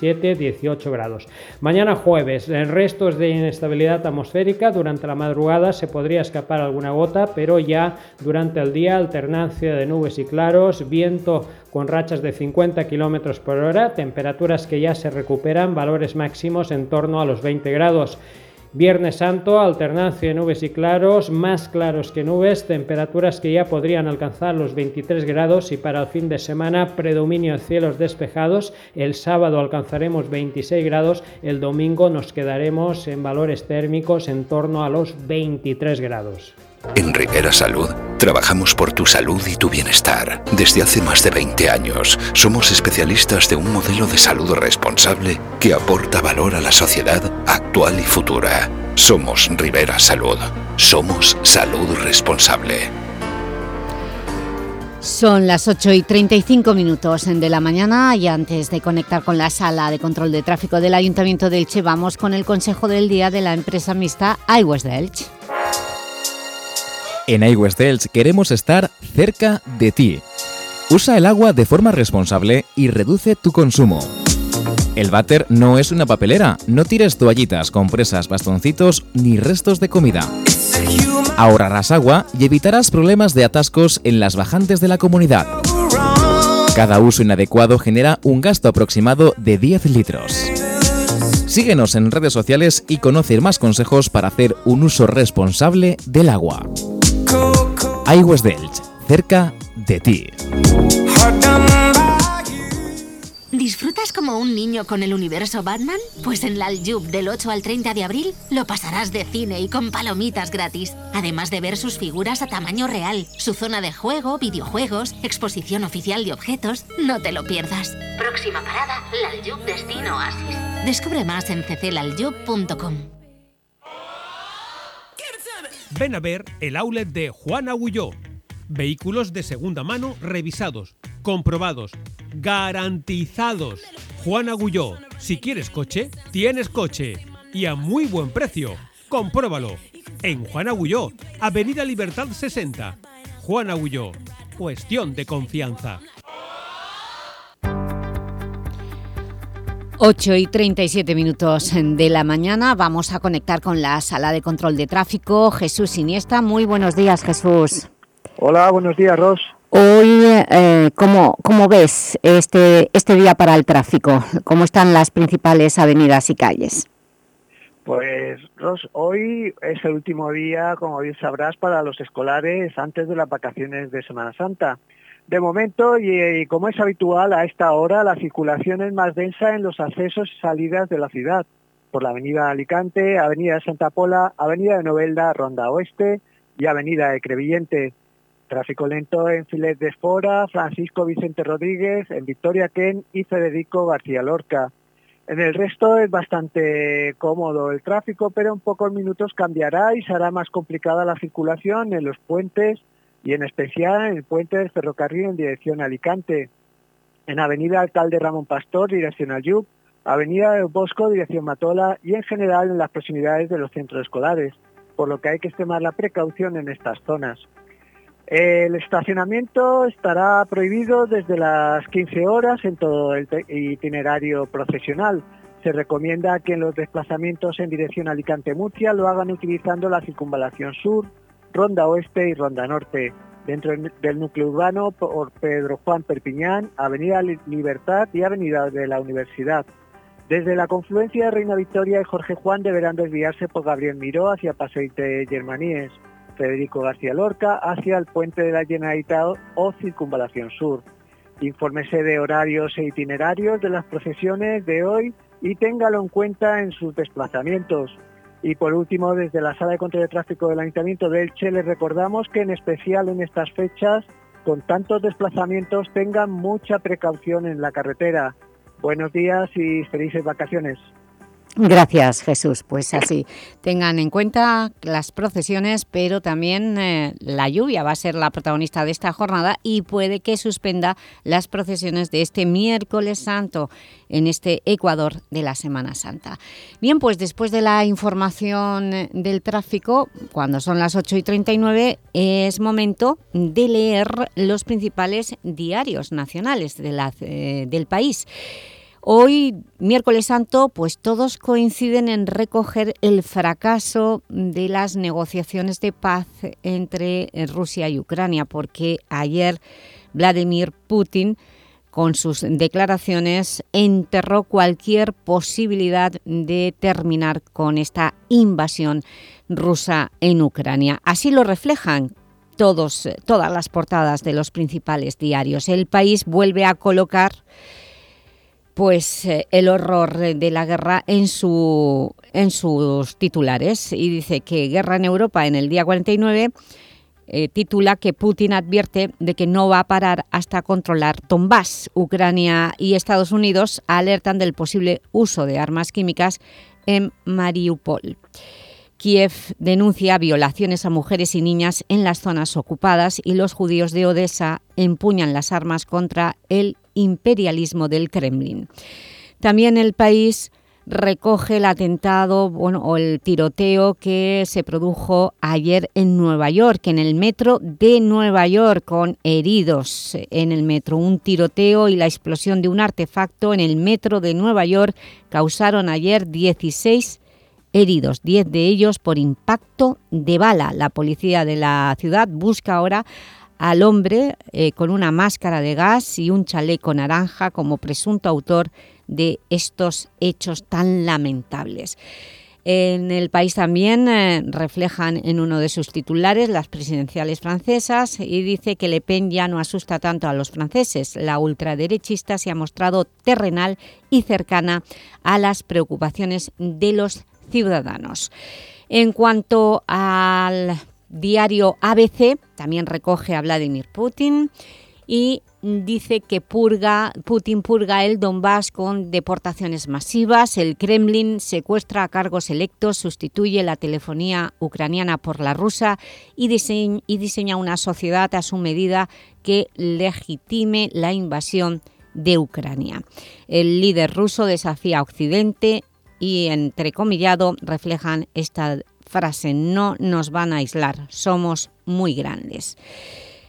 17-18 grados. Mañana jueves, en restos de inestabilidad atmosférica. Durante la madrugada se podría escapar alguna gota, pero ya durante el día alternancia de nubes y claros, viento con rachas de 50 km por hora, temperaturas que ya se recuperan, valores máximos en torno a los 20 grados. Viernes Santo, alternancia de nubes y claros, más claros que nubes, temperaturas que ya podrían alcanzar los 23 grados, y para el fin de semana predominio de cielos despejados. El sábado alcanzaremos 26 grados, el domingo nos quedaremos en valores térmicos en torno a los 23 grados. En Ribera Salud trabajamos por tu salud y tu bienestar. Desde hace más de 20 años somos especialistas de un modelo de salud responsable que aporta valor a la sociedad actual y futura. Somos Ribera Salud. Somos salud responsable. Son las 8:35 de la mañana y antes de conectar con la sala de control de tráfico del Ayuntamiento de Elche, vamos con el consejo del día de la empresa mixta Aigües de Elche. En Aigües de Elche queremos estar cerca de ti. Usa el agua de forma responsable y reduce tu consumo. El váter no es una papelera, no tires toallitas, compresas, bastoncitos ni restos de comida. Ahorrarás agua y evitarás problemas de atascos en las bajantes de la comunidad. Cada uso inadecuado genera un gasto aproximado de 10 litros. Síguenos en redes sociales y conoce más consejos para hacer un uso responsable del agua. Aigües de Elche, cerca de ti. ¿Disfrutas como un niño con el universo Batman? Pues en la Aljub del 8 al 30 de abril lo pasarás de cine y con palomitas gratis. Además de ver sus figuras a tamaño real, su zona de juego, videojuegos, exposición oficial de objetos. No te lo pierdas. Próxima parada, la Aljub Destino Oasis. Descubre más en cclaljub.com. Ven a ver el outlet de Juan Agulló. Vehículos de segunda mano revisados, comprobados, garantizados. Juan Agulló. Si quieres coche, tienes coche. Y a muy buen precio. Compruébalo. En Juan Agulló, Avenida Libertad 60. Juan Agulló. Cuestión de confianza. 8:37 de la mañana. Vamos a conectar con la sala de control de tráfico. Jesús Iniesta. Muy buenos días, Jesús. Hola, buenos días, Ros. Hoy, ¿cómo ves este día para el tráfico? ¿Cómo están las principales avenidas y calles? Pues, Ros, hoy es el último día, como bien sabrás, para los escolares antes de las vacaciones de Semana Santa. De momento, y como es habitual a esta hora, la circulación es más densa en los accesos y salidas de la ciudad, por la avenida Alicante, avenida de Santa Pola, avenida de Novelda, Ronda Oeste y avenida de Crevillente. Tráfico lento en Filet de Fora, Francisco Vicente Rodríguez, en Victoria Ken y Federico García Lorca. En el resto es bastante cómodo el tráfico, pero en pocos minutos cambiará y será más complicada la circulación en los puentes y en especial en el puente del ferrocarril en dirección a Alicante. En avenida Alcalde Ramón Pastor, dirección al Lluc, avenida del Bosco, dirección Matola y en general en las proximidades de los centros escolares, por lo que hay que extremar la precaución en estas zonas. El estacionamiento estará prohibido desde las 15 horas en todo el itinerario procesional. Se recomienda que en los desplazamientos en dirección Alicante-Murcia lo hagan utilizando la circunvalación sur, Ronda Oeste y Ronda Norte. Dentro del núcleo urbano por Pedro Juan Perpiñán, Avenida Libertad y Avenida de la Universidad. Desde la confluencia de Reina Victoria y Jorge Juan deberán desviarse por Gabriel Miró hacia Passeig Germaníes, Federico García Lorca hacia el Puente de la Generalitat o Circunvalación Sur. Infórmese de horarios e itinerarios de las procesiones de hoy y téngalo en cuenta en sus desplazamientos. Y por último, desde la Sala de Control de Tráfico del Ayuntamiento de Elche les recordamos que en especial en estas fechas, con tantos desplazamientos, tengan mucha precaución en la carretera. Buenos días y felices vacaciones. Gracias, Jesús. Pues así, tengan en cuenta las procesiones, pero también la lluvia va a ser la protagonista de esta jornada y puede que suspenda las procesiones de este miércoles santo en este Ecuador de la Semana Santa. Bien, pues después de la información del tráfico, cuando son las 8:39, es momento de leer los principales diarios nacionales del país. Hoy, miércoles santo, pues todos coinciden en recoger el fracaso de las negociaciones de paz entre Rusia y Ucrania, porque ayer Vladimir Putin, con sus declaraciones, enterró cualquier posibilidad de terminar con esta invasión rusa en Ucrania. Así lo reflejan todas las portadas de los principales diarios. El País vuelve a colocar pues el horror de la guerra en sus titulares y dice que Guerra en Europa en el día 49 titula que Putin advierte de que no va a parar hasta controlar Donbass. Ucrania y Estados Unidos alertan del posible uso de armas químicas en Mariupol. Kiev denuncia violaciones a mujeres y niñas en las zonas ocupadas y los judíos de Odessa empuñan las armas contra el imperialismo del Kremlin. También El País recoge el atentado o el tiroteo que se produjo ayer en Nueva York, en el metro de Nueva York, con heridos en el metro. Un tiroteo y la explosión de un artefacto en el metro de Nueva York causaron ayer 16 heridos, 10 de ellos por impacto de bala. La policía de la ciudad busca ahora al hombre con una máscara de gas y un chaleco naranja como presunto autor de estos hechos tan lamentables. En El País también reflejan en uno de sus titulares las presidenciales francesas y dice que Le Pen ya no asusta tanto a los franceses. La ultraderechista se ha mostrado terrenal y cercana a las preocupaciones de los ciudadanos. En cuanto al diario ABC, también recoge a Vladimir Putin y dice que Putin purga el Donbass con deportaciones masivas, el Kremlin secuestra a cargos electos, sustituye la telefonía ucraniana por la rusa y diseña una sociedad a su medida que legitime la invasión de Ucrania. El líder ruso desafía a Occidente y, entrecomillado, reflejan esta frase: no nos van a aislar, somos muy grandes.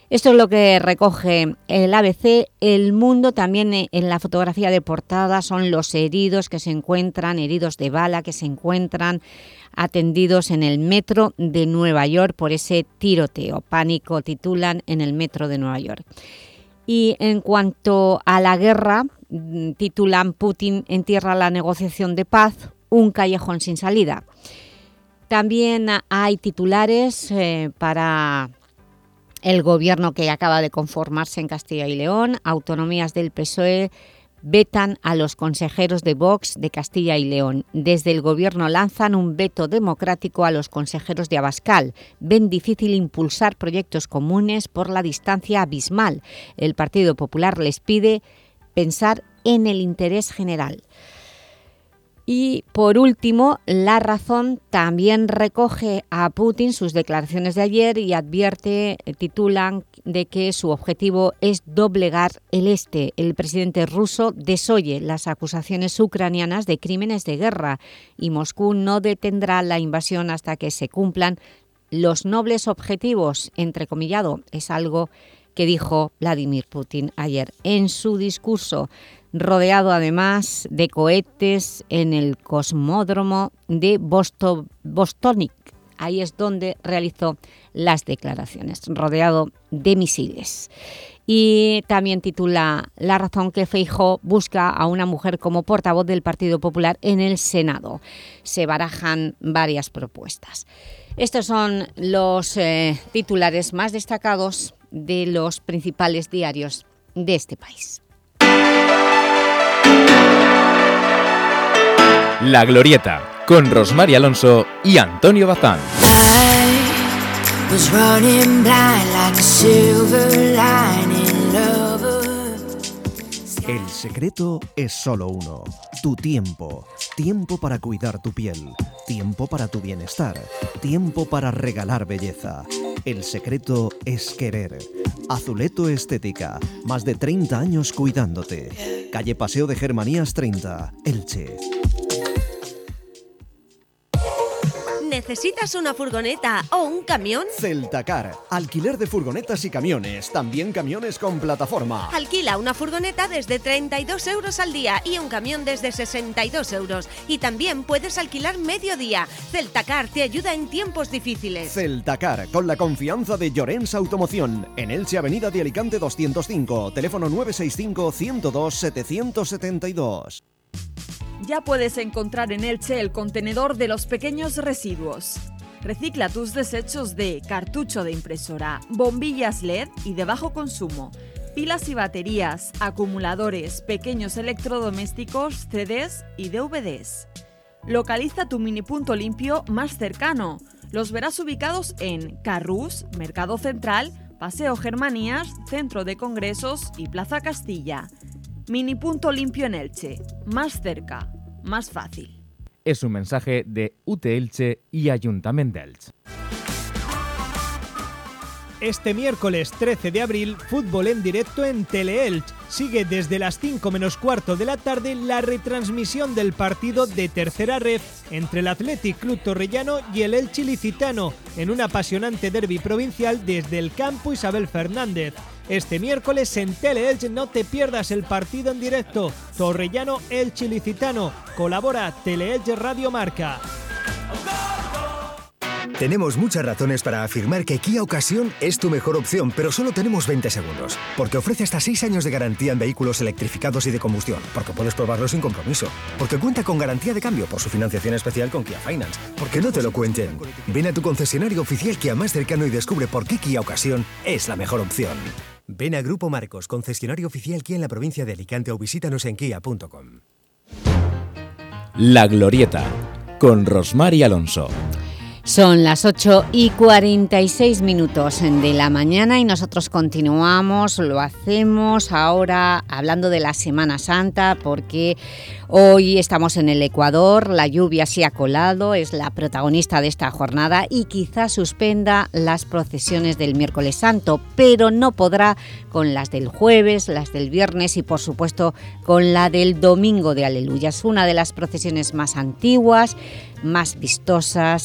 Esto es lo que recoge el ABC. El Mundo también en la fotografía de portada son los heridos que se encuentran, heridos de bala que se encuentran atendidos en el metro de Nueva York por ese tiroteo. Pánico titulan en el metro de Nueva York. Y en cuanto a la guerra, titulan Putin entierra la negociación de paz, un callejón sin salida. También hay titulares para el gobierno que acaba de conformarse en Castilla y León. Autonomías del PSOE vetan a los consejeros de Vox de Castilla y León. Desde el gobierno lanzan un veto democrático a los consejeros de Abascal. Ven difícil impulsar proyectos comunes por la distancia abismal. El Partido Popular les pide pensar en el interés general. Y, por último, La Razón también recoge a Putin sus declaraciones de ayer y advierte, titulan, de que su objetivo es doblegar el este. El presidente ruso desoye las acusaciones ucranianas de crímenes de guerra y Moscú no detendrá la invasión hasta que se cumplan los nobles objetivos, entrecomillado. Es algo que dijo Vladimir Putin ayer en su discurso, rodeado además de cohetes en el cosmódromo de Vostonik. Ahí es donde realizó las declaraciones, rodeado de misiles. Y también titula La Razón que Feijóo busca a una mujer como portavoz del Partido Popular en el Senado. Se barajan varias propuestas. Estos son los titulares más destacados de los principales diarios de este país. La Glorieta, con Rosmar Alonso y Antonio Bazán. El secreto es solo uno, tu tiempo. Tiempo para cuidar tu piel, tiempo para tu bienestar, tiempo para regalar belleza. El secreto es querer. Azuleto Estética, más de 30 años cuidándote. Calle Paseo de Germanías 30, Elche. ¿Necesitas una furgoneta o un camión? Celtacar, alquiler de furgonetas y camiones, también camiones con plataforma. Alquila una furgoneta desde 32 euros al día y un camión desde 62 euros. Y también puedes alquilar medio día. Celtacar te ayuda en tiempos difíciles. Celtacar, con la confianza de Llorens Automoción. En Elche, Avenida de Alicante 205, teléfono 965 102 772. Ya puedes encontrar en Elche el contenedor de los pequeños residuos. Recicla tus desechos de cartucho de impresora, bombillas LED y de bajo consumo, pilas y baterías, acumuladores, pequeños electrodomésticos, CDs y DVDs. Localiza tu mini punto limpio más cercano. Los verás ubicados en Carrús, Mercado Central, Paseo Germanías, Centro de Congresos y Plaza Castilla. Mini punto limpio en Elche, más cerca, más fácil. Es un mensaje de UT Elche y Ayuntamiento de Elche. Este miércoles 13 de abril, fútbol en directo en Teleelch. Sigue desde las 5 menos cuarto de la tarde la retransmisión del partido de tercera ref entre el Athletic Club Torrellano y el Elche Ilicitano, en un apasionante derbi provincial desde el campo Isabel Fernández. Este miércoles en Teleelch no te pierdas el partido en directo. Torrellano Elche Ilicitano. Colabora Teleelch Radio Marca. Tenemos muchas razones para afirmar que Kia Ocasión es tu mejor opción, pero solo tenemos 20 segundos. Porque ofrece hasta 6 años de garantía en vehículos electrificados y de combustión, porque puedes probarlo sin compromiso, porque cuenta con garantía de cambio por su financiación especial con Kia Finance, porque no te lo cuenten. Ven a tu concesionario oficial Kia más cercano y descubre por qué Kia Ocasión es la mejor opción. Ven a Grupo Marcos, concesionario oficial Kia en la provincia de Alicante, o visítanos en kia.com. La Glorieta, con Rosmar Alonso. Son las 8:46 de la mañana y nosotros continuamos, lo hacemos ahora hablando de la Semana Santa, porque hoy estamos en el Ecuador, la lluvia se ha colado, es la protagonista de esta jornada y quizás suspenda las procesiones del miércoles santo, pero no podrá con las del jueves, las del viernes y por supuesto con la del domingo de Aleluya. Es una de las procesiones más antiguas, más vistosas y más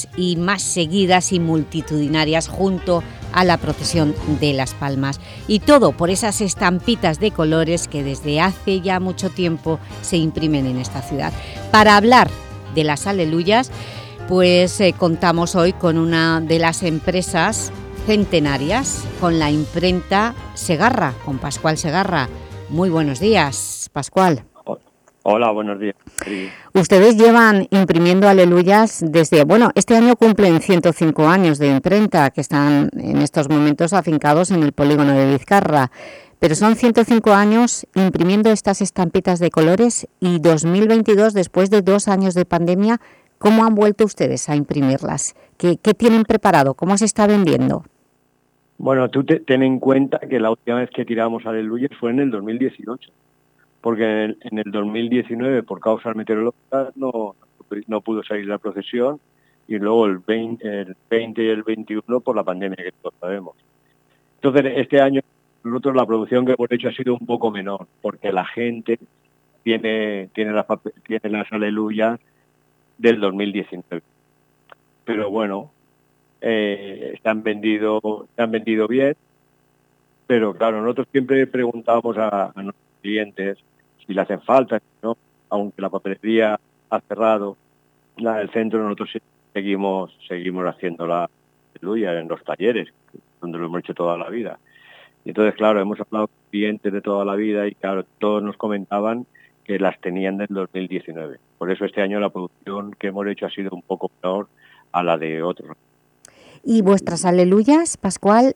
más seguidas y multitudinarias junto a la procesión de las Palmas. Y todo por esas estampitas de colores que desde hace ya mucho tiempo se imprimen en esta ciudad. Para hablar de las aleluyas, pues contamos hoy con una de las empresas centenarias, con la imprenta Segarra, con Pascual Segarra. Muy buenos días, Pascual. Hola, buenos días. Ustedes llevan imprimiendo aleluyas desde... Bueno, este año cumplen 105 años de imprenta, que están en estos momentos afincados en el polígono de Vizcarra. Pero son 105 años imprimiendo estas estampitas de colores y 2022, después de 2 años de pandemia, ¿cómo han vuelto ustedes a imprimirlas? ¿Qué tienen preparado? ¿Cómo se está vendiendo? Bueno, tú ten en cuenta que la última vez que tiramos aleluyas fue en el 2018, porque en el 2019, por causas meteorológicas, no pudo salir la procesión, y luego el 20 y el 21 por la pandemia, que todos sabemos. Entonces, este año nosotros la producción que hemos hecho ha sido un poco menor, porque la gente tiene las aleluyas del 2019. Pero bueno, se han vendido bien, pero claro, nosotros siempre preguntamos a nuestros clientes si le hacen falta, ¿no? Aunque la papelería ha cerrado, la del centro, nosotros seguimos haciendo la aleluya en los talleres, donde lo hemos hecho toda la vida. Y entonces, claro, hemos hablado con clientes de toda la vida y claro, todos nos comentaban que las tenían del 2019. Por eso este año la producción que hemos hecho ha sido un poco menor a la de otros. ¿Y vuestras aleluyas, Pascual,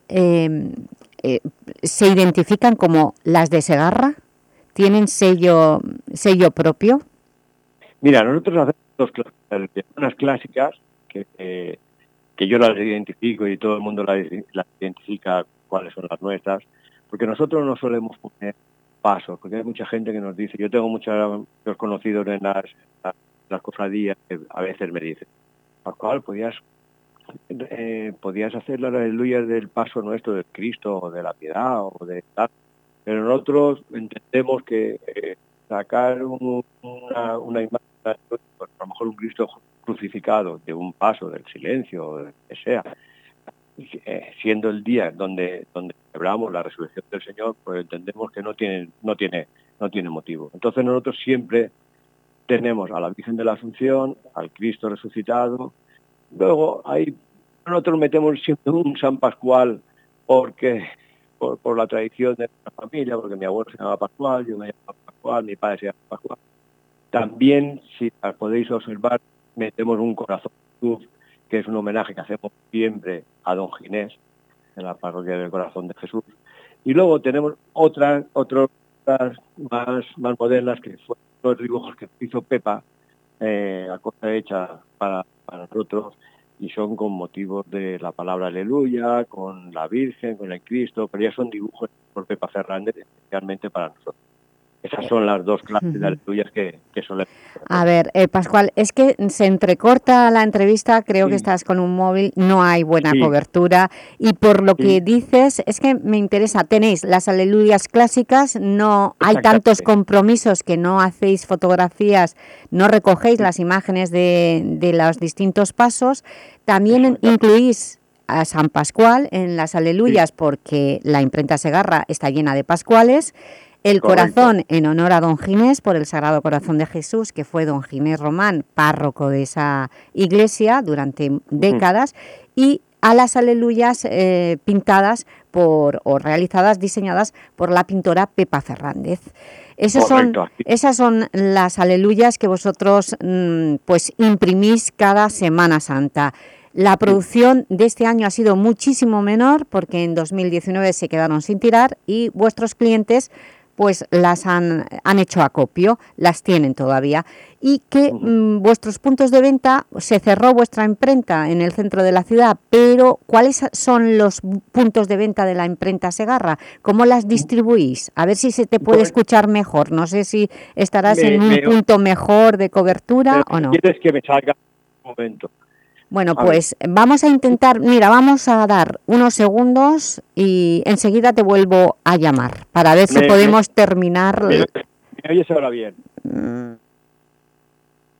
se identifican como las de Segarra? ¿Tienen sello propio? Mira, nosotros hacemos dos clases. Unas clásicas que yo las identifico y todo el mundo las identifica cuáles son las nuestras, porque nosotros no solemos poner pasos, porque hay mucha gente que nos dice, yo tengo muchos conocidos en las cofradías que a veces me dicen, Pascual, podías hacer las aleluyas del paso nuestro del Cristo o de la Piedad o de tal, pero nosotros entendemos que sacar una imagen, a lo mejor un Cristo crucificado de un paso del silencio o de lo que sea, siendo el día donde celebramos la resurrección del Señor, pues entendemos que no tiene motivo. Entonces nosotros siempre tenemos a la Virgen de la Asunción, al Cristo resucitado. Luego nosotros metemos siempre un San Pascual porque por la tradición de nuestra familia, porque mi abuelo se llama Pascual, yo me llamo Pascual, mi padre se llama Pascual. También, si las podéis observar, metemos un corazón de Jesús, que es un homenaje que hacemos siempre a Don Ginés, en la parroquia del Corazón de Jesús. Y luego tenemos otras más modernas, que fueron los dibujos que hizo Pepa, a cosa hecha para nosotros, y son con motivos de la palabra aleluya, con la Virgen, con el Cristo, pero ya son dibujos por Pepa Fernández, especialmente para nosotros. Esas son las dos clases de aleluyas que solemos. A ver, Pascual, es que se entrecorta la entrevista, creo que estás con un móvil, no hay buena cobertura, y por lo que dices, es que me interesa, tenéis las aleluyas clásicas, no hay tantos compromisos que no hacéis fotografías, no recogéis las imágenes de los distintos pasos, también incluís a San Pascual en las aleluyas porque la imprenta Segarra está llena de pascuales. El corazón en honor a Don Ginés, por el Sagrado Corazón de Jesús, que fue Don Ginés Román, párroco de esa iglesia durante décadas, y a las aleluyas pintadas o realizadas, diseñadas por la pintora Pepa Fernández. Esas son las aleluyas que vosotros pues imprimís cada Semana Santa. La producción de este año ha sido muchísimo menor porque en 2019 se quedaron sin tirar y vuestros clientes pues las han hecho acopio, las tienen todavía. Y que vuestros puntos de venta, se cerró vuestra imprenta en el centro de la ciudad, pero ¿cuáles son los puntos de venta de la imprenta Segarra? ¿Cómo las distribuís? A ver si se te puede escuchar mejor. No sé si estarás en un punto mejor de cobertura o no. ¿Quieres que me salga un momento? Bueno, pues vamos a intentar, mira, vamos a dar unos segundos y enseguida te vuelvo a llamar para ver si podemos terminar. ¿Me oyes ahora bien?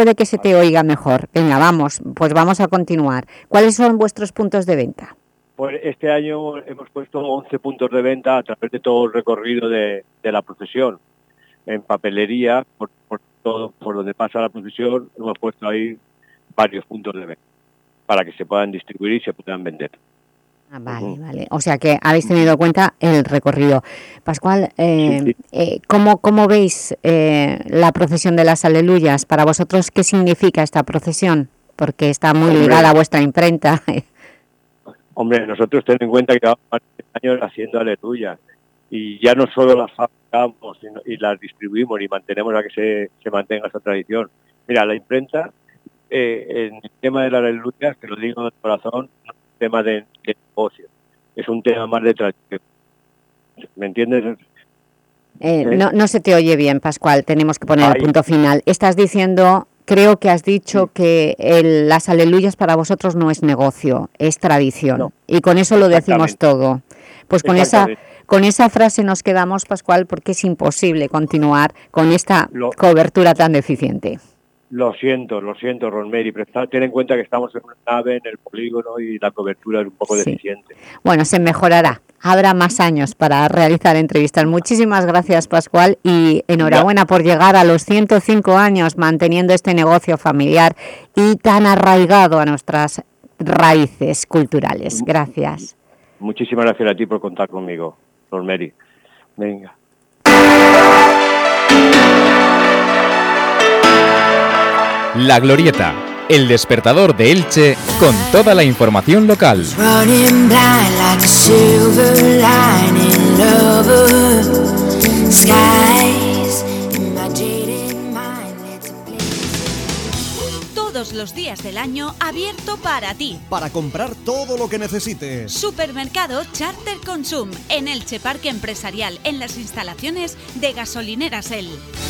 puede que se te oiga mejor. Venga, vamos a continuar. ¿Cuáles son vuestros puntos de venta? Pues este año hemos puesto 11 puntos de venta a través de todo el recorrido de la procesión. En papelería, por donde pasa la procesión, hemos puesto ahí varios puntos de venta para que se puedan distribuir y se puedan vender. Vale. O sea que habéis tenido en cuenta el recorrido. Pascual, sí. ¿Cómo veis la procesión de las Aleluyas? Para vosotros, ¿qué significa esta procesión? Porque está muy ligada a vuestra imprenta. Hombre, nosotros tenemos en cuenta que llevamos más de 10 años haciendo Aleluyas y ya no solo las fabricamos y las distribuimos y mantenemos a que se mantenga esa tradición. Mira, la imprenta, en el tema de las Aleluyas, que lo digo de corazón, no es un tema de negocio, es un tema más de tradición. ¿Me entiendes? No se te oye bien, Pascual, tenemos que poner el punto final. Estás diciendo... Creo que has dicho que las Aleluyas para vosotros no es negocio, es tradición. No. Y con eso lo decimos todo. Pues con esa frase nos quedamos, Pascual, porque es imposible continuar con esta cobertura tan deficiente. Lo siento, Rosemary, pero ten en cuenta que estamos en una nave, en el polígono, y la cobertura es un poco deficiente. Bueno, se mejorará. Habrá más años para realizar entrevistas. Muchísimas gracias, Pascual, y enhorabuena por llegar a los 105 años manteniendo este negocio familiar y tan arraigado a nuestras raíces culturales. Gracias. Muchísimas gracias a ti por contar conmigo, Rosemary. Venga. La Glorieta, el despertador de Elche con toda la información local. Todos los días del año abierto para ti. Para comprar todo lo que necesites. Supermercado Charter Consum en Elche Parque Empresarial, en las instalaciones de Gasolineras El.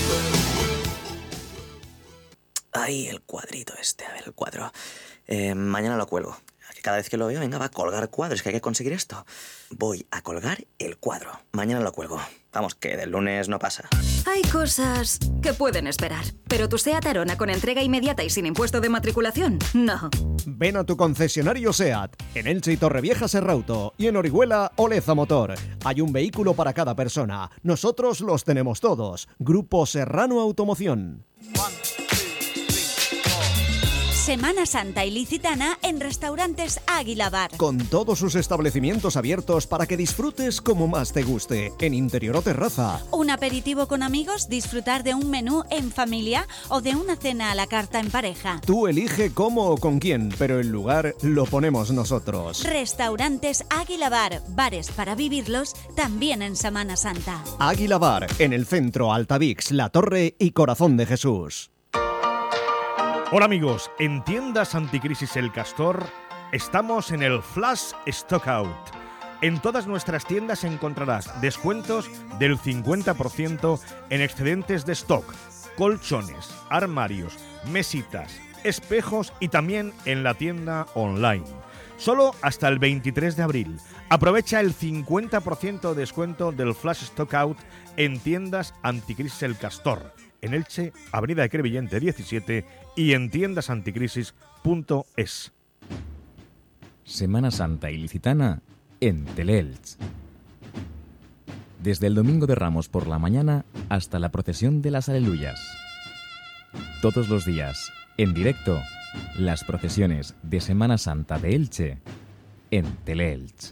Ay, el cuadrito este, a ver, el cuadro. Mañana lo cuelgo. Cada vez que lo veo, venga, va a colgar cuadros, que hay que conseguir esto. Voy a colgar el cuadro. Mañana lo cuelgo. Vamos, que del lunes no pasa. Hay cosas que pueden esperar, pero tu SEAT Arona con entrega inmediata y sin impuesto de matriculación, no. Ven a tu concesionario SEAT, en Elche y Torrevieja Serrauto, y en Orihuela Oleza Motor. Hay un vehículo para cada persona. Nosotros los tenemos todos. Grupo Serrano Automoción. Semana Santa ilicitana en Restaurantes Águila Bar. Con todos sus establecimientos abiertos para que disfrutes como más te guste, en interior o terraza. Un aperitivo con amigos, disfrutar de un menú en familia o de una cena a la carta en pareja. Tú elige cómo o con quién, pero el lugar lo ponemos nosotros. Restaurantes Águila Bar, bares para vivirlos también en Semana Santa. Águila Bar, en el centro, Altavix, La Torre y Corazón de Jesús. Hola amigos, en Tiendas Anticrisis El Castor estamos en el Flash Stock Out. En todas nuestras tiendas encontrarás descuentos del 50% en excedentes de stock, colchones, armarios, mesitas, espejos y también en la tienda online. Solo hasta el 23 de abril. Aprovecha el 50% de descuento del Flash Stock Out en Tiendas Anticrisis El Castor. En Elche, Avenida de Crevillente 17 y en tiendasanticrisis.es. Semana Santa ilicitana en Teleelch. Desde el Domingo de Ramos por la mañana hasta la procesión de las Aleluyas. Todos los días, en directo, las procesiones de Semana Santa de Elche en Teleelch.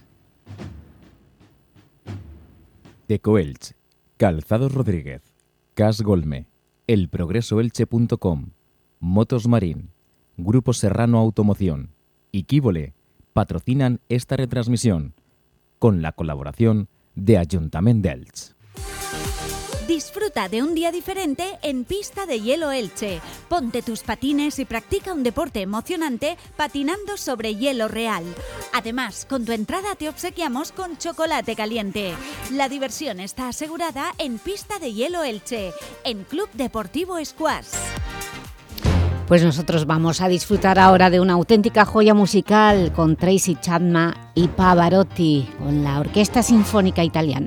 Ecoelch, Calzados Rodríguez, Cas Golme, elprogresoelche.com, Motos Marín, Grupo Serrano Automoción y Quívole patrocinan esta retransmisión con la colaboración de Ayuntamiento de Elche. Disfruta de un día diferente en Pista de Hielo Elche. Ponte tus patines y practica un deporte emocionante patinando sobre hielo real. Además, con tu entrada te obsequiamos con chocolate caliente. La diversión está asegurada en Pista de Hielo Elche, en Club Deportivo Squash. Pues nosotros vamos a disfrutar ahora de una auténtica joya musical con Tracy Chapman y Pavarotti, con la Orquesta Sinfónica Italiana.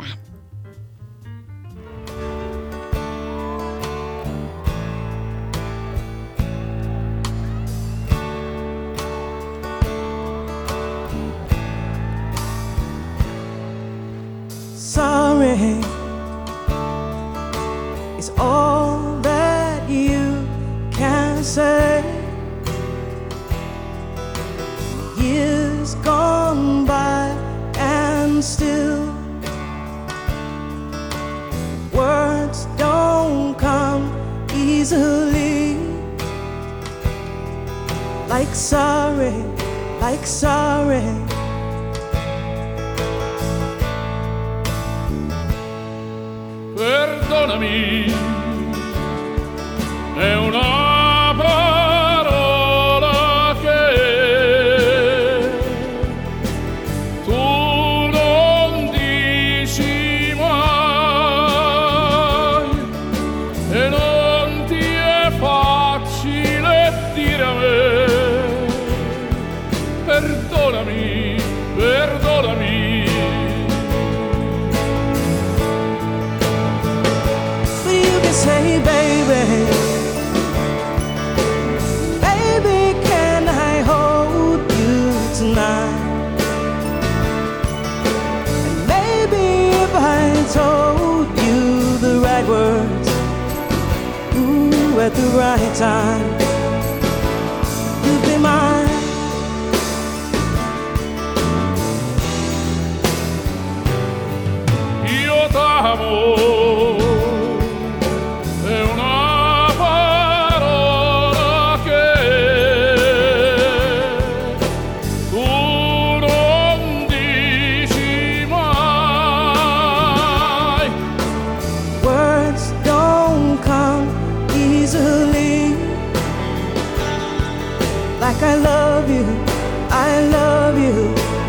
I say? Years gone by and still words don't come easily. Like sorry, like sorry. Perdonami, è una parola che tu non dici mai e non ti è facile dire a me. Perdonami, perdonami. Say, baby, baby, can I hold you tonight? And maybe if I told you the right words, ooh, at the right time, you'd be mine. Io t'amo. Like I love